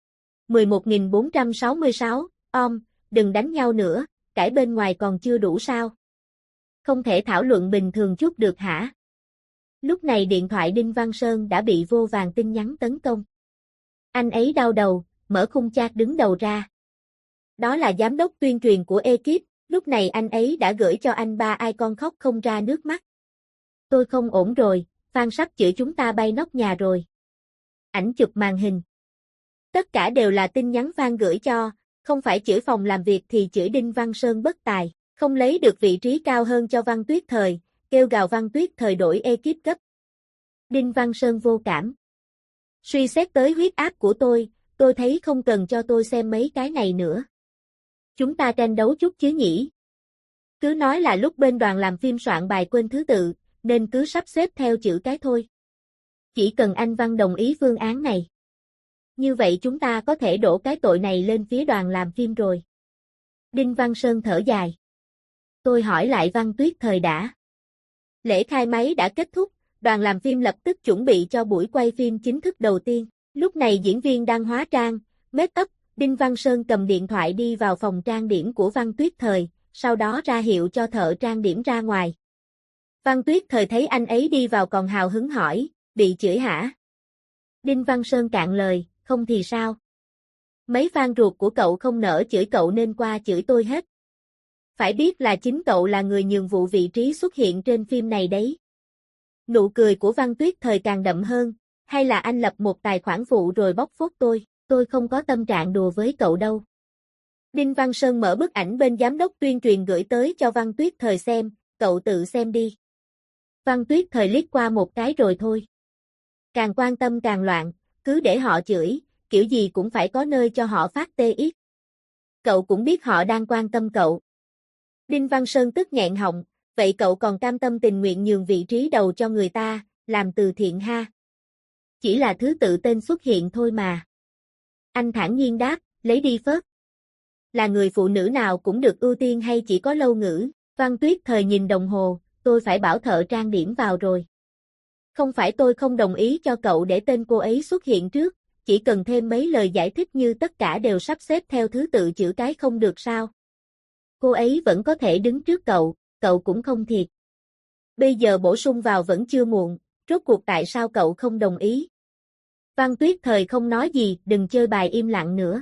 11466, đừng đánh nhau nữa, cãi bên ngoài còn chưa đủ sao? Không thể thảo luận bình thường chút được hả? Lúc này điện thoại Đinh Văn Sơn đã bị vô vàn tin nhắn tấn công. Anh ấy đau đầu, mở khung chat đứng đầu ra. Đó là giám đốc tuyên truyền của ekip, lúc này anh ấy đã gửi cho anh ba icon khóc không ra nước mắt. Tôi không ổn rồi, fan sắp chửi chúng ta bay nóc nhà rồi. Ảnh chụp màn hình. Tất cả đều là tin nhắn fan gửi cho, không phải chửi phòng làm việc thì chửi Đinh Văn Sơn bất tài, không lấy được vị trí cao hơn cho Văn Tuyết Thời, kêu gào Văn Tuyết Thời đổi ekip cấp. Đinh Văn Sơn vô cảm. Suy xét tới huyết áp của tôi thấy không cần cho tôi xem mấy cái này nữa. Chúng ta tranh đấu chút chứ nhỉ? Cứ nói là lúc bên đoàn làm phim soạn bài quên thứ tự, nên cứ sắp xếp theo chữ cái thôi. Chỉ cần anh Văn đồng ý phương án này. Như vậy chúng ta có thể đổ cái tội này lên phía đoàn làm phim rồi. Đinh Văn Sơn thở dài. Tôi hỏi lại Văn Tuyết Thời đã. Lễ khai máy đã kết thúc, đoàn làm phim lập tức chuẩn bị cho buổi quay phim chính thức đầu tiên. Lúc này diễn viên đang hóa trang, make up, Đinh Văn Sơn cầm điện thoại đi vào phòng trang điểm của Văn Tuyết Thời, sau đó ra hiệu cho thợ trang điểm ra ngoài. Văn Tuyết Thời thấy anh ấy đi vào còn hào hứng hỏi, bị chửi hả? Đinh Văn Sơn cạn lời, không thì sao? Mấy fan ruột của cậu không nỡ chửi cậu nên qua chửi tôi hết. Phải biết là chính cậu là người nhường vụ vị trí xuất hiện trên phim này đấy. Nụ cười của Văn Tuyết Thời càng đậm hơn, hay là anh lập một tài khoản phụ rồi bóc phốt tôi không có tâm trạng đùa với cậu đâu. Đinh Văn Sơn mở bức ảnh bên giám đốc tuyên truyền gửi tới cho Văn Tuyết Thời xem, cậu tự xem đi. Văn Tuyết Thời liếc qua một cái rồi thôi. Càng quan tâm càng loạn, cứ để họ chửi, kiểu gì cũng phải có nơi cho họ phát tê yết. Cậu cũng biết họ đang quan tâm cậu. Đinh Văn Sơn tức nghẹn họng, vậy cậu còn cam tâm tình nguyện nhường vị trí đầu cho người ta, làm từ thiện ha. Chỉ là thứ tự tên xuất hiện thôi mà. Anh thản nhiên đáp, lấy đi phớt. Là người phụ nữ nào cũng được ưu tiên hay chỉ có Lâu Ngữ? Văn Tuyết Thời nhìn đồng hồ, tôi phải bảo thợ trang điểm vào rồi. Không phải tôi không đồng ý cho cậu để tên cô ấy xuất hiện trước, chỉ cần thêm mấy lời giải thích như tất cả đều sắp xếp theo thứ tự chữ cái không được sao? Cô ấy vẫn có thể đứng trước cậu cũng không thiệt. Bây giờ bổ sung vào vẫn chưa muộn, rốt cuộc tại sao cậu không đồng ý? Văn Tuyết Thời không nói gì, đừng chơi bài im lặng nữa.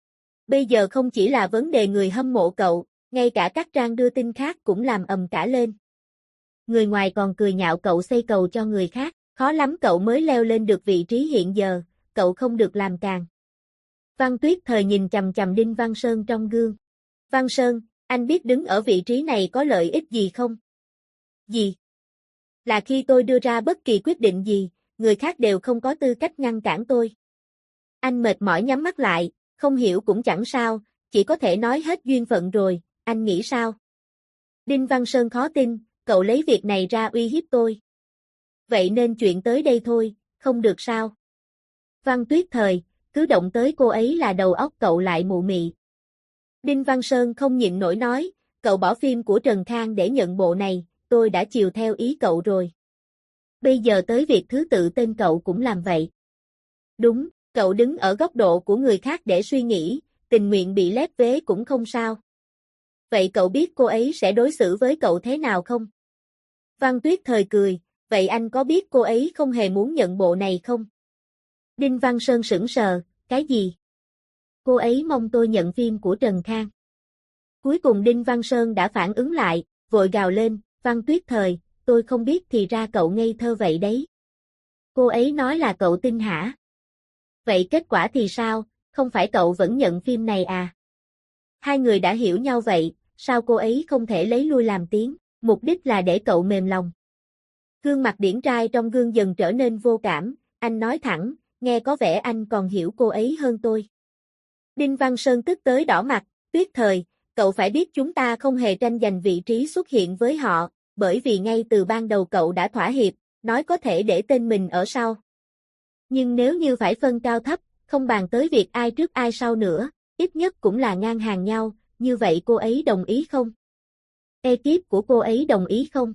Bây giờ không chỉ là vấn đề người hâm mộ cậu, ngay cả các trang đưa tin khác cũng làm ầm cả lên. Người ngoài còn cười nhạo cậu xây cầu cho người khác, khó lắm cậu mới leo lên được vị trí hiện giờ, cậu không được làm càng. Văn Tuyết Thời nhìn chằm chằm Đinh Văn Sơn trong gương. Văn Sơn, anh biết đứng ở vị trí này có lợi ích gì không? Gì? Là khi tôi đưa ra bất kỳ quyết định gì, người khác đều không có tư cách ngăn cản tôi. Anh mệt mỏi nhắm mắt lại, không hiểu cũng chẳng sao, chỉ có thể nói hết duyên phận rồi, anh nghĩ sao? Đinh Văn Sơn khó tin, cậu lấy việc này ra uy hiếp tôi. Vậy nên chuyện tới đây thôi, không được sao? Văn Tuyết Thời, cứ động tới cô ấy là đầu óc cậu lại mụ mị. Đinh Văn Sơn không nhịn nổi nói, cậu bỏ phim của Trần Khang để nhận bộ này, tôi đã chiều theo ý cậu rồi. Bây giờ tới việc thứ tự tên cậu cũng làm vậy. Đúng, cậu đứng ở góc độ của người khác để suy nghĩ, tình nguyện bị lép vế cũng không sao. Vậy cậu biết cô ấy sẽ đối xử với cậu thế nào không? Văn Tuyết Thời cười, vậy anh có biết cô ấy không hề muốn nhận bộ này không? Đinh Văn Sơn sững sờ, cái gì? Cô ấy mong tôi nhận phim của Trần Khang. Cuối cùng Đinh Văn Sơn đã phản ứng lại, vội gào lên, Văn Tuyết Thời, tôi không biết thì ra cậu ngây thơ vậy đấy. Cô ấy nói là cậu tin hả? Vậy kết quả thì sao, không phải cậu vẫn nhận phim này à? Hai người đã hiểu nhau vậy, sao cô ấy không thể lấy lui làm tiếng, mục đích là để cậu mềm lòng. Gương mặt điển trai trong gương dần trở nên vô cảm, anh nói thẳng, nghe có vẻ anh còn hiểu cô ấy hơn tôi. Đinh Văn Sơn tức tới đỏ mặt, Tuyết Thời, cậu phải biết chúng ta không hề tranh giành vị trí xuất hiện với họ, bởi vì ngay từ ban đầu cậu đã thỏa hiệp, nói có thể để tên mình ở sau. Nhưng nếu như phải phân cao thấp, không bàn tới việc ai trước ai sau nữa, ít nhất cũng là ngang hàng nhau, như vậy cô ấy đồng ý không? Ekip của cô ấy đồng ý không?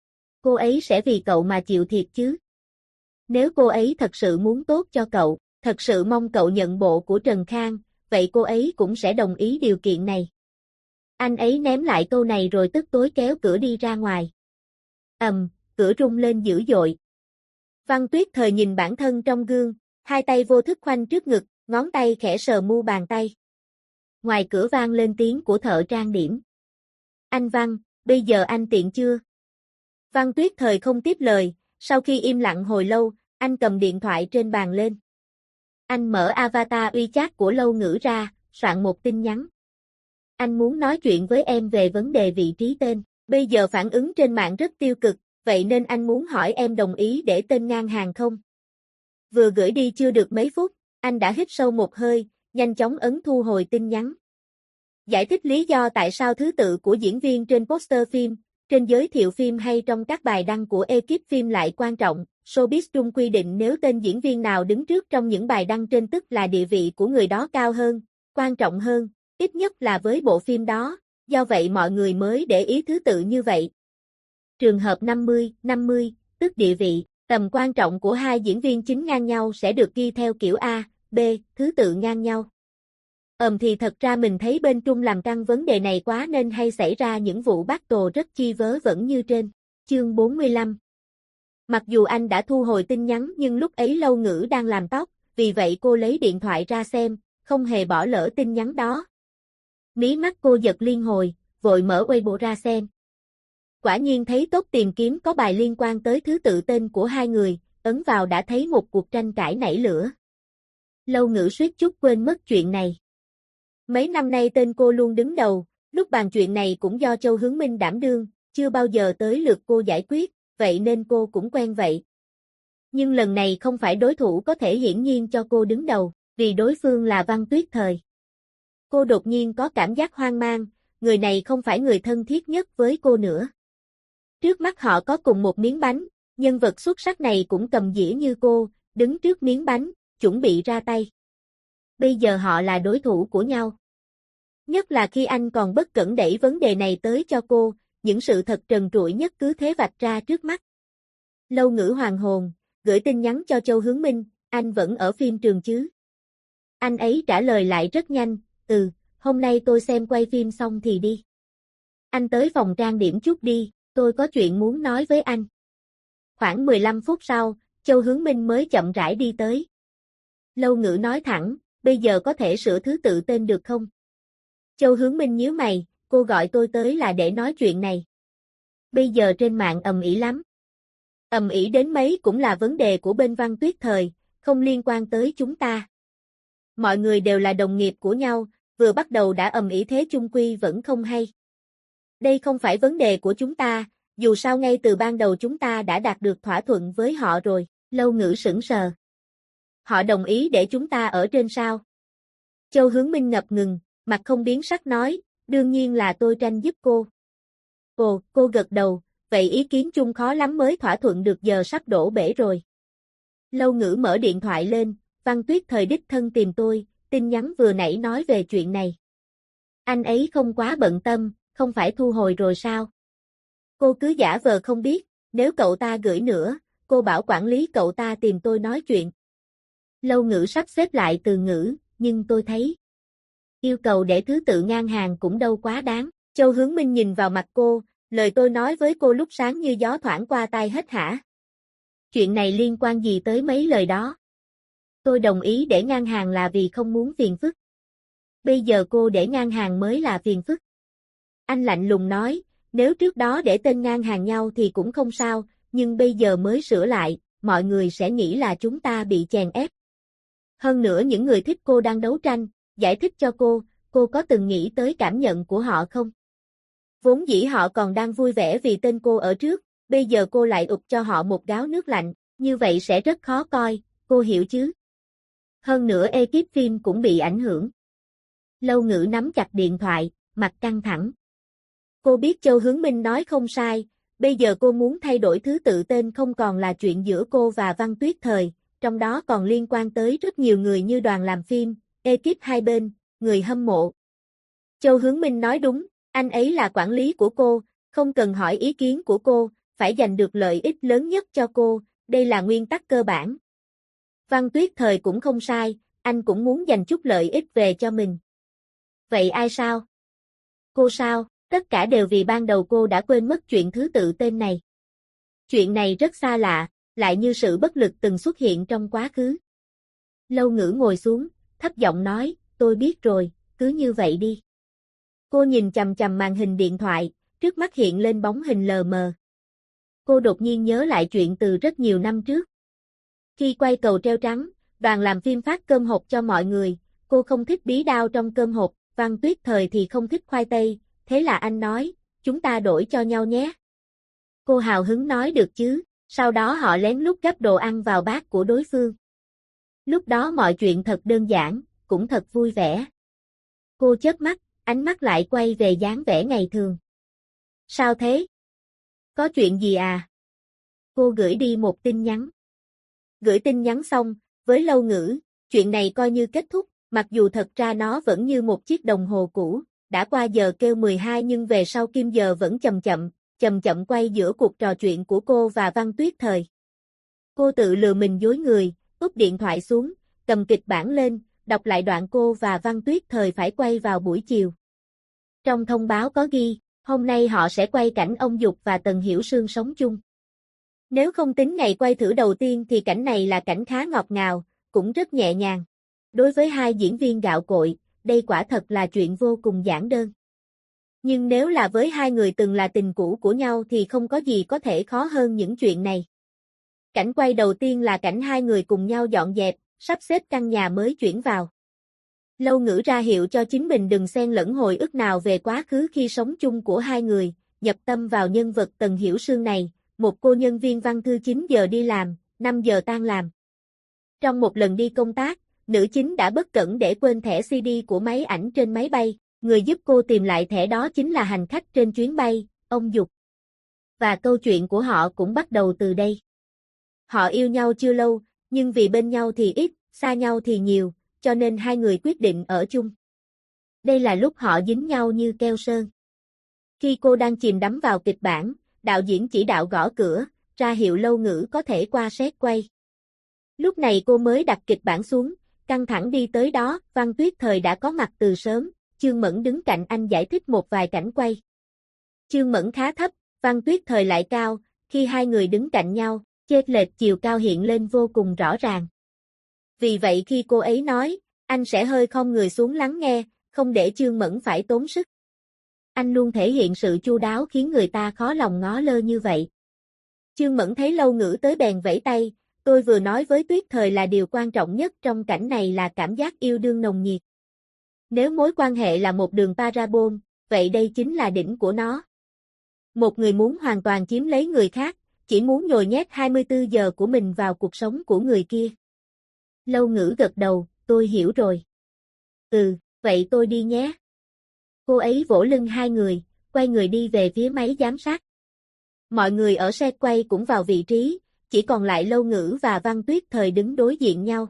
Cô ấy sẽ vì cậu mà chịu thiệt chứ? Nếu cô ấy thật sự muốn tốt cho cậu, thật sự mong cậu nhận bộ của Trần Khang, vậy cô ấy cũng sẽ đồng ý điều kiện này. Anh ấy ném lại câu này rồi tức tối kéo cửa đi ra ngoài. Cửa rung lên dữ dội. Văn Tuyết Thời nhìn bản thân trong gương, hai tay vô thức khoanh trước ngực, ngón tay khẽ sờ mu bàn tay. Ngoài cửa vang lên tiếng của thợ trang điểm. Anh Văn, bây giờ anh tiện chưa? Văn Tuyết Thời không tiếp lời, sau khi im lặng hồi lâu, anh cầm điện thoại trên bàn lên. Anh mở avatar WeChat của Lâu Ngữ ra, soạn một tin nhắn. Anh muốn nói chuyện với em về vấn đề vị trí tên. Bây giờ phản ứng trên mạng rất tiêu cực, vậy nên anh muốn hỏi em đồng ý để tên ngang hàng không? Vừa gửi đi chưa được mấy phút, anh đã hít sâu một hơi, nhanh chóng ấn thu hồi tin nhắn. Giải thích lý do tại sao thứ tự của diễn viên trên poster phim, trên giới thiệu phim hay trong các bài đăng của ekip phim lại quan trọng. Showbiz Trung quy định nếu tên diễn viên nào đứng trước trong những bài đăng trên tức là địa vị của người đó cao hơn, quan trọng hơn, ít nhất là với bộ phim đó, do vậy mọi người mới để ý thứ tự như vậy. Trường hợp 50-50, tức địa vị, tầm quan trọng của hai diễn viên chính ngang nhau sẽ được ghi theo kiểu A, B, thứ tự ngang nhau. Thì thật ra mình thấy bên Trung làm căng vấn đề này quá nên hay xảy ra những vụ battle rất chi vớ vẩn như trên. Chương 45. Mặc dù anh đã thu hồi tin nhắn nhưng lúc ấy Lâu Ngữ đang làm tóc, vì vậy cô lấy điện thoại ra xem, không hề bỏ lỡ tin nhắn đó. Mí mắt cô giật liên hồi, vội mở Weibo ra xem. Quả nhiên thấy top tìm kiếm có bài liên quan tới thứ tự tên của hai người, ấn vào đã thấy một cuộc tranh cãi nảy lửa. Lâu Ngữ suýt chút quên mất chuyện này. Mấy năm nay tên cô luôn đứng đầu, lúc bàn chuyện này cũng do Châu Hướng Minh đảm đương, chưa bao giờ tới lượt cô giải quyết, vậy nên cô cũng quen vậy. Nhưng lần này không phải đối thủ có thể hiển nhiên cho cô đứng đầu, vì đối phương là Văn Tuyết Thời. Cô đột nhiên có cảm giác hoang mang, người này không phải người thân thiết nhất với cô nữa. Trước mắt họ có cùng một miếng bánh, nhân vật xuất sắc này cũng cầm dĩa như cô, đứng trước miếng bánh, chuẩn bị ra tay. Bây giờ họ là đối thủ của nhau. Nhất là khi anh còn bất cẩn đẩy vấn đề này tới cho cô, những sự thật trần trụi nhất cứ thế vạch ra trước mắt. Lâu Ngữ hoàng hồn, gửi tin nhắn cho Châu Hướng Minh, anh vẫn ở phim trường chứ? Anh ấy trả lời lại rất nhanh, hôm nay tôi xem quay phim xong thì đi. Anh tới phòng trang điểm chút đi, tôi có chuyện muốn nói với anh. Khoảng 15 phút sau, Châu Hướng Minh mới chậm rãi đi tới. Lâu Ngữ nói thẳng, bây giờ có thể sửa thứ tự tên được không? Châu Hướng Minh nhíu mày, cô gọi tôi tới là để nói chuyện này. Bây giờ trên mạng ầm ĩ lắm. Ầm ĩ đến mấy cũng là vấn đề của bên Văn Tuyết Thời, không liên quan tới chúng ta. Mọi người đều là đồng nghiệp của nhau, vừa bắt đầu đã ầm ĩ thế chung quy vẫn không hay. Đây không phải vấn đề của chúng ta, dù sao ngay từ ban đầu chúng ta đã đạt được thỏa thuận với họ rồi. Lâu Ngữ sững sờ. Họ đồng ý để chúng ta ở trên sao? Châu Hướng Minh ngập ngừng, mặt không biến sắc nói, đương nhiên là tôi tranh giúp cô. Cô gật đầu, vậy ý kiến chung khó lắm mới thỏa thuận được, giờ sắp đổ bể rồi. Lâu Ngữ mở điện thoại lên, Văn Tuyết Thời đích thân tìm tôi, tin nhắn vừa nãy nói về chuyện này. Anh ấy không quá bận tâm, không phải thu hồi rồi sao? Cô cứ giả vờ không biết, nếu cậu ta gửi nữa, cô bảo quản lý cậu ta tìm tôi nói chuyện. Lâu Ngữ sắp xếp lại từ ngữ, nhưng tôi thấy yêu cầu để thứ tự ngang hàng cũng đâu quá đáng. Châu Hướng Minh nhìn vào mặt cô, lời tôi nói với cô lúc sáng như gió thoảng qua tai hết hả? Chuyện này liên quan gì tới mấy lời đó? Tôi đồng ý để ngang hàng là vì không muốn phiền phức. Bây giờ cô để ngang hàng mới là phiền phức. Anh lạnh lùng nói, nếu trước đó để tên ngang hàng nhau thì cũng không sao, nhưng bây giờ mới sửa lại, mọi người sẽ nghĩ là chúng ta bị chèn ép. Hơn nữa những người thích cô đang đấu tranh, giải thích cho cô có từng nghĩ tới cảm nhận của họ không? Vốn dĩ họ còn đang vui vẻ vì tên cô ở trước, bây giờ cô lại ụp cho họ một gáo nước lạnh, như vậy sẽ rất khó coi, cô hiểu chứ? Hơn nữa ekip phim cũng bị ảnh hưởng. Lâu Ngữ nắm chặt điện thoại, mặt căng thẳng. Cô biết Châu Hướng Minh nói không sai, bây giờ cô muốn thay đổi thứ tự tên không còn là chuyện giữa cô và Văn Tuyết Thời, trong đó còn liên quan tới rất nhiều người như đoàn làm phim, ekip hai bên, người hâm mộ. Châu Hướng Minh nói đúng, anh ấy là quản lý của cô, không cần hỏi ý kiến của cô, phải giành được lợi ích lớn nhất cho cô, đây là nguyên tắc cơ bản. Văn Tuyết Thời cũng không sai, anh cũng muốn giành chút lợi ích về cho mình. Vậy ai sao? Cô sao? Tất cả đều vì ban đầu cô đã quên mất chuyện thứ tự tên này. Chuyện này rất xa lạ, lại như sự bất lực từng xuất hiện trong quá khứ. Lâu Ngữ ngồi xuống, thấp giọng nói, tôi biết rồi, cứ như vậy đi. Cô nhìn chằm chằm màn hình điện thoại, trước mắt hiện lên bóng hình lờ mờ. Cô đột nhiên nhớ lại chuyện từ rất nhiều năm trước. Khi quay Cầu Treo Trắng, đoàn làm phim phát cơm hộp cho mọi người, cô không thích bí đao trong cơm hộp, Văn Tuyết Thời thì không thích khoai tây, thế là anh nói, chúng ta đổi cho nhau nhé. Cô hào hứng nói được chứ, sau đó họ lén lút gắp đồ ăn vào bát của đối phương. Lúc đó mọi chuyện thật đơn giản, cũng thật vui vẻ. Cô chớp mắt, ánh mắt lại quay về dáng vẻ ngày thường. Sao thế? Có chuyện gì à? Cô gửi đi một tin nhắn. Gửi tin nhắn xong, với Lâu Ngữ, chuyện này coi như kết thúc, mặc dù thật ra nó vẫn như một chiếc đồng hồ cũ, đã qua giờ kêu 12 nhưng về sau kim giờ vẫn chậm chậm quay giữa cuộc trò chuyện của cô và Văn Tuyết Thời. Cô tự lừa mình dối người, úp điện thoại xuống, cầm kịch bản lên, đọc lại đoạn cô và Văn Tuyết Thời phải quay vào buổi chiều. Trong thông báo có ghi, hôm nay họ sẽ quay cảnh ông Dục và Tần Hiểu Sương sống chung. Nếu không tính ngày quay thử đầu tiên thì cảnh này là cảnh khá ngọt ngào, cũng rất nhẹ nhàng. Đối với hai diễn viên gạo cội, đây quả thật là chuyện vô cùng giản đơn. Nhưng nếu là với hai người từng là tình cũ của nhau thì không có gì có thể khó hơn những chuyện này. Cảnh quay đầu tiên là cảnh hai người cùng nhau dọn dẹp, sắp xếp căn nhà mới chuyển vào. Lâu Ngữ ra hiệu cho chính mình đừng xen lẫn hồi ức nào về quá khứ khi sống chung của hai người, nhập tâm vào nhân vật Tần Hiểu Sương này, một cô nhân viên văn thư 9 giờ đi làm, 5 giờ tan làm. Trong một lần đi công tác, nữ chính đã bất cẩn để quên thẻ CD của máy ảnh trên máy bay, người giúp cô tìm lại thẻ đó chính là hành khách trên chuyến bay, ông Dục. Và câu chuyện của họ cũng bắt đầu từ đây. Họ yêu nhau chưa lâu, nhưng vì bên nhau thì ít, xa nhau thì nhiều, cho nên hai người quyết định ở chung. Đây là lúc họ dính nhau như keo sơn. Khi cô đang chìm đắm vào kịch bản, đạo diễn chỉ đạo gõ cửa, ra hiệu Lâu Ngữ có thể qua set quay. Lúc này cô mới đặt kịch bản xuống, căng thẳng đi tới đó, Văn Tuyết Thời đã có mặt từ sớm, Chương Mẫn đứng cạnh anh giải thích một vài cảnh quay. Chương Mẫn khá thấp, Văn Tuyết Thời lại cao, khi hai người đứng cạnh nhau, chênh lệch chiều cao hiện lên vô cùng rõ ràng. Vì vậy khi cô ấy nói, anh sẽ hơi khom người xuống lắng nghe, không để Chương Mẫn phải tốn sức. Anh luôn thể hiện sự chu đáo khiến người ta khó lòng ngó lơ như vậy. Chương Mẫn thấy Lâu Ngữ tới bèn vẫy tay, tôi vừa nói với Tuyết Thời là điều quan trọng nhất trong cảnh này là cảm giác yêu đương nồng nhiệt. Nếu mối quan hệ là một đường parabol, vậy đây chính là đỉnh của nó. Một người muốn hoàn toàn chiếm lấy người khác, chỉ muốn nhồi nhét 24 giờ của mình vào cuộc sống của người kia. Lâu Ngữ gật đầu, tôi hiểu rồi. Vậy tôi đi nhé. Cô ấy vỗ lưng hai người, quay người đi về phía máy giám sát. Mọi người ở set quay cũng vào vị trí, chỉ còn lại Lâu Ngữ và Văn Tuyết Thời đứng đối diện nhau.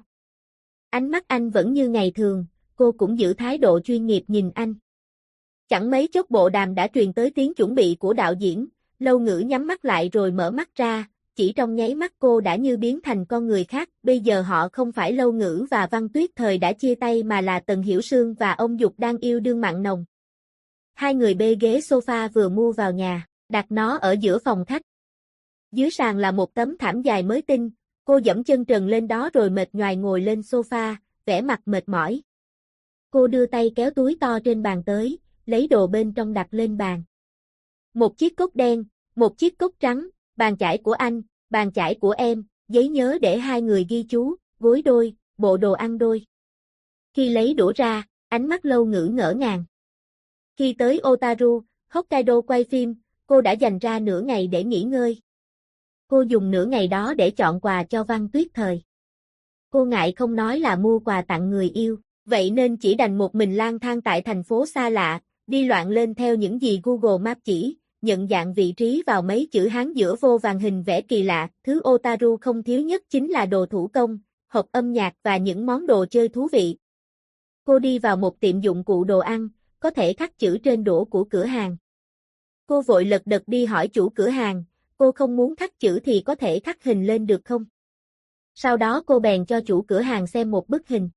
Ánh mắt anh vẫn như ngày thường, cô cũng giữ thái độ chuyên nghiệp nhìn anh. Chẳng mấy chốc bộ đàm đã truyền tới tiếng chuẩn bị của đạo diễn, Lâu Ngữ nhắm mắt lại rồi mở mắt ra, chỉ trong nháy mắt cô đã như biến thành con người khác, bây giờ họ không phải Lâu Ngữ và Văn Tuyết Thời đã chia tay mà là Tần Hiểu Sương và ông Dục đang yêu đương mặn nồng. Hai người bê ghế sofa vừa mua vào nhà, đặt nó ở giữa phòng khách. Dưới sàn là một tấm thảm dài mới tinh, cô giẫm chân trần lên đó rồi mệt nhoài ngồi lên sofa, vẻ mặt mệt mỏi. Cô đưa tay kéo túi to trên bàn tới, lấy đồ bên trong đặt lên bàn. Một chiếc cốc đen, một chiếc cốc trắng, bàn chải của anh, bàn chải của em, giấy nhớ để hai người ghi chú, gối đôi, bộ đồ ăn đôi. Khi lấy đũa ra, ánh mắt Lâu Ngữ ngỡ ngàng. Khi tới Otaru, Hokkaido quay phim, cô đã dành ra nửa ngày để nghỉ ngơi. Cô dùng nửa ngày đó để chọn quà cho Văn Tuyết Thời. Cô ngại không nói là mua quà tặng người yêu, vậy nên chỉ đành một mình lang thang tại thành phố xa lạ, đi loạn lên theo những gì Google Maps chỉ, nhận dạng vị trí vào mấy chữ Hán giữa vô vàn hình vẽ kỳ lạ, thứ Otaru không thiếu nhất chính là đồ thủ công, hộp âm nhạc và những món đồ chơi thú vị. Cô đi vào một tiệm dụng cụ đồ ăn, có thể khắc chữ trên đũa của cửa hàng. Cô vội lật đật đi hỏi chủ cửa hàng, cô không muốn khắc chữ thì có thể khắc hình lên được không? Sau đó cô bèn cho chủ cửa hàng xem một bức hình.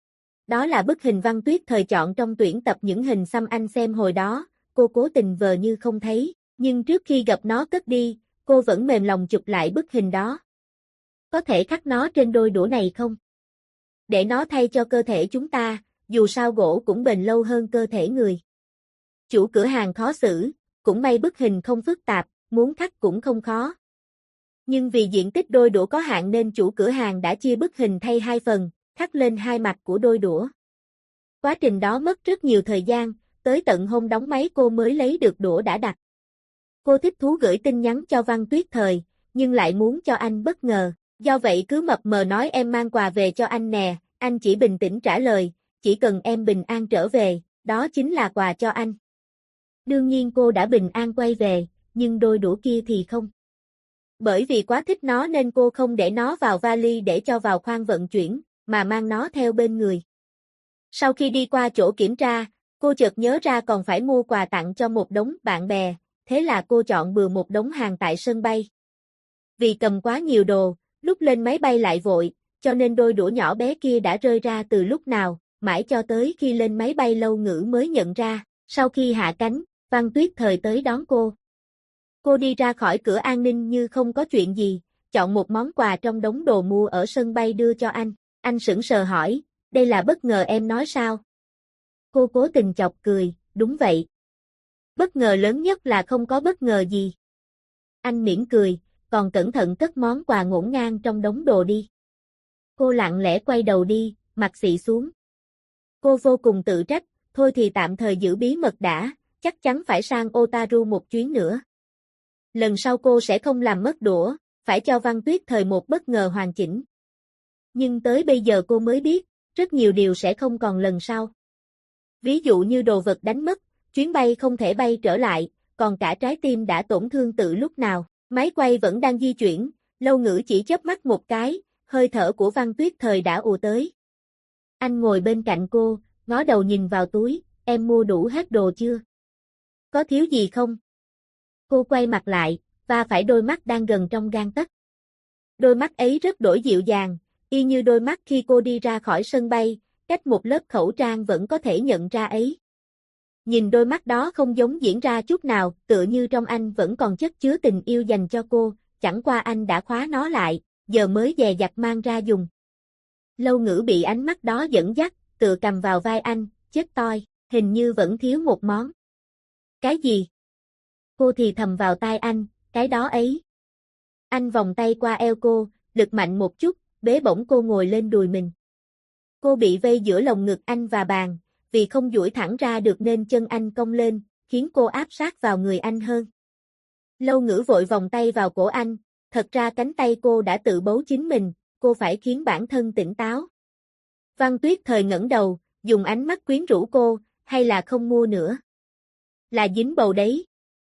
Đó là bức hình Văn Tuyết Thời chọn trong tuyển tập những hình xăm anh xem hồi đó, cô cố tình vờ như không thấy, nhưng trước khi gặp nó cất đi, cô vẫn mềm lòng chụp lại bức hình đó. Có thể khắc nó trên đôi đũa này không? Để nó thay cho cơ thể chúng ta, dù sao gỗ cũng bền lâu hơn cơ thể người. Chủ cửa hàng khó xử, cũng may bức hình không phức tạp, muốn khắc cũng không khó. Nhưng vì diện tích đôi đũa có hạn nên chủ cửa hàng đã chia bức hình thay hai phần, khắc lên hai mặt của đôi đũa. Quá trình đó mất rất nhiều thời gian, tới tận hôm đóng máy cô mới lấy được đũa đã đặt. Cô thích thú gửi tin nhắn cho Văn Tuyết Thời, nhưng lại muốn cho anh bất ngờ, do vậy cứ mập mờ nói em mang quà về cho anh nè, anh chỉ bình tĩnh trả lời, chỉ cần em bình an trở về, đó chính là quà cho anh. Đương nhiên cô đã bình an quay về, nhưng đôi đũa kia thì không. Bởi vì quá thích nó nên cô không để nó vào vali để cho vào khoang vận chuyển, mà mang nó theo bên người. Sau khi đi qua chỗ kiểm tra, cô chợt nhớ ra còn phải mua quà tặng cho một đống bạn bè, thế là cô chọn bừa một đống hàng tại sân bay. Vì cầm quá nhiều đồ, lúc lên máy bay lại vội, cho nên đôi đũa nhỏ bé kia đã rơi ra từ lúc nào, mãi cho tới khi lên máy bay Lâu Ngữ mới nhận ra, sau khi hạ cánh, Văn Tuyết Thời tới đón cô. Cô đi ra khỏi cửa an ninh như không có chuyện gì, chọn một món quà trong đống đồ mua ở sân bay đưa cho anh sững sờ hỏi, đây là bất ngờ em nói sao? Cô cố tình chọc cười, đúng vậy. Bất ngờ lớn nhất là không có bất ngờ gì. Anh mỉm cười, còn cẩn thận cất món quà ngổn ngang trong đống đồ đi. Cô lặng lẽ quay đầu đi, mặt xị xuống. Cô vô cùng tự trách, thôi thì tạm thời giữ bí mật đã, chắc chắn phải sang Otaru một chuyến nữa. Lần sau cô sẽ không làm mất đũa, phải cho Văn Tuyết Thời một bất ngờ hoàn chỉnh. Nhưng tới bây giờ cô mới biết, rất nhiều điều sẽ không còn lần sau. Ví dụ như đồ vật đánh mất, chuyến bay không thể bay trở lại, còn cả trái tim đã tổn thương từ lúc nào. Máy quay vẫn đang di chuyển, Lâu Ngữ chỉ chớp mắt một cái, hơi thở của Văn Tuyết Thời đã ùa tới. Anh ngồi bên cạnh cô, ngó đầu nhìn vào túi, em mua đủ hết đồ chưa? Có thiếu gì không? Cô quay mặt lại, và phải đôi mắt đang gần trong gang tấc. Đôi mắt ấy rất đổi dịu dàng, y như đôi mắt khi cô đi ra khỏi sân bay, cách một lớp khẩu trang vẫn có thể nhận ra ấy. Nhìn đôi mắt đó không giống diễn ra chút nào, tựa như trong anh vẫn còn chất chứa tình yêu dành cho cô, chẳng qua anh đã khóa nó lại, giờ mới dè dặt mang ra dùng. Lâu Ngữ bị ánh mắt đó dẫn dắt, tựa cầm vào vai anh, chết toi, hình như vẫn thiếu một món. Cái gì? Cô thì thầm vào tai anh, cái đó ấy. Anh vòng tay qua eo cô, lực mạnh một chút, bế bổng cô ngồi lên đùi mình. Cô bị vây giữa lồng ngực anh và bàn, vì không duỗi thẳng ra được nên chân anh cong lên, khiến cô áp sát vào người anh hơn. Lâu Ngữ vội vòng tay vào cổ anh, thật ra cánh tay cô đã tự bấu chính mình, cô phải khiến bản thân tỉnh táo. Văn Tuyết Thời ngẩng đầu, dùng ánh mắt quyến rũ cô, hay là không mua nữa? Là dính bầu đấy.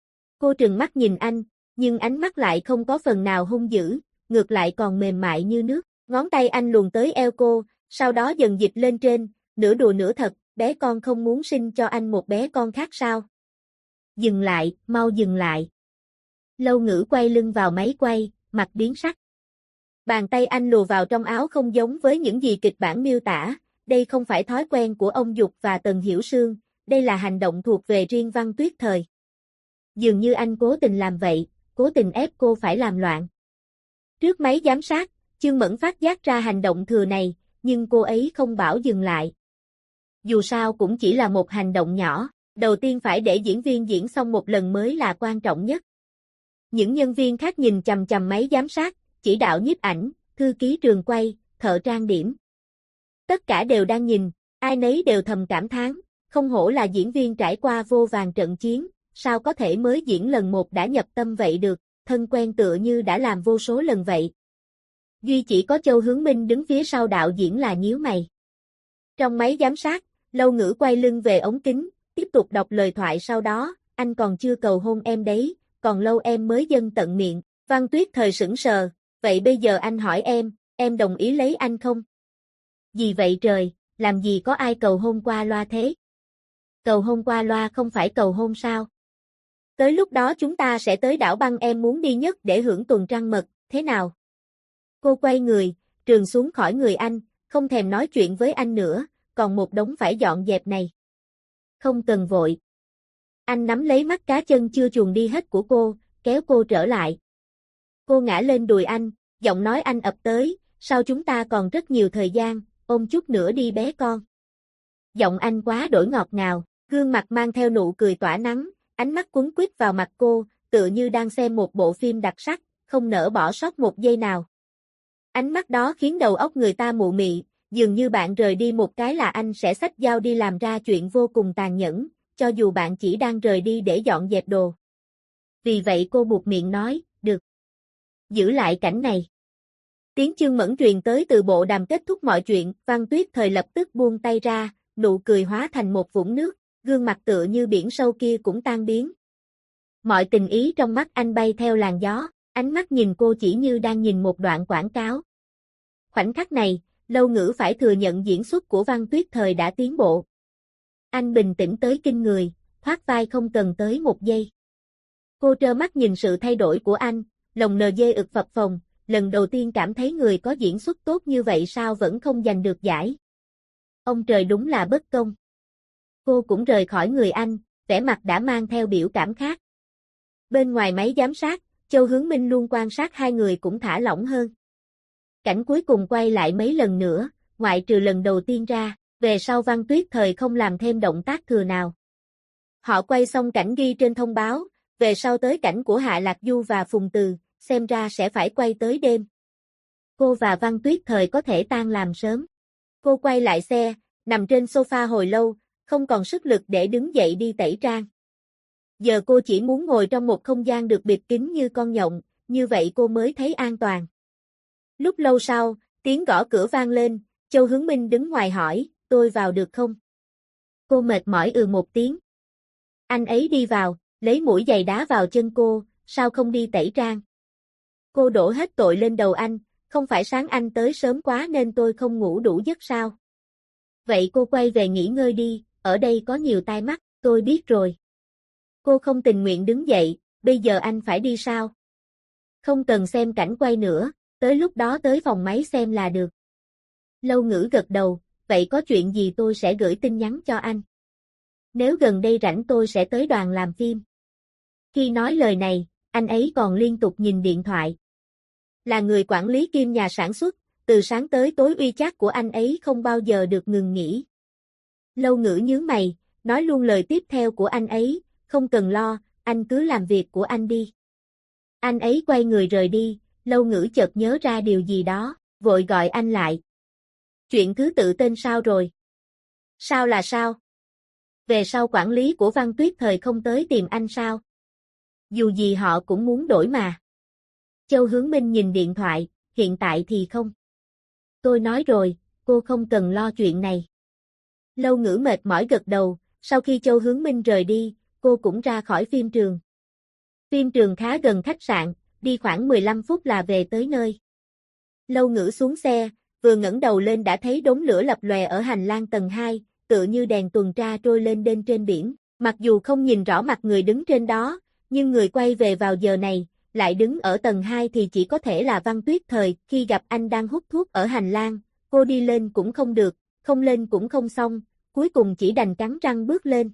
Cô trừng mắt nhìn anh, nhưng ánh mắt lại không có phần nào hung dữ, ngược lại còn mềm mại như nước. Ngón tay anh luồn tới eo cô, sau đó dần dịch lên trên, nửa đùa nửa thật, bé con không muốn sinh cho anh một bé con khác sao? Dừng lại, mau dừng lại. Lâu Ngữ quay lưng vào máy quay, mặt biến sắc. Bàn tay anh lùa vào trong áo không giống với những gì kịch bản miêu tả, đây không phải thói quen của ông Dục và Tần Hiểu Sương, đây là hành động thuộc về riêng Văn Tuyết Thời. Dường như anh cố tình làm vậy, cố tình ép cô phải làm loạn. Trước máy giám sát, Chương Mẫn phát giác ra hành động thừa này, nhưng cô ấy không bảo dừng lại. Dù sao cũng chỉ là một hành động nhỏ, đầu tiên phải để diễn viên diễn xong một lần mới là quan trọng nhất. Những nhân viên khác nhìn chằm chằm máy giám sát, chỉ đạo nhiếp ảnh, thư ký trường quay, thợ trang điểm. Tất cả đều đang nhìn, ai nấy đều thầm cảm thán, không hổ là diễn viên trải qua vô vàn trận chiến, sao có thể mới diễn lần một đã nhập tâm vậy được, thân quen tựa như đã làm vô số lần vậy. Duy chỉ có Châu Hướng Minh đứng phía sau đạo diễn là nhíu mày. Trong máy giám sát, Lâu Ngữ quay lưng về ống kính, tiếp tục đọc lời thoại sau đó, anh còn chưa cầu hôn em đấy, còn lâu em mới dâng tận miệng. Văn Tuyết Thời sững sờ, vậy bây giờ anh hỏi em đồng ý lấy anh không? Gì vậy trời, làm gì có ai cầu hôn qua loa thế? Cầu hôn qua loa không phải cầu hôn sao? Tới lúc đó chúng ta sẽ tới đảo băng em muốn đi nhất để hưởng tuần trăng mật, thế nào? Cô quay người, trườn xuống khỏi người anh, không thèm nói chuyện với anh nữa, còn một đống phải dọn dẹp này. Không cần vội. Anh nắm lấy mắt cá chân chưa chuồn đi hết của cô, kéo cô trở lại. Cô ngã lên đùi anh, giọng nói anh ập tới, sao chúng ta còn rất nhiều thời gian, ôm chút nữa đi bé con. Giọng anh quá đổi ngọt ngào, gương mặt mang theo nụ cười tỏa nắng, ánh mắt quấn quýt vào mặt cô, tựa như đang xem một bộ phim đặc sắc, không nỡ bỏ sót một giây nào. Ánh mắt đó khiến đầu óc người ta mụ mị, dường như bạn rời đi một cái là anh sẽ xách dao đi làm ra chuyện vô cùng tàn nhẫn, cho dù bạn chỉ đang rời đi để dọn dẹp đồ. Vì vậy cô buột miệng nói, được. Giữ lại cảnh này. Tiếng Chương Mẫn truyền tới từ bộ đàm kết thúc mọi chuyện, Văn Tuyết Thời lập tức buông tay ra, nụ cười hóa thành một vũng nước, gương mặt tựa như biển sâu kia cũng tan biến. Mọi tình ý trong mắt anh bay theo làn gió, ánh mắt nhìn cô chỉ như đang nhìn một đoạn quảng cáo. Khoảnh khắc này, Lâu Ngữ phải thừa nhận diễn xuất của Văn Tuyết Thời đã tiến bộ. Anh bình tĩnh tới kinh người, thoát vai không cần tới một giây. Cô trơ mắt nhìn sự thay đổi của anh, lòng NG ực phập phồng, lần đầu tiên cảm thấy người có diễn xuất tốt như vậy sao vẫn không giành được giải. Ông trời đúng là bất công. Cô cũng rời khỏi người anh, vẻ mặt đã mang theo biểu cảm khác. Bên ngoài máy giám sát, Châu Hướng Minh luôn quan sát hai người cũng thả lỏng hơn. Cảnh cuối cùng quay lại mấy lần nữa, ngoại trừ lần đầu tiên ra, về sau Văn Tuyết Thời không làm thêm động tác thừa nào. Họ quay xong cảnh ghi trên thông báo, về sau tới cảnh của Hạ Lạc Du và Phùng Từ, xem ra sẽ phải quay tới đêm. Cô và Văn Tuyết Thời có thể tan làm sớm. Cô quay lại xe, nằm trên sofa hồi lâu, không còn sức lực để đứng dậy đi tẩy trang. Giờ cô chỉ muốn ngồi trong một không gian được bịt kín như con nhộng, như vậy cô mới thấy an toàn. Lúc lâu sau, tiếng gõ cửa vang lên, Châu Hướng Minh đứng ngoài hỏi, tôi vào được không? Cô mệt mỏi một tiếng. Anh ấy đi vào, lấy mũi giày đá vào chân cô, sao không đi tẩy trang? Cô đổ hết tội lên đầu anh, không phải sáng anh tới sớm quá nên tôi không ngủ đủ giấc sao? Vậy cô quay về nghỉ ngơi đi, ở đây có nhiều tai mắt, tôi biết rồi. Cô không tình nguyện đứng dậy, bây giờ anh phải đi sao? Không cần xem cảnh quay nữa, tới lúc đó tới phòng máy xem là được. Lâu Ngữ gật đầu, vậy có chuyện gì tôi sẽ gửi tin nhắn cho anh. Nếu gần đây rảnh tôi sẽ tới đoàn làm phim. Khi nói lời này, anh ấy còn liên tục nhìn điện thoại. Là người quản lý kiêm nhà sản xuất, từ sáng tới tối WeChat của anh ấy không bao giờ được ngừng nghỉ. Lâu Ngữ nhướng mày, nói luôn lời tiếp theo của anh ấy, không cần lo, anh cứ làm việc của anh đi. Anh ấy quay người rời đi, Lâu Ngữ chợt nhớ ra điều gì đó, vội gọi anh lại. Chuyện thứ tự tên sao rồi? Sao là sao? Về sau quản lý của Văn Tuyết Thời không tới tìm anh sao? Dù gì họ cũng muốn đổi mà. Châu Hướng Minh nhìn điện thoại, hiện tại thì không. Tôi nói rồi, cô không cần lo chuyện này. Lâu Ngữ mệt mỏi gật đầu, sau khi Châu Hướng Minh rời đi, cô cũng ra khỏi phim trường. Phim trường khá gần khách sạn, đi khoảng 15 phút là về tới nơi. Lâu Ngữ xuống xe, vừa ngẩng đầu lên đã thấy đống lửa lập lòe ở hành lang tầng 2, tựa như đèn tuần tra trôi lên đên trên biển. Mặc dù không nhìn rõ mặt người đứng trên đó, nhưng người quay về vào giờ này, lại đứng ở tầng 2 thì chỉ có thể là Văn Tuyết Thời. Khi gặp anh đang hút thuốc ở hành lang, cô đi lên cũng không được, không lên cũng không xong, cuối cùng chỉ đành cắn răng bước lên.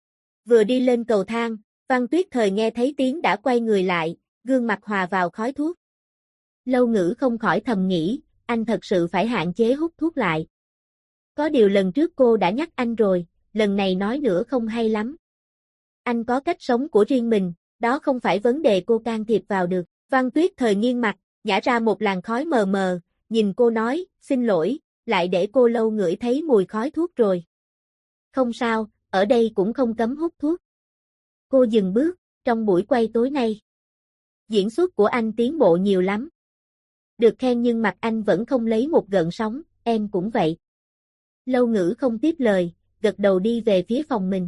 Vừa đi lên cầu thang, Văn Tuyết Thời nghe thấy tiếng đã quay người lại, gương mặt hòa vào khói thuốc. Lâu Ngữ không khỏi thầm nghĩ, anh thật sự phải hạn chế hút thuốc lại. Có điều lần trước cô đã nhắc anh rồi, lần này nói nữa không hay lắm. Anh có cách sống của riêng mình, đó không phải vấn đề cô can thiệp vào được. Văn Tuyết Thời nghiêng mặt, nhả ra một làn khói mờ mờ, nhìn cô nói, xin lỗi, lại để cô Lâu ngửi thấy mùi khói thuốc rồi. Không sao, ở đây cũng không cấm hút thuốc. Cô dừng bước, trong buổi quay tối nay. Diễn xuất của anh tiến bộ nhiều lắm. Được khen nhưng mặt anh vẫn không lấy một gợn sóng, em cũng vậy. Lâu Ngữ không tiếp lời, gật đầu đi về phía phòng mình.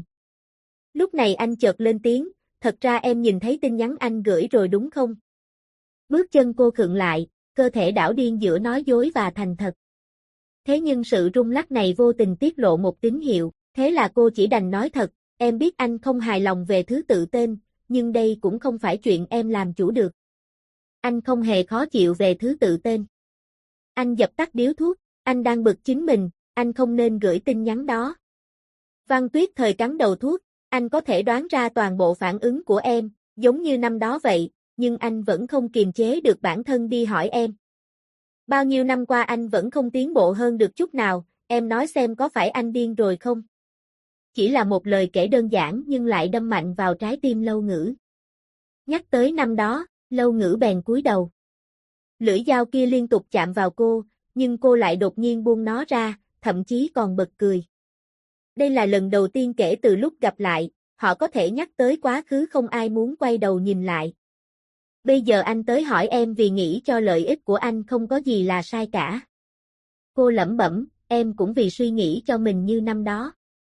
Lúc này anh chợt lên tiếng, thật ra em nhìn thấy tin nhắn anh gửi rồi đúng không? Bước chân cô khựng lại, cơ thể đảo điên giữa nói dối và thành thật. Thế nhưng sự rung lắc này vô tình tiết lộ một tín hiệu, thế là cô chỉ đành nói thật, em biết anh không hài lòng về thứ tự tên, nhưng đây cũng không phải chuyện em làm chủ được. Anh không hề khó chịu về thứ tự tên. Anh dập tắt điếu thuốc, anh đang bực chính mình, anh không nên gửi tin nhắn đó. Văn Tuyết Thời cắn đầu thuốc, anh có thể đoán ra toàn bộ phản ứng của em, giống như năm đó vậy, nhưng anh vẫn không kiềm chế được bản thân đi hỏi em. Bao nhiêu năm qua anh vẫn không tiến bộ hơn được chút nào, em nói xem có phải anh điên rồi không? Chỉ là một lời kể đơn giản nhưng lại đâm mạnh vào trái tim Lâu Ngữ. Nhắc tới năm đó, Lâu Ngữ bèn cúi đầu. Lưỡi dao kia liên tục chạm vào cô, nhưng cô lại đột nhiên buông nó ra, thậm chí còn bật cười. Đây là lần đầu tiên kể từ lúc gặp lại, họ có thể nhắc tới quá khứ không ai muốn quay đầu nhìn lại. Bây giờ anh tới hỏi em vì nghĩ cho lợi ích của anh không có gì là sai cả. Cô lẩm bẩm, em cũng vì suy nghĩ cho mình như năm đó.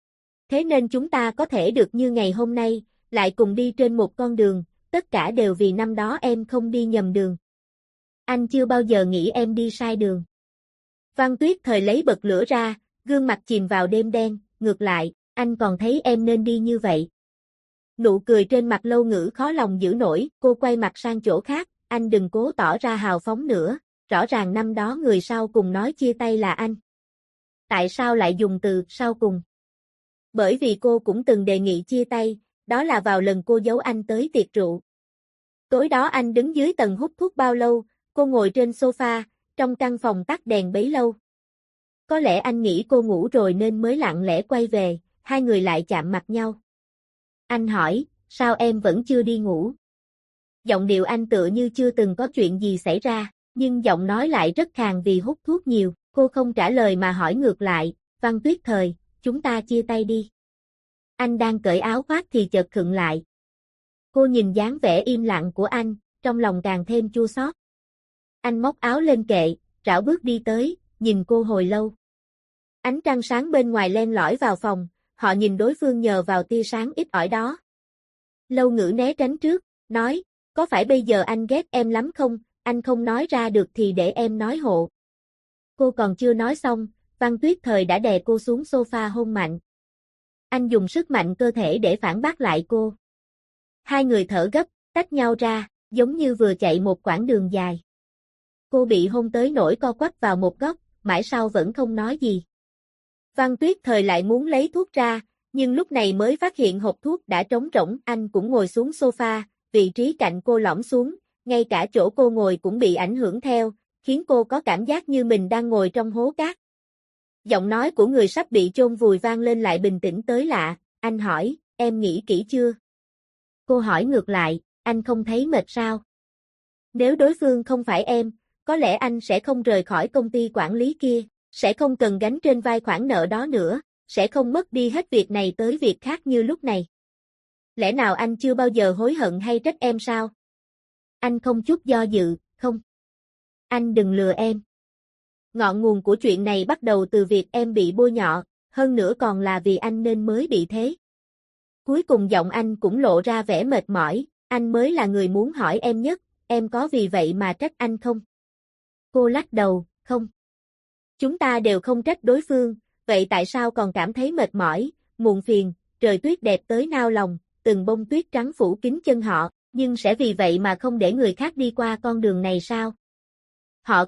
Thế nên chúng ta có thể được như ngày hôm nay, lại cùng đi trên một con đường, tất cả đều vì năm đó em không đi nhầm đường. Anh chưa bao giờ nghĩ em đi sai đường. Văn Tuyết Thời lấy bật lửa ra, gương mặt chìm vào đêm đen, ngược lại, anh còn thấy em nên đi như vậy. Nụ cười trên mặt Lâu Ngữ khó lòng giữ nổi, cô quay mặt sang chỗ khác, anh đừng cố tỏ ra hào phóng nữa, rõ ràng năm đó người sau cùng nói chia tay là anh. Tại sao lại dùng từ sau cùng? Bởi vì cô cũng từng đề nghị chia tay, đó là vào lần cô giấu anh tới tiệc rượu. Tối đó anh đứng dưới tầng hút thuốc bao lâu, cô ngồi trên sofa, trong căn phòng tắt đèn bấy lâu. Có lẽ anh nghĩ cô ngủ rồi nên mới lặng lẽ quay về, hai người lại chạm mặt nhau. Anh hỏi, sao em vẫn chưa đi ngủ? Giọng điệu anh tựa như chưa từng có chuyện gì xảy ra, nhưng giọng nói lại rất khàn vì hút thuốc nhiều. Cô không trả lời mà hỏi ngược lại, Văn Tuyết Thời, chúng ta chia tay đi. Anh đang cởi áo khoác thì chợt khựng lại. Cô nhìn dáng vẻ im lặng của anh, trong lòng càng thêm chua xót. Anh móc áo lên kệ, rảo bước đi tới, nhìn cô hồi lâu. Ánh trăng sáng bên ngoài len lỏi vào phòng, họ nhìn đối phương nhờ vào tia sáng ít ỏi đó. Lâu Ngữ né tránh trước, nói, có phải bây giờ anh ghét em lắm không, anh không nói ra được thì để em nói hộ. Cô còn chưa nói xong, Văn Tuyết Thời đã đè cô xuống sofa hôn mạnh. Anh dùng sức mạnh cơ thể để phản bác lại cô. Hai người thở gấp, tách nhau ra, giống như vừa chạy một quãng đường dài. Cô bị hôn tới nỗi co quắp vào một góc, mãi sau vẫn không nói gì. Văn Tuyết Thời lại muốn lấy thuốc ra, nhưng lúc này mới phát hiện hộp thuốc đã trống rỗng. Anh cũng ngồi xuống sofa, vị trí cạnh cô lõm xuống, ngay cả chỗ cô ngồi cũng bị ảnh hưởng theo, khiến cô có cảm giác như mình đang ngồi trong hố cát. Giọng nói của người sắp bị chôn vùi vang lên lại bình tĩnh tới lạ, anh hỏi, em nghĩ kỹ chưa? Cô hỏi ngược lại, anh không thấy mệt sao? Nếu đối phương không phải em, có lẽ anh sẽ không rời khỏi công ty quản lý kia, sẽ không cần gánh trên vai khoản nợ đó nữa, sẽ không mất đi hết việc này tới việc khác như lúc này. Lẽ nào anh chưa bao giờ hối hận hay trách em sao? Anh không chút do dự, không. Anh đừng lừa em. Ngọn nguồn của chuyện này bắt đầu từ việc em bị bôi nhọ, hơn nữa còn là vì anh nên mới bị thế. Cuối cùng giọng anh cũng lộ ra vẻ mệt mỏi, anh mới là người muốn hỏi em nhất, em có vì vậy mà trách anh không? Cô lắc đầu, không. Chúng ta đều không trách đối phương, vậy tại sao còn cảm thấy mệt mỏi, muộn phiền, trời tuyết đẹp tới nao lòng, từng bông tuyết trắng phủ kín chân họ, nhưng sẽ vì vậy mà không để người khác đi qua con đường này sao? Họ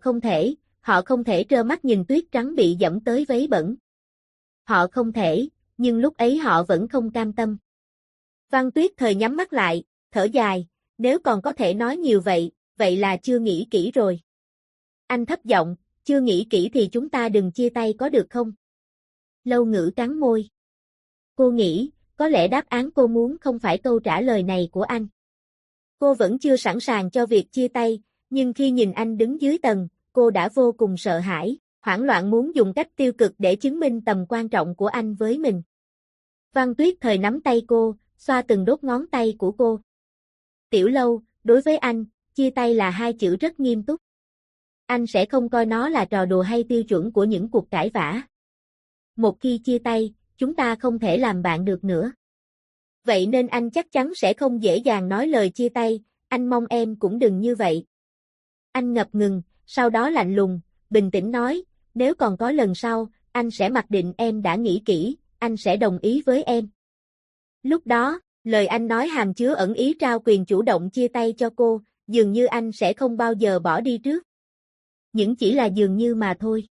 không thể trơ mắt nhìn tuyết trắng bị dẫm tới vấy bẩn. Họ không thể, nhưng lúc ấy họ vẫn không cam tâm. Văn Tuyết Thời nhắm mắt lại, thở dài, nếu còn có thể nói nhiều vậy là chưa nghĩ kỹ rồi. Anh thấp giọng, chưa nghĩ kỹ thì chúng ta đừng chia tay có được không? Lâu Ngữ cắn môi. Cô nghĩ, có lẽ đáp án cô muốn không phải câu trả lời này của anh. Cô vẫn chưa sẵn sàng cho việc chia tay, nhưng khi nhìn anh đứng dưới tầng, cô đã vô cùng sợ hãi, hoảng loạn muốn dùng cách tiêu cực để chứng minh tầm quan trọng của anh với mình. Văn Tuyết Thời nắm tay cô, xoa từng đốt ngón tay của cô. Tiểu Lâu, đối với anh, chia tay là hai chữ rất nghiêm túc. Anh sẽ không coi nó là trò đùa hay tiêu chuẩn của những cuộc cãi vã. Một khi chia tay, chúng ta không thể làm bạn được nữa. Vậy nên anh chắc chắn sẽ không dễ dàng nói lời chia tay, anh mong em cũng đừng như vậy. Anh ngập ngừng, sau đó lạnh lùng, bình tĩnh nói, nếu còn có lần sau, anh sẽ mặc định em đã nghĩ kỹ, anh sẽ đồng ý với em. Lúc đó, lời anh nói hàm chứa ẩn ý trao quyền chủ động chia tay cho cô, dường như anh sẽ không bao giờ bỏ đi trước. Nhưng chỉ là dường như mà thôi.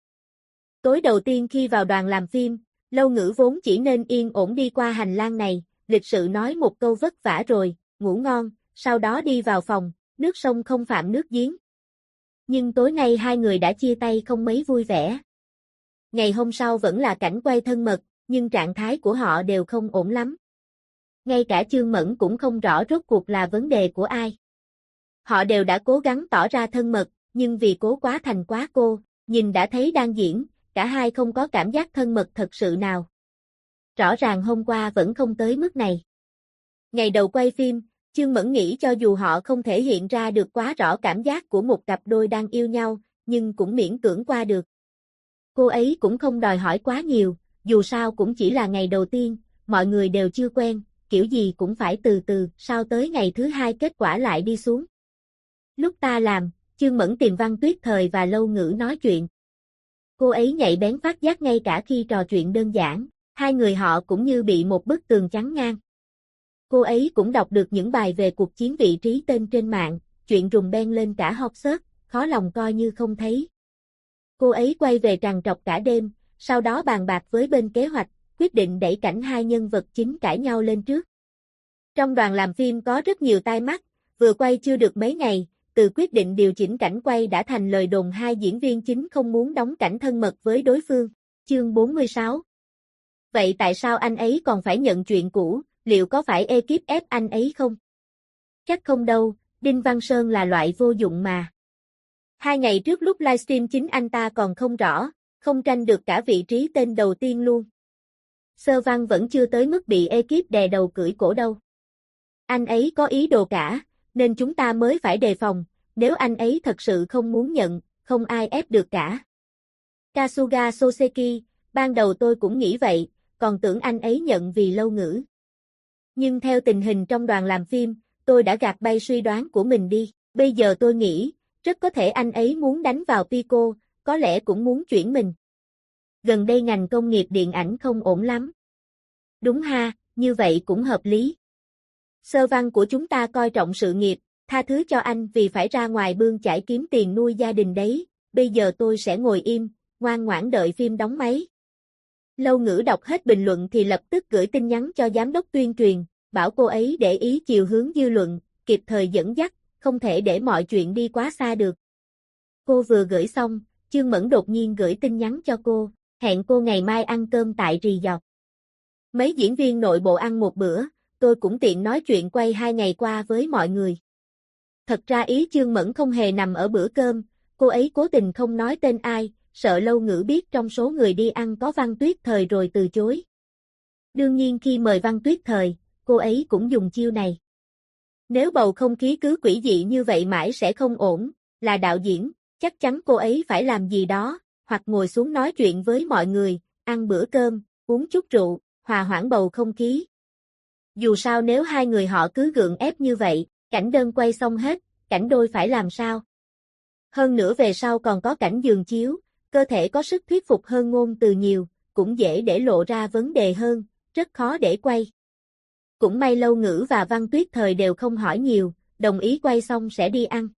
Tối đầu tiên khi vào đoàn làm phim, Lâu Ngữ vốn chỉ nên yên ổn đi qua hành lang này, lịch sự nói một câu vất vả rồi, ngủ ngon, sau đó đi vào phòng, nước sông không phạm nước giếng. Nhưng tối nay hai người đã chia tay không mấy vui vẻ. Ngày hôm sau vẫn là cảnh quay thân mật, nhưng trạng thái của họ đều không ổn lắm. Ngay cả Chương Mẫn cũng không rõ rốt cuộc là vấn đề của ai. Họ đều đã cố gắng tỏ ra thân mật, nhưng vì cố quá thành quá cô, nhìn đã thấy đang diễn, cả hai không có cảm giác thân mật thật sự nào. Rõ ràng hôm qua vẫn không tới mức này. Ngày đầu quay phim, Chương Mẫn nghĩ cho dù họ không thể hiện ra được quá rõ cảm giác của một cặp đôi đang yêu nhau, nhưng cũng miễn cưỡng qua được. Cô ấy cũng không đòi hỏi quá nhiều, dù sao cũng chỉ là ngày đầu tiên, mọi người đều chưa quen, kiểu gì cũng phải từ từ, sao tới ngày thứ hai kết quả lại đi xuống. Lúc ta làm, Chương Mẫn tìm Văn Tuyết Thời và Lâu Ngữ nói chuyện. Cô ấy nhạy bén phát giác ngay cả khi trò chuyện đơn giản, hai người họ cũng như bị một bức tường chắn ngang. Cô ấy cũng đọc được những bài về cuộc chiến vị trí tên trên mạng, chuyện rùng beng lên cả hot search, khó lòng coi như không thấy. Cô ấy quay về trằn trọc cả đêm, sau đó bàn bạc với bên kế hoạch, quyết định đẩy cảnh hai nhân vật chính cãi nhau lên trước. Trong đoàn làm phim có rất nhiều tai mắt, vừa quay chưa được mấy ngày, từ quyết định điều chỉnh cảnh quay đã thành lời đồn hai diễn viên chính không muốn đóng cảnh thân mật với đối phương. Chương 46. Vậy tại sao anh ấy còn phải nhận chuyện cũ, liệu có phải ekip ép anh ấy không? Chắc không đâu, Đinh Văn Sơn là loại vô dụng mà. 2 ngày trước lúc livestream chính anh ta còn không rõ, không tranh được cả vị trí tên đầu tiên luôn. Sơ Văn vẫn chưa tới mức bị ekip đè đầu cưỡi cổ đâu. Anh ấy có ý đồ cả, nên chúng ta mới phải đề phòng, nếu anh ấy thật sự không muốn nhận, không ai ép được cả. Kasuga Soseki, ban đầu tôi cũng nghĩ vậy, còn tưởng anh ấy nhận vì Lâu Ngữ. Nhưng theo tình hình trong đoàn làm phim, tôi đã gạt bay suy đoán của mình đi, bây giờ tôi nghĩ, rất có thể anh ấy muốn đánh vào Pico, có lẽ cũng muốn chuyển mình. Gần đây ngành công nghiệp điện ảnh không ổn lắm. Đúng ha, như vậy cũng hợp lý. Sơ Văn của chúng ta coi trọng sự nghiệp, tha thứ cho anh vì phải ra ngoài bươn chải kiếm tiền nuôi gia đình đấy, bây giờ tôi sẽ ngồi im, ngoan ngoãn đợi phim đóng máy. Lâu Ngữ đọc hết bình luận thì lập tức gửi tin nhắn cho giám đốc tuyên truyền, bảo cô ấy để ý chiều hướng dư luận, kịp thời dẫn dắt, không thể để mọi chuyện đi quá xa được. Cô vừa gửi xong, Chương Mẫn đột nhiên gửi tin nhắn cho cô, hẹn cô ngày mai ăn cơm tại Resort. Mấy diễn viên nội bộ ăn một bữa, tôi cũng tiện nói chuyện quay 2 ngày qua với mọi người. Thật ra ý Chương Mẫn không hề nằm ở bữa cơm, cô ấy cố tình không nói tên ai, sợ Lâu Ngữ biết trong số người đi ăn có Văn Tuyết Thời rồi từ chối. Đương nhiên khi mời Văn Tuyết Thời, cô ấy cũng dùng chiêu này. Nếu bầu không khí cứ quỷ dị như vậy mãi sẽ không ổn, là đạo diễn, chắc chắn cô ấy phải làm gì đó, hoặc ngồi xuống nói chuyện với mọi người, ăn bữa cơm, uống chút rượu, hòa hoãn bầu không khí. Dù sao nếu hai người họ cứ gượng ép như vậy, cảnh đơn quay xong hết, cảnh đôi phải làm sao? Hơn nữa về sau còn có cảnh giường chiếu, cơ thể có sức thuyết phục hơn ngôn từ nhiều, cũng dễ để lộ ra vấn đề hơn, rất khó để quay. Cũng may Lâu Ngữ và Văn Tuyết Thời đều không hỏi nhiều, đồng ý quay xong sẽ đi ăn.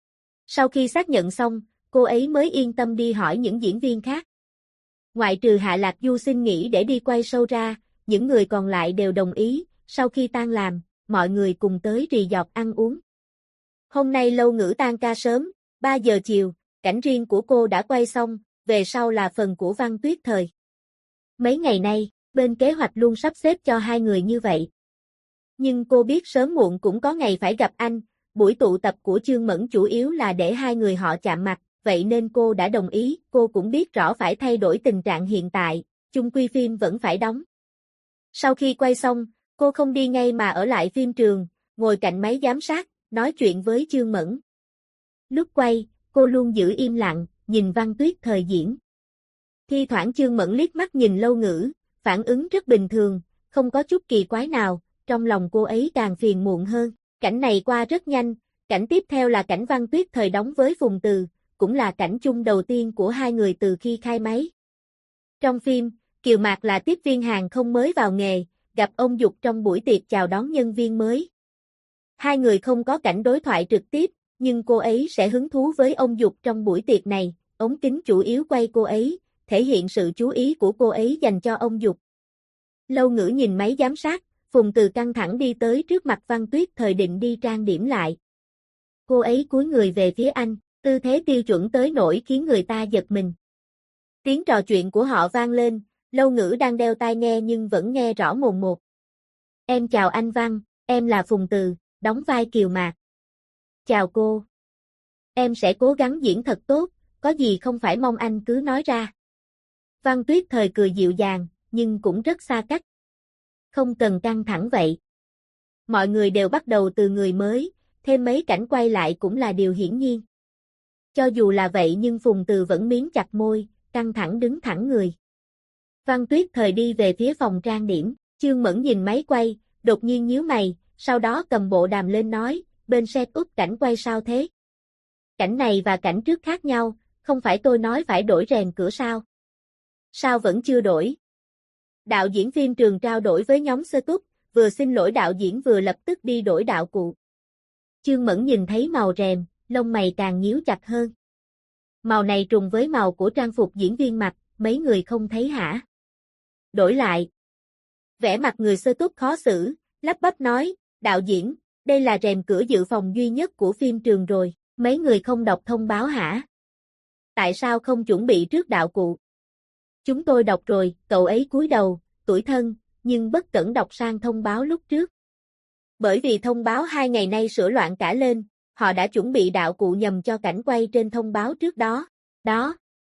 Sau khi xác nhận xong, cô ấy mới yên tâm đi hỏi những diễn viên khác. Ngoại trừ Hạ Lạc Du xin nghỉ để đi quay show ra, những người còn lại đều đồng ý, sau khi tan làm, mọi người cùng tới Resort ăn uống. Hôm nay Lâu Ngữ tan ca sớm, 3 giờ chiều, cảnh riêng của cô đã quay xong, về sau là phần của Văn Tuyết Thời. Mấy ngày nay, bên kế hoạch luôn sắp xếp cho hai người như vậy. Nhưng cô biết sớm muộn cũng có ngày phải gặp anh, buổi tụ tập của Chương Mẫn chủ yếu là để hai người họ chạm mặt, vậy nên cô đã đồng ý, cô cũng biết rõ phải thay đổi tình trạng hiện tại, chung quy phim vẫn phải đóng. Sau khi quay xong, cô không đi ngay mà ở lại phim trường, ngồi cạnh máy giám sát, nói chuyện với Chương Mẫn. Lúc quay, cô luôn giữ im lặng, nhìn Văn Tuyết Thời diễn. Thi thoảng Chương Mẫn liếc mắt nhìn Lâu Ngữ, phản ứng rất bình thường, không có chút kỳ quái nào, trong lòng cô ấy càng phiền muộn hơn. Cảnh này qua rất nhanh, cảnh tiếp theo là cảnh Văn Tuyết Thời đóng với Phùng Từ, cũng là cảnh chung đầu tiên của hai người từ khi khai máy. Trong phim, Kiều Mạc là tiếp viên hàng không mới vào nghề, gặp ông Dục trong buổi tiệc chào đón nhân viên mới. Hai người không có cảnh đối thoại trực tiếp, nhưng cô ấy sẽ hứng thú với ông Dục trong buổi tiệc này, ống kính chủ yếu quay cô ấy, thể hiện sự chú ý của cô ấy dành cho ông Dục. Lâu Ngữ nhìn máy giám sát, Phùng Từ căng thẳng đi tới trước mặt Văn Tuyết Thời định đi trang điểm lại. Cô ấy cúi người về phía anh, tư thế tiêu chuẩn tới nỗi khiến người ta giật mình. Tiếng trò chuyện của họ vang lên, Lâu Ngữ đang đeo tai nghe nhưng vẫn nghe rõ mồn một. Em chào anh Văn, em là Phùng Từ, đóng vai Kiều Mạc. Chào cô. Em sẽ cố gắng diễn thật tốt, có gì không phải mong anh cứ nói ra. Văn Tuyết Thời cười dịu dàng, nhưng cũng rất xa cách. Không cần căng thẳng vậy. Mọi người đều bắt đầu từ người mới, thêm mấy cảnh quay lại cũng là điều hiển nhiên. Cho dù là vậy nhưng Phùng Từ vẫn miếm chặt môi, căng thẳng đứng thẳng người. Văn Tuyết Thời đi về phía phòng trang điểm, Chương Mẫn nhìn máy quay, đột nhiên nhíu mày, sau đó cầm bộ đàm lên nói, bên setup cảnh quay sao thế? Cảnh này và cảnh trước khác nhau, không phải tôi nói phải đổi rèm cửa sao? Sao vẫn chưa đổi? Đạo diễn phim trường trao đổi với nhóm setup, vừa xin lỗi đạo diễn vừa lập tức đi đổi đạo cụ. Chương Mẫn nhìn thấy màu rèm, lông mày càng nhíu chặt hơn. Màu này trùng với màu của trang phục diễn viên mặc, mấy người không thấy hả? Đổi lại. Vẻ mặt người setup khó xử, lắp bắp nói, đạo diễn, đây là rèm cửa dự phòng duy nhất của phim trường rồi, mấy người không đọc thông báo hả? Tại sao không chuẩn bị trước đạo cụ? Chúng tôi đọc rồi, cậu ấy cúi đầu, tủi thân, nhưng bất cẩn đọc sang thông báo lúc trước. Bởi vì thông báo 2 ngày nay sửa loạn cả lên, họ đã chuẩn bị đạo cụ nhầm cho cảnh quay trên thông báo trước đó. Đó.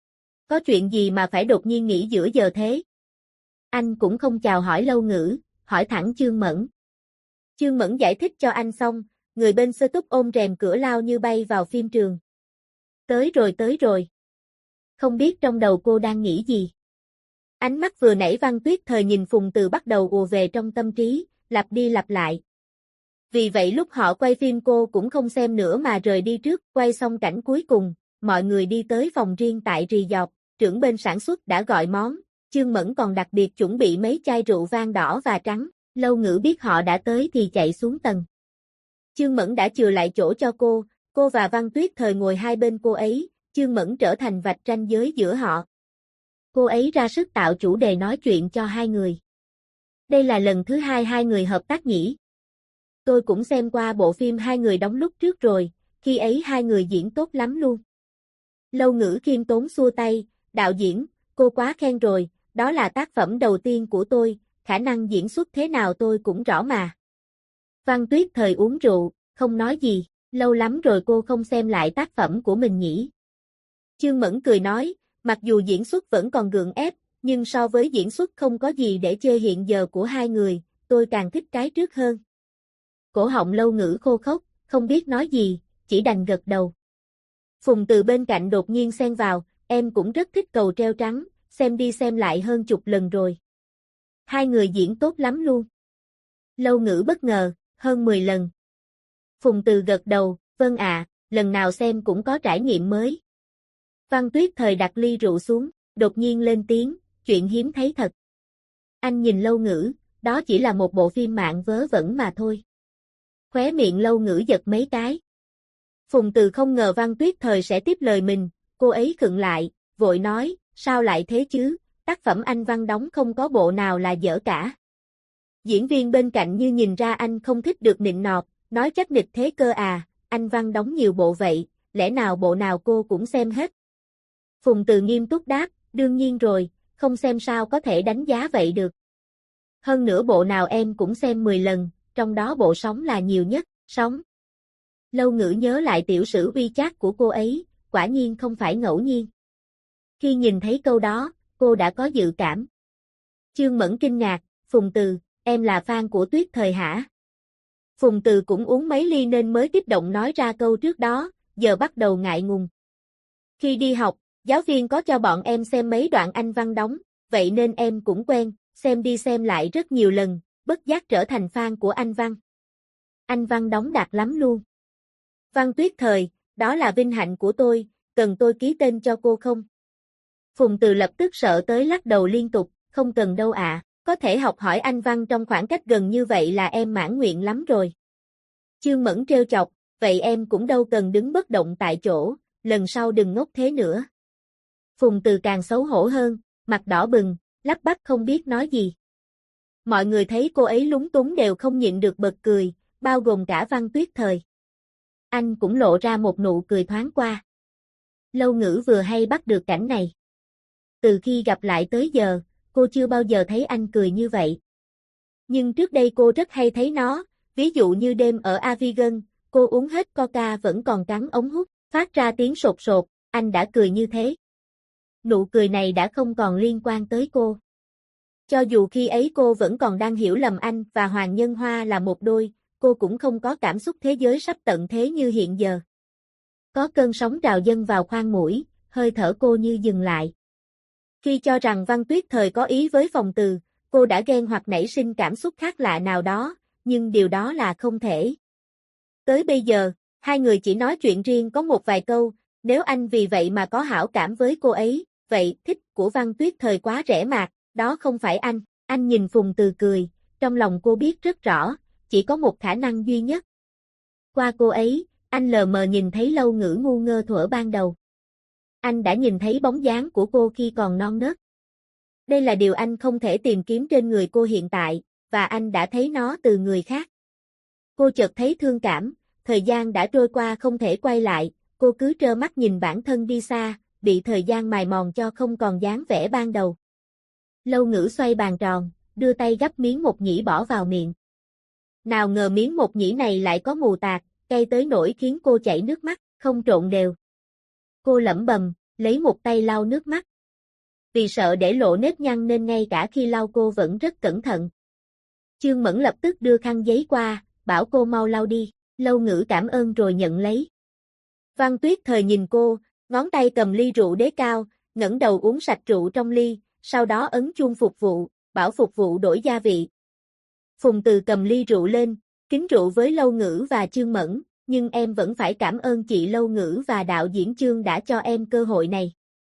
Có chuyện gì mà phải đột nhiên nghỉ giữa giờ thế? Anh cũng không chào hỏi Lâu Ngữ, hỏi thẳng Chương Mẫn. Chương Mẫn giải thích cho anh xong, người bên setup ôm rèm cửa lao như bay vào phim trường. Tới rồi. Không biết trong đầu cô đang nghĩ gì? Ánh mắt vừa nãy Văn Tuyết Thời nhìn Phùng Từ bắt đầu ùa về trong tâm trí, lặp đi lặp lại. Vì vậy lúc họ quay phim cô cũng không xem nữa mà rời đi trước, quay xong cảnh cuối cùng, mọi người đi tới phòng riêng tại resort, trưởng bên sản xuất đã gọi món, Chương Mẫn còn đặc biệt chuẩn bị mấy chai rượu vang đỏ và trắng, Lâu Ngữ biết họ đã tới thì chạy xuống tầng. Chương Mẫn đã chừa lại chỗ cho cô và Văn Tuyết Thời ngồi hai bên cô ấy, Chương Mẫn trở thành vạch ranh giới giữa họ. Cô ấy ra sức tạo chủ đề nói chuyện cho hai người. Đây là lần thứ hai người hợp tác nhỉ? Tôi cũng xem qua bộ phim hai người đóng lúc trước rồi, khi ấy hai người diễn tốt lắm luôn. Lâu Ngữ khiêm tốn xua tay, đạo diễn, cô quá khen rồi, đó là tác phẩm đầu tiên của tôi, khả năng diễn xuất thế nào tôi cũng rõ mà. Văn Tuyết Thời uống rượu, không nói gì, lâu lắm rồi cô không xem lại tác phẩm của mình nhỉ. Chương Mẫn cười nói, mặc dù diễn xuất vẫn còn gượng ép, nhưng so với diễn xuất không có gì để chê hiện giờ của hai người, tôi càng thích cái trước hơn. Cổ họng Lâu Ngữ khô khốc, không biết nói gì, chỉ đành gật đầu. Phùng Từ bên cạnh đột nhiên xen vào, em cũng rất thích Cầu Treo Trắng, xem đi xem lại hơn chục lần rồi. Hai người diễn tốt lắm luôn. Lâu Ngữ bất ngờ, hơn 10 lần. Phùng Từ gật đầu, vâng ạ, lần nào xem cũng có trải nghiệm mới. Văn Tuyết Thời đặt ly rượu xuống, đột nhiên lên tiếng, chuyện hiếm thấy thật. Anh nhìn Lâu Ngữ, đó chỉ là một bộ phim mạng vớ vẩn mà thôi. Khóe miệng Lâu Ngữ giật mấy cái. Phùng Từ không ngờ Văn Tuyết Thời sẽ tiếp lời mình, cô ấy khựng lại, vội nói, sao lại thế chứ, tác phẩm anh Văn đóng không có bộ nào là dở cả. Diễn viên bên cạnh như nhìn ra anh không thích được nịnh nọt, nói chắc nịch thế cơ à, anh Văn đóng nhiều bộ vậy, lẽ nào bộ nào cô cũng xem hết. Phùng Từ nghiêm túc đáp, đương nhiên rồi, không xem sao có thể đánh giá vậy được. Hơn nữa bộ nào em cũng xem 10 lần, trong đó bộ Sống là nhiều nhất, Sống. Lâu Ngữ nhớ lại tiểu sử WeChat của cô ấy, quả nhiên không phải ngẫu nhiên. Khi nhìn thấy câu đó, cô đã có dự cảm. Chương Mẫn kinh ngạc, Phùng Từ, em là fan của Tuyết Thời hả? Phùng Từ cũng uống mấy ly nên mới kích động nói ra câu trước đó, giờ bắt đầu ngại ngùng. Khi đi học, giáo viên có cho bọn em xem mấy đoạn anh Văn đóng, vậy nên em cũng quen, xem đi xem lại rất nhiều lần, bất giác trở thành fan của anh Văn. Anh Văn đóng đạt lắm luôn. Văn Tuyết Thời, đó là vinh hạnh của tôi, cần tôi ký tên cho cô không? Phùng Từ lập tức sợ tới lắc đầu liên tục, không cần đâu ạ, có thể học hỏi anh Văn trong khoảng cách gần như vậy là em mãn nguyện lắm rồi. Chương Mẫn trêu chọc, vậy em cũng đâu cần đứng bất động tại chỗ, lần sau đừng ngốc thế nữa. Phùng Từ càng xấu hổ hơn, mặt đỏ bừng, lắp bắp không biết nói gì. Mọi người thấy cô ấy lúng túng đều không nhịn được bật cười, bao gồm cả Văn Tuyết Thời. Anh cũng lộ ra một nụ cười thoáng qua. Lâu Ngữ vừa hay bắt được cảnh này. Từ khi gặp lại tới giờ, cô chưa bao giờ thấy anh cười như vậy. Nhưng trước đây cô rất hay thấy nó, ví dụ như đêm ở Avigan, cô uống hết Coca vẫn còn cắn ống hút, phát ra tiếng sột sột, anh đã cười như thế. Nụ cười này đã không còn liên quan tới cô. Cho dù khi ấy cô vẫn còn đang hiểu lầm anh và Hoàng Nhân Hoa là một đôi, cô cũng không có cảm xúc thế giới sắp tận thế như hiện giờ. Có cơn sóng trào dâng vào khoang mũi, hơi thở cô như dừng lại. Khi cho rằng Văn Tuyết Thời có ý với Phòng Từ, cô đã ghen hoặc nảy sinh cảm xúc khác lạ nào đó, nhưng điều đó là không thể. Tới bây giờ, hai người chỉ nói chuyện riêng có một vài câu, nếu anh vì vậy mà có hảo cảm với cô ấy, vậy thích của Văn Tuyết Thời quá rẻ mạt, đó không phải anh. Anh nhìn Phùng Từ cười, trong lòng cô biết rất rõ, chỉ có một khả năng duy nhất. Qua cô ấy, anh lờ mờ nhìn thấy Lâu Ngữ ngu ngơ thuở ban đầu. Anh đã nhìn thấy bóng dáng của cô khi còn non nớt. Đây là điều anh không thể tìm kiếm trên người cô hiện tại, và anh đã thấy nó từ người khác. Cô chợt thấy thương cảm, thời gian đã trôi qua không thể quay lại, cô cứ trơ mắt nhìn bản thân đi xa, bị thời gian mài mòn cho không còn dáng vẻ ban đầu. Lâu Ngữ xoay bàn tròn, đưa tay gắp miếng mộc nhĩ bỏ vào miệng. Nào ngờ miếng mộc nhĩ này lại có mù tạt, cay tới nỗi khiến cô chảy nước mắt, không trộn đều. Cô lẩm bẩm, lấy một tay lau nước mắt. Vì sợ để lộ nếp nhăn nên ngay cả khi lau cô vẫn rất cẩn thận. Chương Mẫn lập tức đưa khăn giấy qua, bảo cô mau lau đi. Lâu Ngữ cảm ơn rồi nhận lấy. Văn Tuyết Thời nhìn cô, ngón tay cầm ly rượu đế cao, ngẩng đầu uống sạch rượu trong ly, sau đó ấn chuông phục vụ, bảo phục vụ đổi gia vị. Phùng Từ cầm ly rượu lên, kính rượu với Lâu Ngữ và Chương Mẫn, nhưng em vẫn phải cảm ơn chị Lâu Ngữ và đạo diễn Chương đã cho em cơ hội này.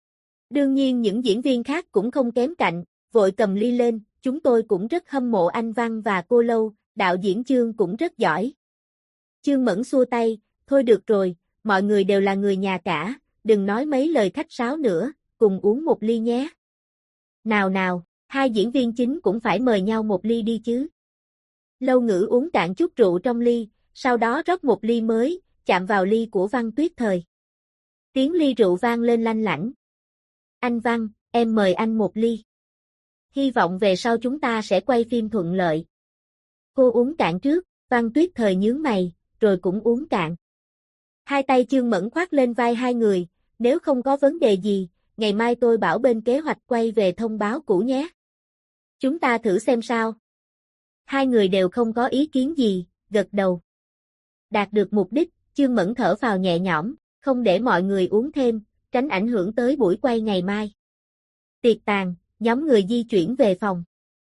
Đương nhiên những diễn viên khác cũng không kém cạnh, vội cầm ly lên, chúng tôi cũng rất hâm mộ anh Văn và cô Lâu, đạo diễn Chương cũng rất giỏi. Chương Mẫn xua tay, thôi được rồi, mọi người đều là người nhà cả, đừng nói mấy lời khách sáo nữa, cùng uống một ly nhé. Nào nào, hai diễn viên chính cũng phải mời nhau một ly đi chứ. Lâu Ngữ uống cạn chút rượu trong ly, sau đó rót một ly mới, chạm vào ly của Văn Tuyết Thời. Tiếng ly rượu vang lên lanh lảnh. Anh Văn, em mời anh một ly. Hy vọng về sau chúng ta sẽ quay phim thuận lợi. Cô uống cạn trước, Văn Tuyết Thời nhướng mày, rồi cũng uống cạn. Hai tay Chương Mẫn khoác lên vai hai người, nếu không có vấn đề gì, ngày mai tôi bảo bên kế hoạch quay về thông báo cũ nhé. Chúng ta thử xem sao. Hai người đều không có ý kiến gì, gật đầu. Đạt được mục đích, Chương Mẫn thở phào nhẹ nhõm, không để mọi người uống thêm, tránh ảnh hưởng tới buổi quay ngày mai. Tiệc tàn, nhóm người di chuyển về phòng.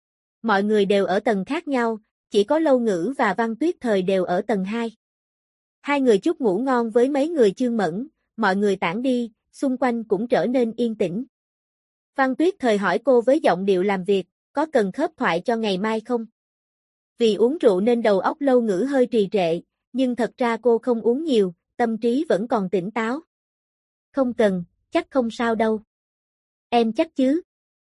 Mọi người đều ở tầng khác nhau, chỉ có Lâu Ngữ và Văn Tuyết Thời đều ở tầng 2. Hai người chúc ngủ ngon với mấy người Chương Mẫn, mọi người tản đi, xung quanh cũng trở nên yên tĩnh. Văn Tuyết Thời hỏi cô với giọng điệu làm việc, có cần khớp thoại cho ngày mai không? Vì uống rượu nên đầu óc Lâu Ngữ hơi trì trệ, nhưng thật ra cô không uống nhiều, tâm trí vẫn còn tỉnh táo. Không cần, chắc không sao đâu. Em chắc chứ?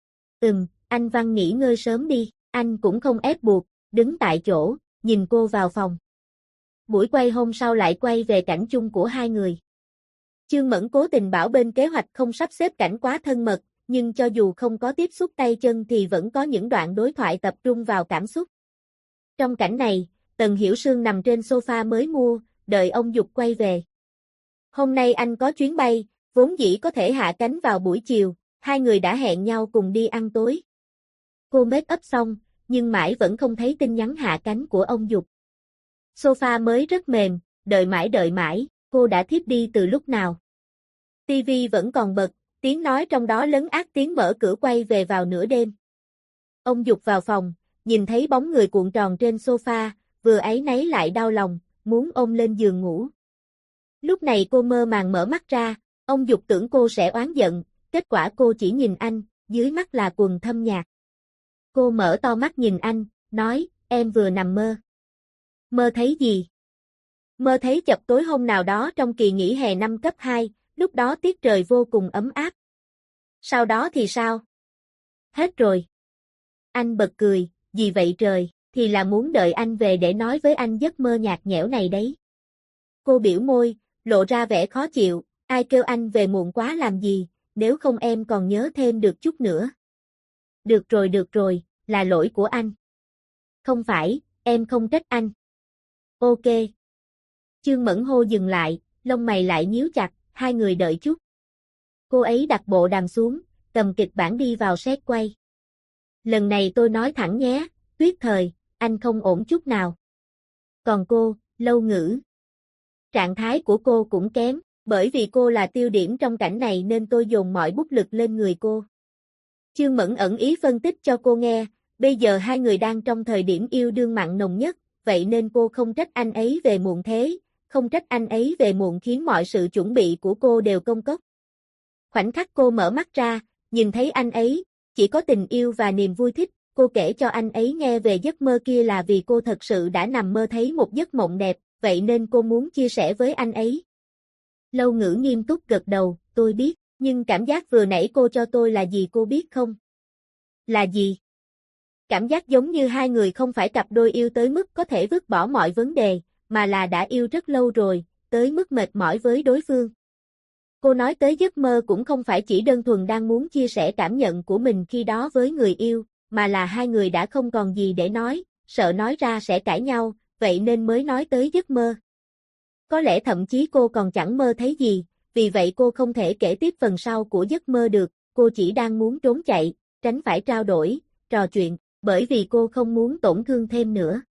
Anh Văn nghỉ ngơi sớm đi, anh cũng không ép buộc, đứng tại chỗ, nhìn cô vào phòng. Buổi quay hôm sau lại quay về cảnh chung của hai người. Chương Mẫn cố tình bảo bên kế hoạch không sắp xếp cảnh quá thân mật, nhưng cho dù không có tiếp xúc tay chân thì vẫn có những đoạn đối thoại tập trung vào cảm xúc. Trong cảnh này, Tần Hiểu Sương nằm trên sofa mới mua, đợi ông Dục quay về. Hôm nay anh có chuyến bay, vốn dĩ có thể hạ cánh vào buổi chiều, hai người đã hẹn nhau cùng đi ăn tối. Cô make up xong, nhưng mãi vẫn không thấy tin nhắn hạ cánh của ông Dục. Sofa mới rất mềm, đợi mãi, cô đã thiếp đi từ lúc nào. TV vẫn còn bật, tiếng nói trong đó lấn át tiếng mở cửa quay về vào nửa đêm. Ông Dục vào phòng, nhìn thấy bóng người cuộn tròn trên sofa, vừa áy náy lại đau lòng, muốn ôm lên giường ngủ. Lúc này cô mơ màng mở mắt ra, ông Dục tưởng cô sẽ oán giận, kết quả cô chỉ nhìn anh, dưới mắt là quầng thâm nhạt. Cô mở to mắt nhìn anh, nói, em vừa nằm mơ. Mơ thấy gì? Mơ thấy chập tối hôm nào đó trong kỳ nghỉ hè năm cấp 2, lúc đó tiết trời vô cùng ấm áp. Sau đó thì sao? Hết rồi. Anh bật cười, gì vậy trời, thì là muốn đợi anh về để nói với anh giấc mơ nhạt nhẽo này đấy. Cô biểu môi, lộ ra vẻ khó chịu, ai kêu anh về muộn quá làm gì, nếu không em còn nhớ thêm được chút nữa. Được rồi, là lỗi của anh. Không phải, em không trách anh. Ok. Chương Mẫn hô dừng lại, lông mày lại nhíu chặt, hai người đợi chút. Cô ấy đặt bộ đàm xuống, cầm kịch bản đi vào set quay. Lần này tôi nói thẳng nhé, Tuyết Thời, anh không ổn chút nào. Còn cô, Lâu Ngữ. Trạng thái của cô cũng kém, bởi vì cô là tiêu điểm trong cảnh này nên tôi dồn mọi bút lực lên người cô. Chương Mẫn ẩn ý phân tích cho cô nghe, bây giờ hai người đang trong thời điểm yêu đương mặn nồng nhất, vậy nên cô không trách anh ấy về muộn thế, không trách anh ấy về muộn khiến mọi sự chuẩn bị của cô đều công cốc. Khoảnh khắc cô mở mắt ra, nhìn thấy anh ấy, chỉ có tình yêu và niềm vui thích, cô kể cho anh ấy nghe về giấc mơ kia là vì cô thật sự đã nằm mơ thấy một giấc mộng đẹp, vậy nên cô muốn chia sẻ với anh ấy. Lâu Ngữ nghiêm túc gật đầu, tôi biết, nhưng cảm giác vừa nãy cô cho tôi là gì cô biết không? Là gì? Cảm giác giống như hai người không phải cặp đôi yêu tới mức có thể vứt bỏ mọi vấn đề, mà là đã yêu rất lâu rồi, tới mức mệt mỏi với đối phương. Cô nói tới giấc mơ cũng không phải chỉ đơn thuần đang muốn chia sẻ cảm nhận của mình khi đó với người yêu, mà là hai người đã không còn gì để nói, sợ nói ra sẽ cãi nhau, vậy nên mới nói tới giấc mơ. Có lẽ thậm chí cô còn chẳng mơ thấy gì, vì vậy cô không thể kể tiếp phần sau của giấc mơ được, cô chỉ đang muốn trốn chạy, tránh phải trao đổi, trò chuyện, bởi vì cô không muốn tổn thương thêm nữa.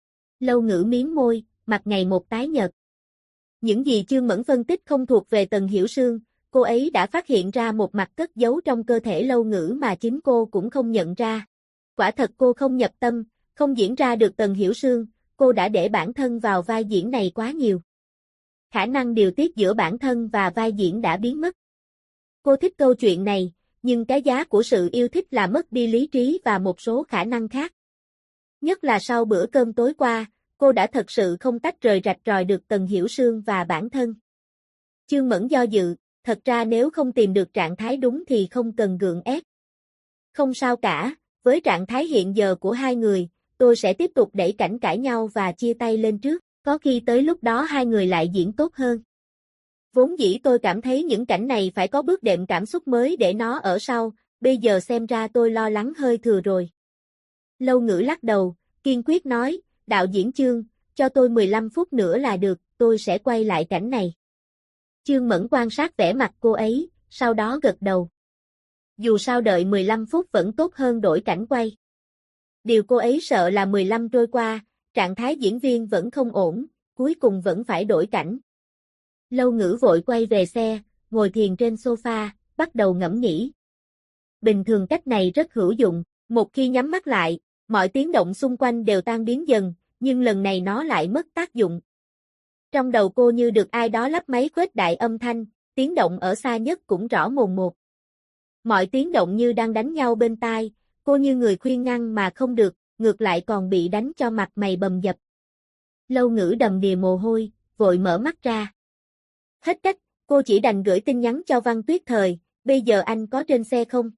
Lâu Ngữ miếm môi, mặt ngày một tái nhợt. Những gì Chương Mẫn phân tích không thuộc về Tần Hiểu Sương, cô ấy đã phát hiện ra một mặt cất giấu trong cơ thể Lâu Ngữ mà chính cô cũng không nhận ra. Quả thật cô không nhập tâm, không diễn ra được Tần Hiểu Sương, cô đã để bản thân vào vai diễn này quá nhiều. Khả năng điều tiết giữa bản thân và vai diễn đã biến mất. Cô thích câu chuyện này, nhưng cái giá của sự yêu thích là mất đi lý trí và một số khả năng khác. Nhất là sau bữa cơm tối qua, cô đã thật sự không tách rời rạch ròi được Tần Hiểu Sương và bản thân. Chương Mẫn do dự, thật ra nếu không tìm được trạng thái đúng thì không cần gượng ép. Không sao cả, với trạng thái hiện giờ của hai người, tôi sẽ tiếp tục đẩy cảnh cãi nhau và chia tay lên trước, có khi tới lúc đó hai người lại diễn tốt hơn. Vốn dĩ tôi cảm thấy những cảnh này phải có bước đệm cảm xúc mới để nó ở sau, bây giờ xem ra tôi lo lắng hơi thừa rồi. Lâu Ngữ lắc đầu, kiên quyết nói, đạo diễn Chương, cho tôi 15 phút nữa là được, tôi sẽ quay lại cảnh này. Chương Mẫn quan sát vẻ mặt cô ấy, sau đó gật đầu. Dù sao đợi 15 phút vẫn tốt hơn đổi cảnh quay. Điều cô ấy sợ là 15 trôi qua, trạng thái diễn viên vẫn không ổn, cuối cùng vẫn phải đổi cảnh. Lâu Ngữ vội quay về xe, ngồi thiền trên sofa, bắt đầu ngẫm nghĩ. Bình thường cách này rất hữu dụng, một khi nhắm mắt lại, mọi tiếng động xung quanh đều tan biến dần, nhưng lần này nó lại mất tác dụng. Trong đầu cô như được ai đó lắp máy khuếch đại âm thanh, tiếng động ở xa nhất cũng rõ mồn một. Mọi tiếng động như đang đánh nhau bên tai, cô như người khuyên ngăn mà không được, ngược lại còn bị đánh cho mặt mày bầm dập. Lâu Ngữ đầm đìa mồ hôi, vội mở mắt ra. Hết cách, cô chỉ đành gửi tin nhắn cho Văn Tuyết Thời, bây giờ anh có trên xe không?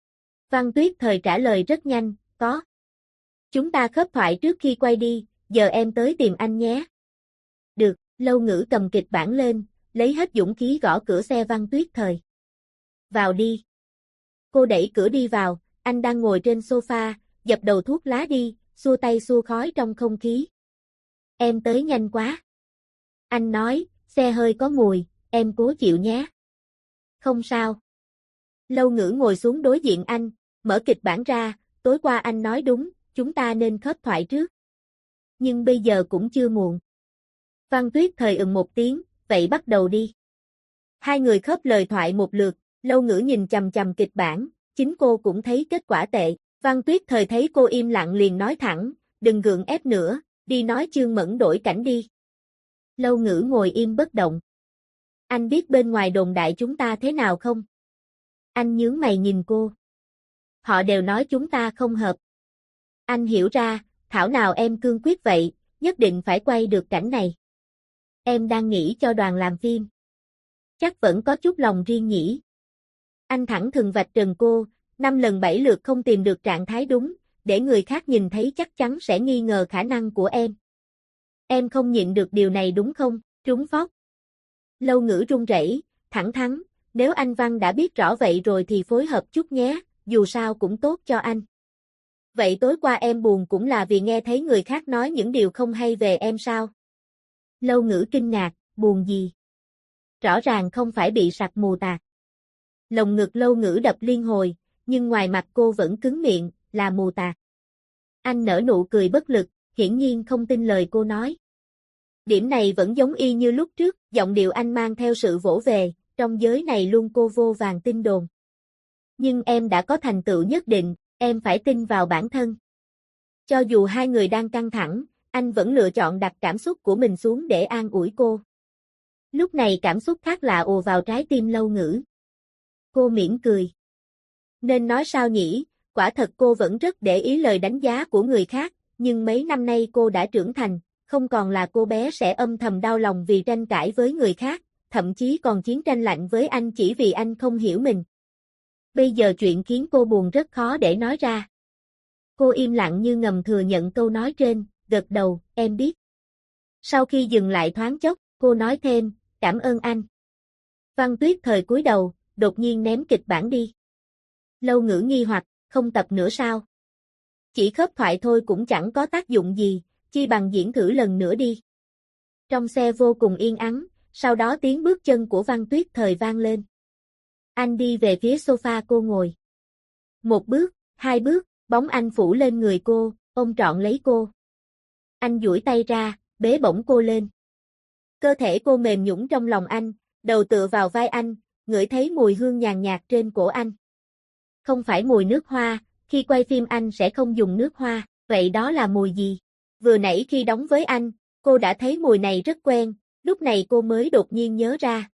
Văn Tuyết Thời trả lời rất nhanh, có. Chúng ta khớp thoại trước khi quay đi, giờ em tới tìm anh nhé. Được, Lâu Ngữ cầm kịch bản lên, lấy hết dũng khí gõ cửa xe Văn Tuyết Thời. Vào đi. Cô đẩy cửa đi vào, anh đang ngồi trên sofa, dập đầu thuốc lá đi, xua tay xua khói trong không khí. Em tới nhanh quá. Anh nói, xe hơi có mùi, em cố chịu nhé. Không sao. Lâu Ngữ ngồi xuống đối diện anh, mở kịch bản ra, tối qua anh nói đúng, chúng ta nên khớp thoại trước. Nhưng bây giờ cũng chưa muộn. Văn Tuyết Thời một tiếng, vậy bắt đầu đi. Hai người khớp lời thoại một lượt, Lâu Ngữ nhìn chằm chằm kịch bản, chính cô cũng thấy kết quả tệ. Văn Tuyết Thời thấy cô im lặng liền nói thẳng, đừng gượng ép nữa, đi nói Chương Mẫn đổi cảnh đi. Lâu Ngữ ngồi im bất động. Anh biết bên ngoài đồn đại chúng ta thế nào không? Anh nhướng mày nhìn cô. Họ đều nói chúng ta không hợp. Anh hiểu ra, thảo nào em cương quyết vậy, nhất định phải quay được cảnh này. Em đang nghĩ cho đoàn làm phim. Chắc vẫn có chút lòng riêng nhỉ. Anh thẳng thừng vạch trần cô, 5 lần 7 lượt không tìm được trạng thái đúng, để người khác nhìn thấy chắc chắn sẽ nghi ngờ khả năng của em. Em không nhịn được điều này đúng không, trúng phóc. Lâu Ngữ run rẩy, thẳng thắn, nếu anh Văn đã biết rõ vậy rồi thì phối hợp chút nhé, dù sao cũng tốt cho anh. Vậy tối qua em buồn cũng là vì nghe thấy người khác nói những điều không hay về em sao? Lâu Ngữ kinh ngạc, buồn gì? Rõ ràng không phải bị sặc mù tạt. Lồng ngực Lâu Ngữ đập liên hồi, nhưng ngoài mặt cô vẫn cứng miệng, là mù tạt. Anh nở nụ cười bất lực, hiển nhiên không tin lời cô nói. Điểm này vẫn giống y như lúc trước, giọng điệu anh mang theo sự vỗ về, trong giới này luôn cô vô vàn tin đồn. Nhưng em đã có thành tựu nhất định, em phải tin vào bản thân. Cho dù hai người đang căng thẳng, anh vẫn lựa chọn đặt cảm xúc của mình xuống để an ủi cô. Lúc này cảm xúc khác lạ ùa vào trái tim Lâu Ngữ. Cô mỉm cười. Nên nói sao nhỉ, quả thật cô vẫn rất để ý lời đánh giá của người khác, nhưng mấy năm nay cô đã trưởng thành, không còn là cô bé sẽ âm thầm đau lòng vì tranh cãi với người khác, thậm chí còn chiến tranh lạnh với anh chỉ vì anh không hiểu mình. Bây giờ chuyện khiến cô buồn rất khó để nói ra. Cô im lặng như ngầm thừa nhận câu nói trên, gật đầu, em biết. Sau khi dừng lại thoáng chốc, cô nói thêm, cảm ơn anh. Văn Tuyết Thời cúi đầu, đột nhiên ném kịch bản đi. Lâu Ngữ nghi hoặc, không tập nữa sao? Chỉ khớp thoại thôi cũng chẳng có tác dụng gì, chi bằng diễn thử lần nữa đi. Trong xe vô cùng yên ắng, sau đó tiếng bước chân của Văn Tuyết Thời vang lên. Anh đi về phía sofa cô ngồi. Một bước, hai bước, bóng anh phủ lên người cô, ôm trọn lấy cô. Anh duỗi tay ra, bế bổng cô lên. Cơ thể cô mềm nhũn trong lòng anh, đầu tựa vào vai anh, ngửi thấy mùi hương nhàn nhạt trên cổ anh. Không phải mùi nước hoa, khi quay phim anh sẽ không dùng nước hoa, vậy đó là mùi gì? Vừa nãy khi đóng với anh, cô đã thấy mùi này rất quen, lúc này cô mới đột nhiên nhớ ra.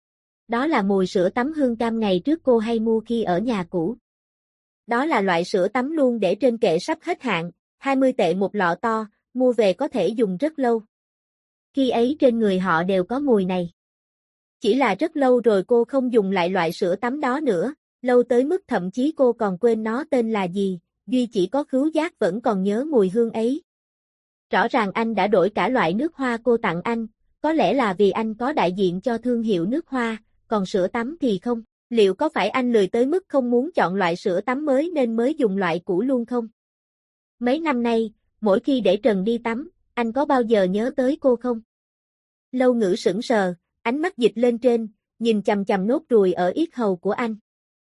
Đó là mùi sữa tắm hương cam ngày trước cô hay mua khi ở nhà cũ. Đó là loại sữa tắm luôn để trên kệ sắp hết hạn, 20 tệ một lọ to, mua về có thể dùng rất lâu. Khi ấy trên người họ đều có mùi này. Chỉ là rất lâu rồi cô không dùng lại loại sữa tắm đó nữa, lâu tới mức thậm chí cô còn quên nó tên là gì, duy chỉ có khứu giác vẫn còn nhớ mùi hương ấy. Rõ ràng anh đã đổi cả loại nước hoa cô tặng anh, có lẽ là vì anh có đại diện cho thương hiệu nước hoa, còn sữa tắm thì không. Liệu có phải anh lười tới mức không muốn chọn loại sữa tắm mới nên mới dùng loại cũ luôn không? Mấy năm nay, mỗi khi để Trần đi tắm, anh có bao giờ nhớ tới cô không? Lâu Ngữ sững sờ, ánh mắt dịch lên trên, nhìn chằm chằm nốt ruồi ở yết hầu của anh.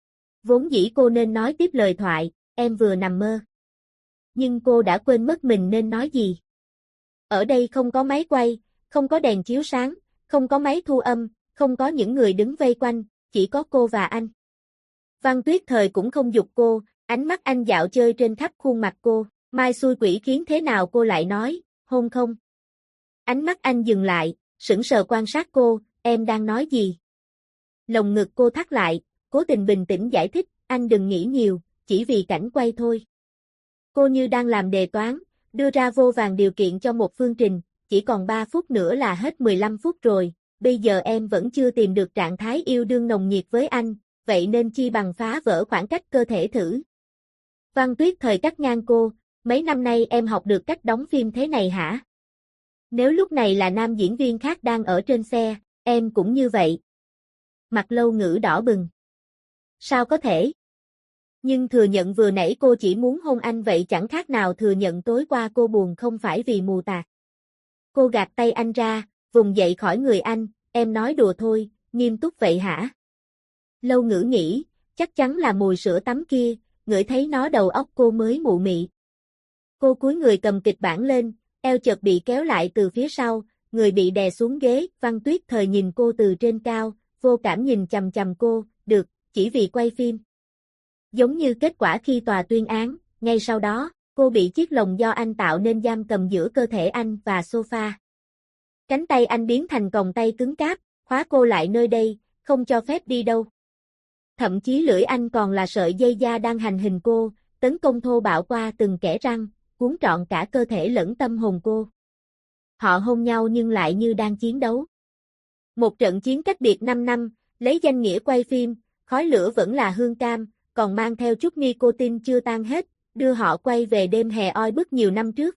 Vốn dĩ cô nên nói tiếp lời thoại, em vừa nằm mơ. Nhưng cô đã quên mất mình nên nói gì. Ở đây không có máy quay, không có đèn chiếu sáng, không có máy thu âm, không có những người đứng vây quanh, chỉ có cô và anh. Văn Tuyết Thời cũng không giục cô, ánh mắt anh dạo chơi trên khắp khuôn mặt cô, mai xui quỷ khiến thế nào cô lại nói, hôn không? Ánh mắt anh dừng lại, sững sờ quan sát cô, em đang nói gì? Lồng ngực cô thắt lại, cố tình bình tĩnh giải thích, anh đừng nghĩ nhiều, chỉ vì cảnh quay thôi. Cô như đang làm đề toán, đưa ra vô vàn điều kiện cho một phương trình, chỉ còn 3 phút nữa là hết 15 phút rồi, bây giờ em vẫn chưa tìm được trạng thái yêu đương nồng nhiệt với anh, vậy nên chi bằng phá vỡ khoảng cách cơ thể thử. Văn Tuyết Thời cắt ngang cô, mấy năm nay em học được cách đóng phim thế này hả? Nếu lúc này là nam diễn viên khác đang ở trên xe, em cũng như vậy. Mặt Lâu Ngữ đỏ bừng. Sao có thể? Nhưng thừa nhận vừa nãy cô chỉ muốn hôn anh vậy chẳng khác nào thừa nhận tối qua cô buồn không phải vì mù tạt. Cô gạt tay anh ra, vùng dậy khỏi người anh, em nói đùa thôi, nghiêm túc vậy hả? Lâu Ngữ nghĩ, chắc chắn là mùi sữa tắm kia, ngửi thấy nó đầu óc cô mới mụ mị. Cô cúi người cầm kịch bản lên, eo chợt bị kéo lại từ phía sau, người bị đè xuống ghế, Văn Tuyết Thời nhìn cô từ trên cao, vô cảm nhìn chằm chằm cô, được, chỉ vì quay phim. Giống như kết quả khi tòa tuyên án, ngay sau đó, cô bị chiếc lồng do anh tạo nên giam cầm giữa cơ thể anh và sofa. Cánh tay anh biến thành còng tay cứng cáp, khóa cô lại nơi đây, không cho phép đi đâu. Thậm chí lưỡi anh còn là sợi dây da đang hành hình cô, tấn công thô bạo qua từng kẽ răng, cuốn trọn cả cơ thể lẫn tâm hồn cô. Họ hôn nhau nhưng lại như đang chiến đấu. Một trận chiến cách biệt 5 năm, lấy danh nghĩa quay phim, khói lửa vẫn là hương cam, còn mang theo chút nicotine chưa tan hết, đưa họ quay về đêm hè oi bức nhiều năm trước.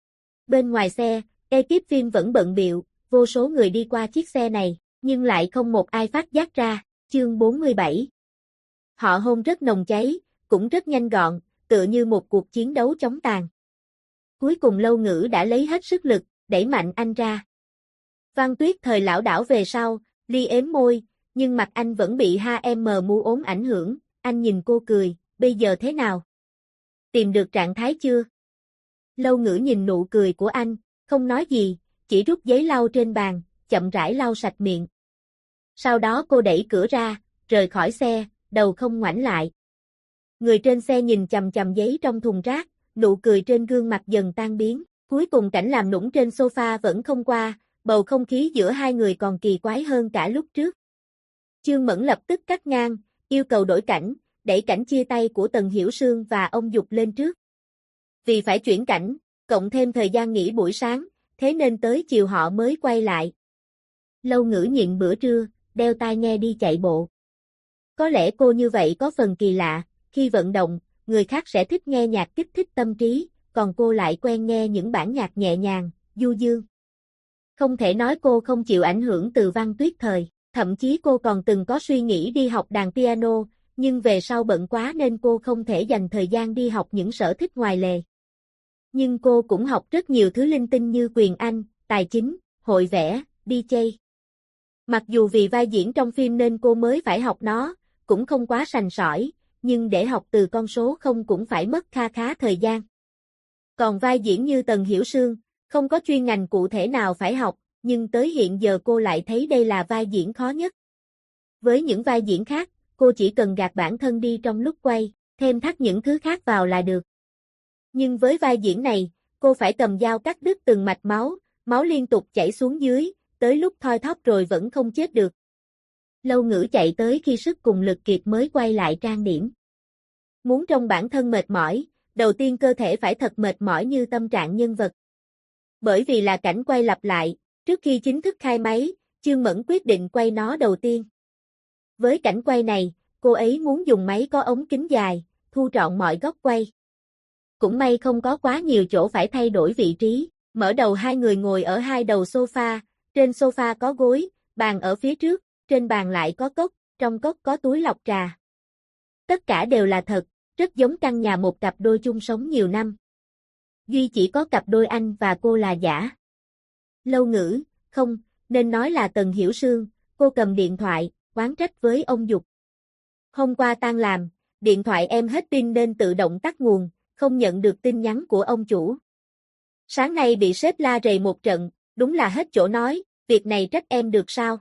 Bên ngoài xe, ekip phim vẫn bận bịu, vô số người đi qua chiếc xe này, nhưng lại không một ai phát giác ra. Chương 47. Họ hôn rất nồng cháy, cũng rất nhanh gọn, tựa như một cuộc chiến đấu chống tàn. Cuối cùng Lâu Ngữ đã lấy hết sức lực, đẩy mạnh anh ra. Văn Tuyết Thời lảo đảo về sau, ly ếm môi, nhưng mặt anh vẫn bị HM mu ốm ảnh hưởng, anh nhìn cô cười, bây giờ thế nào? Tìm được trạng thái chưa? Lâu Ngữ nhìn nụ cười của anh, không nói gì, chỉ rút giấy lau trên bàn, chậm rãi lau sạch miệng. Sau đó cô đẩy cửa ra, rời khỏi xe, đầu không ngoảnh lại. Người trên xe nhìn chằm chằm giấy trong thùng rác, nụ cười trên gương mặt dần tan biến. Cuối cùng cảnh làm nũng trên sofa vẫn không qua, bầu không khí giữa hai người còn kỳ quái hơn cả lúc trước. Chương Mẫn lập tức cắt ngang, yêu cầu đổi cảnh, đẩy cảnh chia tay của Tần Hiểu Sương và ông Dục lên trước. Vì phải chuyển cảnh, cộng thêm thời gian nghỉ buổi sáng, thế nên tới chiều họ mới quay lại. Lâu Ngữ nhịn bữa trưa, đeo tai nghe đi chạy bộ. Có lẽ cô như vậy có phần kỳ lạ, khi vận động, người khác sẽ thích nghe nhạc kích thích tâm trí, còn cô lại quen nghe những bản nhạc nhẹ nhàng, du dương. Không thể nói cô không chịu ảnh hưởng từ Văn Tuyết Thời, thậm chí cô còn từng có suy nghĩ đi học đàn piano, nhưng về sau bận quá nên cô không thể dành thời gian đi học những sở thích ngoài lề. Nhưng cô cũng học rất nhiều thứ linh tinh như quyền Anh, tài chính, hội vẽ, DJ. Mặc dù vì vai diễn trong phim nên cô mới phải học nó, cũng không quá sành sỏi, nhưng để học từ con số không cũng phải mất kha khá thời gian. Còn vai diễn như Tần Hiểu Sương, không có chuyên ngành cụ thể nào phải học, nhưng tới hiện giờ cô lại thấy đây là vai diễn khó nhất. Với những vai diễn khác, cô chỉ cần gạt bản thân đi trong lúc quay, thêm thắt những thứ khác vào là được. Nhưng với vai diễn này, cô phải cầm dao cắt đứt từng mạch máu, máu liên tục chảy xuống dưới, tới lúc thoi thóp rồi vẫn không chết được. Lâu Ngữ chạy tới khi sức cùng lực kiệt mới quay lại trang điểm. Muốn trông bản thân mệt mỏi, đầu tiên cơ thể phải thật mệt mỏi như tâm trạng nhân vật. Bởi vì là cảnh quay lặp lại, trước khi chính thức khai máy, Chương Mẫn quyết định quay nó đầu tiên. Với cảnh quay này, cô ấy muốn dùng máy có ống kính dài, thu trọn mọi góc quay. Cũng may không có quá nhiều chỗ phải thay đổi vị trí, mở đầu hai người ngồi ở hai đầu sofa, trên sofa có gối, bàn ở phía trước, trên bàn lại có cốc, trong cốc có túi lọc trà. Tất cả đều là thật, rất giống căn nhà một cặp đôi chung sống nhiều năm. Duy chỉ có cặp đôi anh và cô là giả. Lâu Ngữ, không, nên nói là Tần Hiểu Sương, cô cầm điện thoại, oán trách với ông Dục. Hôm qua tan làm, điện thoại em hết pin nên tự động tắt nguồn, không nhận được tin nhắn của ông chủ. Sáng nay bị sếp la rầy một trận, đúng là hết chỗ nói, việc này trách em được sao?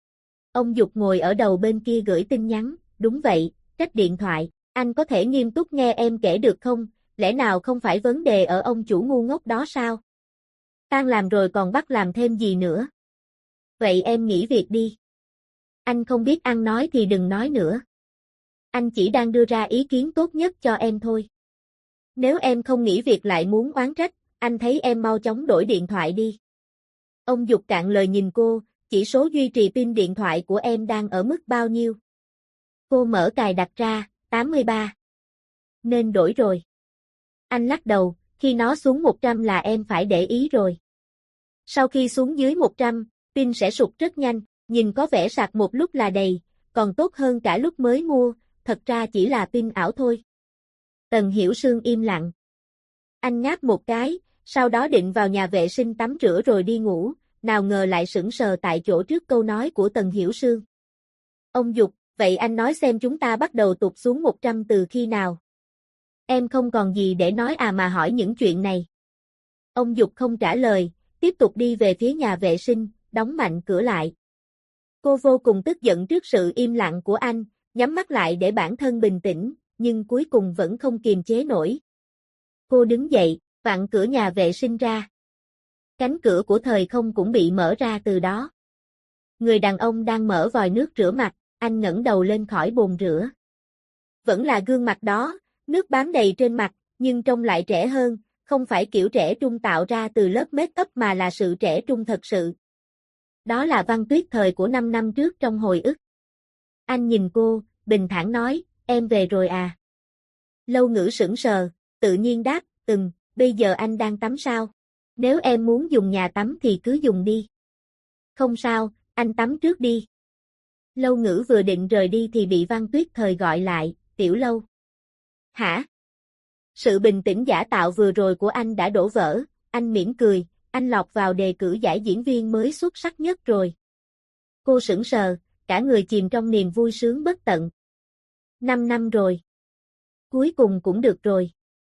Ông Dục ngồi ở đầu bên kia gửi tin nhắn, đúng vậy, trách điện thoại, anh có thể nghiêm túc nghe em kể được không, lẽ nào không phải vấn đề ở ông chủ ngu ngốc đó sao? Tan làm rồi còn bắt làm thêm gì nữa? Vậy em nghỉ việc đi. Anh không biết ăn nói thì đừng nói nữa. Anh chỉ đang đưa ra ý kiến tốt nhất cho em thôi. Nếu em không nghỉ việc lại muốn oán trách, anh thấy em mau chóng đổi điện thoại đi. Ông Dục cạn lời nhìn cô, chỉ số duy trì pin điện thoại của em đang ở mức bao nhiêu? Cô mở cài đặt ra, 83. Nên đổi rồi. Anh lắc đầu, khi nó xuống 100 là em phải để ý rồi. Sau khi xuống dưới 100, pin sẽ sụt rất nhanh, nhìn có vẻ sạc một lúc là đầy, còn tốt hơn cả lúc mới mua, thật ra chỉ là pin ảo thôi. Tần Hiểu Sương im lặng. Anh ngáp một cái, sau đó định vào nhà vệ sinh tắm rửa rồi đi ngủ, nào ngờ lại sững sờ tại chỗ trước câu nói của Tần Hiểu Sương. Ông Dục, vậy anh nói xem chúng ta bắt đầu tụt xuống 100 từ khi nào? Em không còn gì để nói à mà hỏi những chuyện này. Ông Dục không trả lời, tiếp tục đi về phía nhà vệ sinh, đóng mạnh cửa lại. Cô vô cùng tức giận trước sự im lặng của anh, nhắm mắt lại để bản thân bình tĩnh, nhưng cuối cùng vẫn không kiềm chế nổi. Cô đứng dậy, vặn cửa nhà vệ sinh ra. Cánh cửa của thời không cũng bị mở ra từ đó. Người đàn ông đang mở vòi nước rửa mặt, anh ngẩng đầu lên khỏi bồn rửa. Vẫn là gương mặt đó, nước bám đầy trên mặt, nhưng trông lại trẻ hơn, không phải kiểu trẻ trung tạo ra từ lớp make up mà là sự trẻ trung thật sự. Đó là Văn Tuyết Thời của 5 năm trước trong hồi ức. Anh nhìn cô, bình thản nói, em về rồi à? Lâu Ngữ sững sờ, tự nhiên đáp, bây giờ anh đang tắm sao? Nếu em muốn dùng nhà tắm thì cứ dùng đi. Không sao, anh tắm trước đi. Lâu Ngữ vừa định rời đi thì bị Văn Tuyết Thời gọi lại, Tiểu Lâu. Hả? Sự bình tĩnh giả tạo vừa rồi của anh đã đổ vỡ, anh mỉm cười, anh lọt vào đề cử giải diễn viên mới xuất sắc nhất rồi. Cô sững sờ, cả người chìm trong niềm vui sướng bất tận. 5 năm rồi. Cuối cùng cũng được rồi.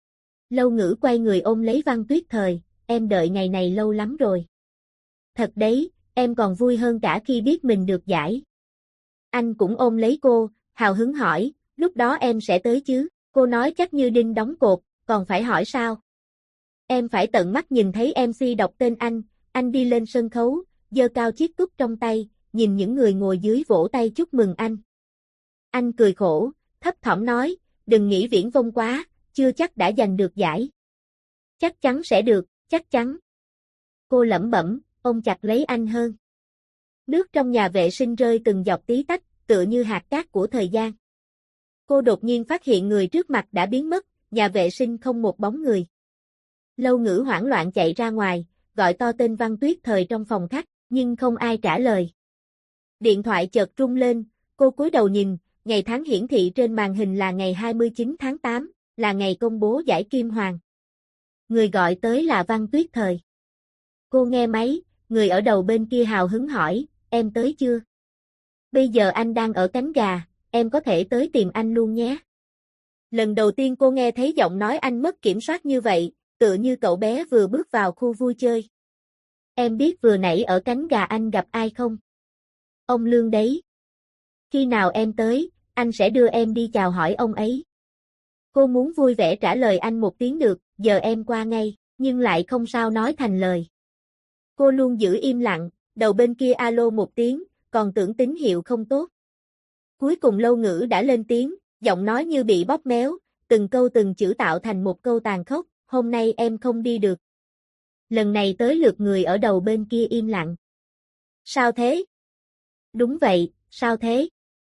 Lâu Ngữ quay người ôm lấy Văn Tuyết Thời, em đợi ngày này lâu lắm rồi. Thật đấy, em còn vui hơn cả khi biết mình được giải. Anh cũng ôm lấy cô, hào hứng hỏi, lúc đó em sẽ tới chứ? Cô nói chắc như đinh đóng cột, còn phải hỏi sao? Em phải tận mắt nhìn thấy MC đọc tên anh đi lên sân khấu, giơ cao chiếc cúp trong tay, nhìn những người ngồi dưới vỗ tay chúc mừng anh. Anh cười khổ, thấp thỏm nói, đừng nghĩ viển vông quá, chưa chắc đã giành được giải. Chắc chắn sẽ được, chắc chắn. Cô lẩm bẩm, ôm chặt lấy anh hơn. Nước trong nhà vệ sinh rơi từng giọt tí tách, tựa như hạt cát của thời gian. Cô đột nhiên phát hiện người trước mặt đã biến mất, nhà vệ sinh không một bóng người. Lâu Ngữ hoảng loạn chạy ra ngoài, gọi to tên Văn Tuyết Thời trong phòng khách, nhưng không ai trả lời. Điện thoại chợt rung lên, cô cúi đầu nhìn, ngày tháng hiển thị trên màn hình là ngày 29 tháng 8, là ngày công bố giải Kim Hoàng. Người gọi tới là Văn Tuyết Thời. Cô nghe máy, người ở đầu bên kia hào hứng hỏi, em tới chưa? Bây giờ anh đang ở Cánh Gà, em có thể tới tìm anh luôn nhé. Lần đầu tiên cô nghe thấy giọng nói anh mất kiểm soát như vậy, tựa như cậu bé vừa bước vào khu vui chơi. Em biết vừa nãy ở Cánh Gà anh gặp ai không? Ông Lương đấy. Khi nào em tới, anh sẽ đưa em đi chào hỏi ông ấy. Cô muốn vui vẻ trả lời anh một tiếng được, giờ em qua ngay, nhưng lại không sao nói thành lời. Cô luôn giữ im lặng, đầu bên kia alo một tiếng, còn tưởng tín hiệu không tốt. Cuối cùng Lâu Ngữ đã lên tiếng, giọng nói như bị bóp méo, từng câu từng chữ tạo thành một câu tàn khốc, hôm nay em không đi được. Lần này tới lượt người ở đầu bên kia im lặng. Sao thế? Đúng vậy, sao thế?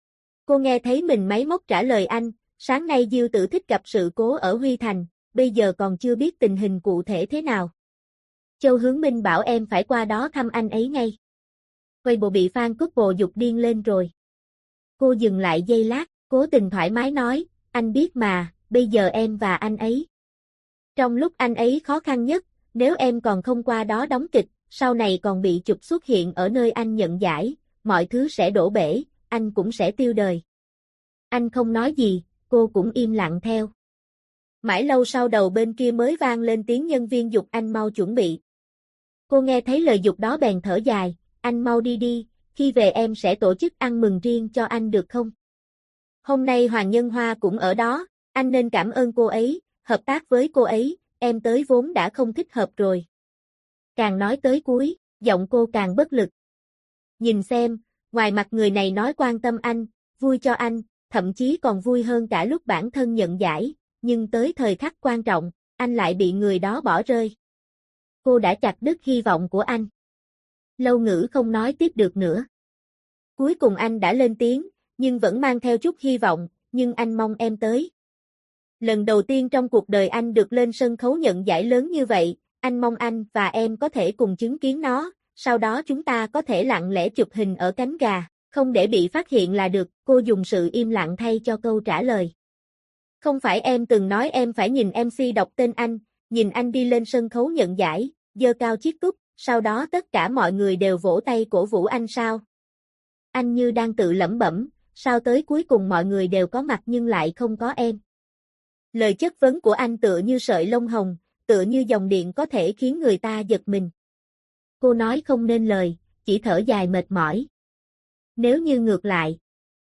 Cô nghe thấy mình máy móc trả lời anh, sáng nay Diêu Tử Thích gặp sự cố ở Huy Thành, bây giờ còn chưa biết tình hình cụ thể thế nào. Châu Hướng Minh bảo em phải qua đó thăm anh ấy ngay. Quay bộ bị fan couple dục điên lên rồi. Cô dừng lại giây lát, cố tình thoải mái nói, anh biết mà, bây giờ em và anh ấy. Trong lúc anh ấy khó khăn nhất, nếu em còn không qua đó đóng kịch, sau này còn bị chụp xuất hiện ở nơi anh nhận giải, mọi thứ sẽ đổ bể, anh cũng sẽ tiêu đời. Anh không nói gì, cô cũng im lặng theo. Mãi lâu sau đầu bên kia mới vang lên tiếng nhân viên giục anh mau chuẩn bị. Cô nghe thấy lời giục đó bèn thở dài, anh mau đi đi, khi về em sẽ tổ chức ăn mừng riêng cho anh được không? Hôm nay Hoàng Nhân Hoa cũng ở đó, anh nên cảm ơn cô ấy, hợp tác với cô ấy, em tới vốn đã không thích hợp rồi. Càng nói tới cuối, giọng cô càng bất lực. Nhìn xem, ngoài mặt người này nói quan tâm anh, vui cho anh, thậm chí còn vui hơn cả lúc bản thân nhận giải, nhưng tới thời khắc quan trọng, anh lại bị người đó bỏ rơi. Cô đã chặt đứt hy vọng của anh. Lâu Ngữ không nói tiếp được nữa. Cuối cùng anh đã lên tiếng, nhưng vẫn mang theo chút hy vọng, nhưng anh mong em tới. Lần đầu tiên trong cuộc đời anh được lên sân khấu nhận giải lớn như vậy, anh mong anh và em có thể cùng chứng kiến nó, sau đó chúng ta có thể lặng lẽ chụp hình ở Cánh Gà, không để bị phát hiện là được, cô dùng sự im lặng thay cho câu trả lời. Không phải em từng nói em phải nhìn MC đọc tên anh, nhìn anh đi lên sân khấu nhận giải, giơ cao chiếc cúp, sau đó tất cả mọi người đều vỗ tay cổ vũ anh sao? Anh như đang tự lẩm bẩm, sao tới cuối cùng mọi người đều có mặt nhưng lại không có em? Lời chất vấn của anh tựa như sợi lông hồng, tựa như dòng điện có thể khiến người ta giật mình. Cô nói không nên lời, chỉ thở dài mệt mỏi. Nếu như ngược lại.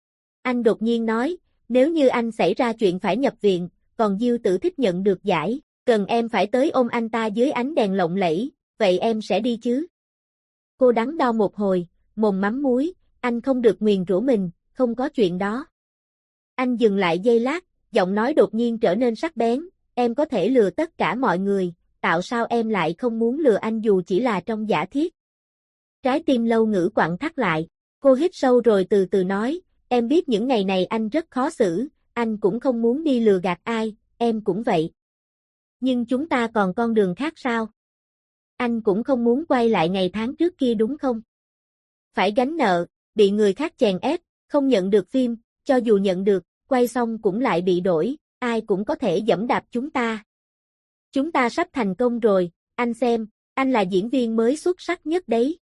Anh đột nhiên nói, nếu như anh xảy ra chuyện phải nhập viện, còn Diêu Tử Thích nhận được giải, cần em phải tới ôm anh ta dưới ánh đèn lộng lẫy, vậy em sẽ đi chứ? Cô đắn đo một hồi, mồm mắm muối, anh không được nguyền rủa mình, không có chuyện đó. Anh dừng lại giây lát, giọng nói đột nhiên trở nên sắc bén, em có thể lừa tất cả mọi người, tại sao em lại không muốn lừa anh dù chỉ là trong giả thiết? Trái tim Lâu Ngữ quặn thắt lại, cô hít sâu rồi từ từ nói, em biết những ngày này anh rất khó xử, anh cũng không muốn đi lừa gạt ai, em cũng vậy. Nhưng chúng ta còn con đường khác sao? Anh cũng không muốn quay lại ngày tháng trước kia đúng không? Phải gánh nợ, bị người khác chèn ép, không nhận được phim, cho dù nhận được, quay xong cũng lại bị đổi, ai cũng có thể giẫm đạp chúng ta. Chúng ta sắp thành công rồi, anh xem, Anh là diễn viên mới xuất sắc nhất đấy.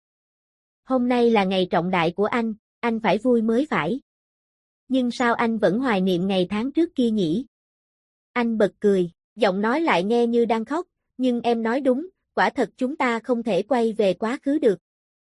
Hôm nay là ngày trọng đại của anh phải vui mới phải. Nhưng sao anh vẫn hoài niệm ngày tháng trước kia nhỉ? Anh bật cười, giọng nói lại nghe như đang khóc, nhưng em nói đúng, quả thật chúng ta không thể quay về quá khứ được.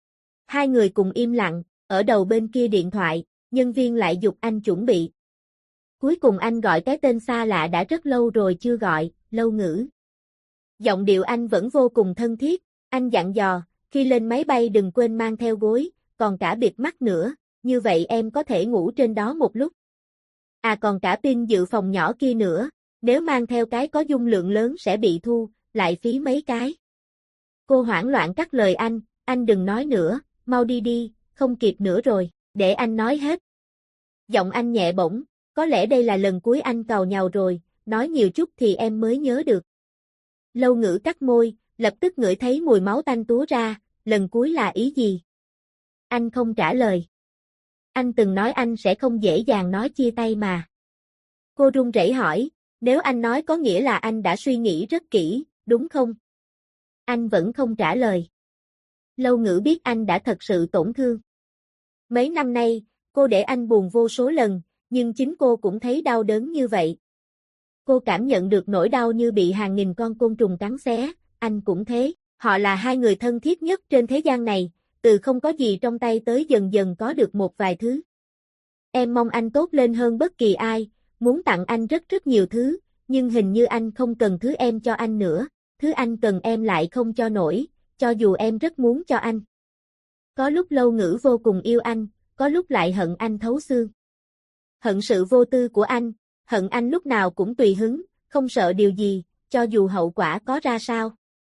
Hai người cùng im lặng, ở đầu bên kia điện thoại, nhân viên lại giục anh chuẩn bị. Cuối cùng anh gọi cái tên xa lạ đã rất lâu rồi chưa gọi, Lâu Ngữ. Giọng điệu anh vẫn vô cùng thân thiết, anh dặn dò, khi lên máy bay đừng quên mang theo gối, còn cả bịt mắt nữa, như vậy em có thể ngủ trên đó một lúc. À còn cả pin dự phòng nhỏ kia nữa, nếu mang theo cái có dung lượng lớn sẽ bị thu, lại phí mấy cái. Cô hoảng loạn cắt lời anh đừng nói nữa, mau đi đi, không kịp nữa rồi, để anh nói hết. Giọng anh nhẹ bỗng, có lẽ đây là lần cuối anh càu nhàu rồi, nói nhiều chút thì em mới nhớ được. Lâu Ngữ cắt môi, lập tức ngửi thấy mùi máu tanh túa ra, lần cuối là ý gì? Anh không trả lời. Anh từng nói anh sẽ không dễ dàng nói chia tay mà. Cô run rẩy hỏi, nếu anh nói có nghĩa là anh đã suy nghĩ rất kỹ, đúng không? Anh vẫn không trả lời. Lâu Ngữ biết anh đã thật sự tổn thương. Mấy năm nay, cô để anh buồn vô số lần, nhưng chính cô cũng thấy đau đớn như vậy. Cô cảm nhận được nỗi đau như bị hàng nghìn con côn trùng cắn xé, anh cũng thế. Họ là hai người thân thiết nhất trên thế gian này, từ không có gì trong tay tới dần dần có được một vài thứ. Em mong anh tốt lên hơn bất kỳ ai, muốn tặng anh rất rất nhiều thứ, nhưng hình như anh không cần thứ em cho anh nữa, thứ anh cần em lại không cho nổi, cho dù em rất muốn cho anh. Có lúc Lâu Ngữ vô cùng yêu anh, có lúc lại hận anh thấu xương. Hận sự vô tư của anh, hận anh lúc nào cũng tùy hứng, không sợ điều gì, cho dù hậu quả có ra sao.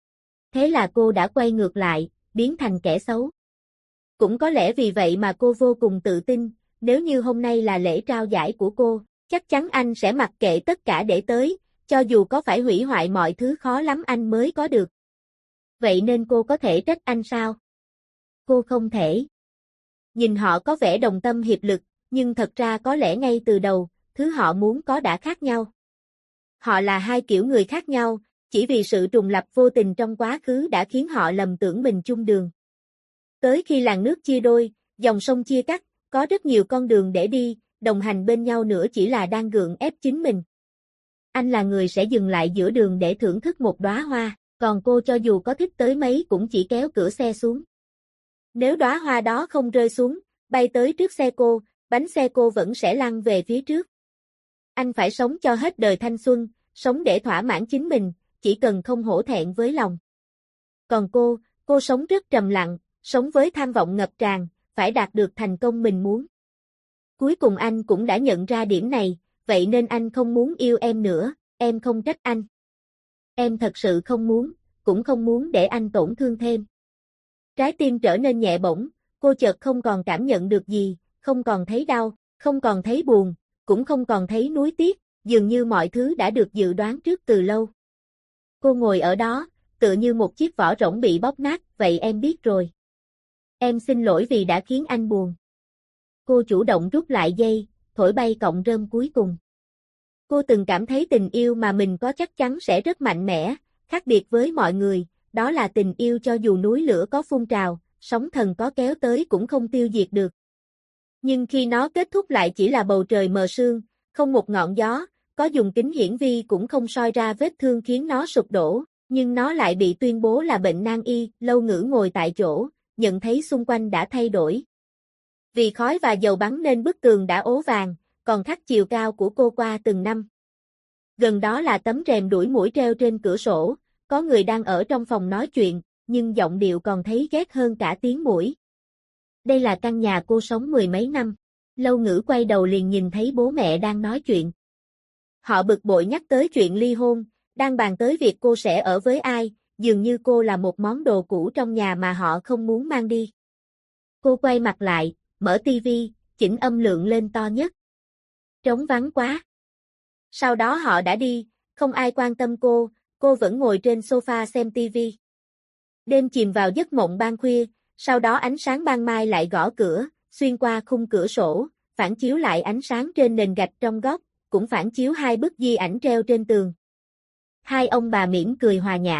Thế là cô đã quay ngược lại, biến thành kẻ xấu. Cũng có lẽ vì vậy mà cô vô cùng tự tin, nếu như hôm nay là lễ trao giải của cô, chắc chắn anh sẽ mặc kệ tất cả để tới, cho dù có phải hủy hoại mọi thứ khó lắm anh mới có được. Vậy nên cô có thể trách anh sao? Cô không thể. Nhìn họ có vẻ đồng tâm hiệp lực, nhưng thật ra có lẽ ngay từ đầu, thứ họ muốn có đã khác nhau. Họ là hai kiểu người khác nhau, chỉ vì sự trùng lập vô tình trong quá khứ đã khiến họ lầm tưởng mình chung đường. Tới khi làn nước chia đôi, dòng sông chia cắt, có rất nhiều con đường để đi, đồng hành bên nhau nữa chỉ là đang gượng ép chính mình. Anh là người sẽ dừng lại giữa đường để thưởng thức một đóa hoa, còn cô cho dù có thích tới mấy cũng chỉ kéo cửa xe xuống. Nếu đóa hoa đó không rơi xuống, bay tới trước xe cô, bánh xe cô vẫn sẽ lăn về phía trước. Anh phải sống cho hết đời thanh xuân, sống để thỏa mãn chính mình, chỉ cần không hổ thẹn với lòng. Còn cô sống rất trầm lặng, sống với tham vọng ngập tràn, phải đạt được thành công mình muốn. Cuối cùng anh cũng đã nhận ra điểm này, vậy nên anh không muốn yêu em nữa, em không trách anh. Em thật sự không muốn, cũng không muốn để anh tổn thương thêm. Trái tim trở nên nhẹ bỗng, cô chợt không còn cảm nhận được gì, không còn thấy đau, không còn thấy buồn, cũng không còn thấy nuối tiếc, dường như mọi thứ đã được dự đoán trước từ lâu. Cô ngồi ở đó, tựa như một chiếc vỏ rỗng bị bóp nát, vậy em biết rồi. Em xin lỗi vì đã khiến anh buồn. Cô chủ động rút lại dây, thổi bay cọng rơm cuối cùng. Cô từng cảm thấy tình yêu mà mình có chắc chắn sẽ rất mạnh mẽ, khác biệt với mọi người, đó là tình yêu cho dù núi lửa có phun trào, sóng thần có kéo tới cũng không tiêu diệt được. Nhưng khi nó kết thúc lại chỉ là bầu trời mờ sương, không một ngọn gió, có dùng kính hiển vi cũng không soi ra vết thương khiến nó sụp đổ, nhưng nó lại bị tuyên bố là bệnh nan y. Lâu Ngữ ngồi tại chỗ, nhận thấy xung quanh đã thay đổi. Vì khói và dầu bắn nên bức tường đã ố vàng, còn khắc chiều cao của cô qua từng năm. Gần đó là tấm rèm đuổi muỗi treo trên cửa sổ, có người đang ở trong phòng nói chuyện, nhưng giọng điệu còn thấy ghét hơn cả tiếng muỗi. Đây là căn nhà cô sống mười mấy năm. Lâu Ngữ quay đầu liền nhìn thấy bố mẹ đang nói chuyện. Họ bực bội nhắc tới chuyện ly hôn, đang bàn tới việc cô sẽ ở với ai, dường như cô là một món đồ cũ trong nhà mà họ không muốn mang đi. Cô quay mặt lại, mở tivi, chỉnh âm lượng lên to nhất. Trống vắng quá. Sau đó họ đã đi, không ai quan tâm cô vẫn ngồi trên sofa xem tivi. Đêm chìm vào giấc mộng ban khuya, sau đó ánh sáng ban mai lại gõ cửa, xuyên qua khung cửa sổ, phản chiếu lại ánh sáng trên nền gạch trong góc, cũng phản chiếu hai bức di ảnh treo trên tường. Hai ông bà mỉm cười hòa nhã,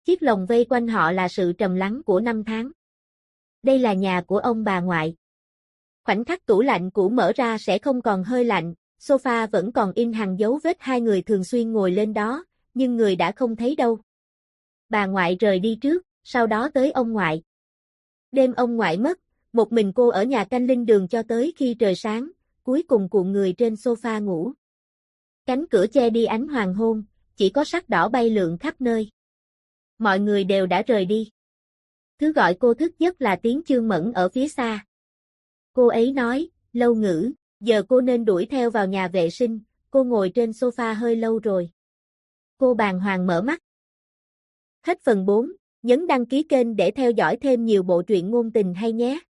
Chiếc lồng vây quanh họ là sự trầm lắng của năm tháng. Đây là nhà của ông bà ngoại. Khoảnh khắc tủ lạnh cũ mở ra sẽ không còn hơi lạnh, sofa vẫn còn in hằn dấu vết hai người thường xuyên ngồi lên đó, nhưng người đã không thấy đâu. Bà ngoại rời đi trước, sau đó tới ông ngoại. Đêm ông ngoại mất, một mình cô ở nhà canh linh đường cho tới khi trời sáng, cuối cùng cuộn người trên sofa ngủ. Cánh cửa che đi ánh hoàng hôn, chỉ có sắc đỏ bay lượn khắp nơi. Mọi người đều đã rời đi. Thứ gọi cô thức giấc là tiếng Chương Mẫn ở phía xa. Cô ấy nói, Lâu Ngữ, giờ cô nên đuổi theo vào nhà vệ sinh, cô ngồi trên sofa hơi lâu rồi. Cô bàng hoàng mở mắt. Hết phần 4, nhấn đăng ký kênh để theo dõi thêm nhiều bộ truyện ngôn tình hay nhé.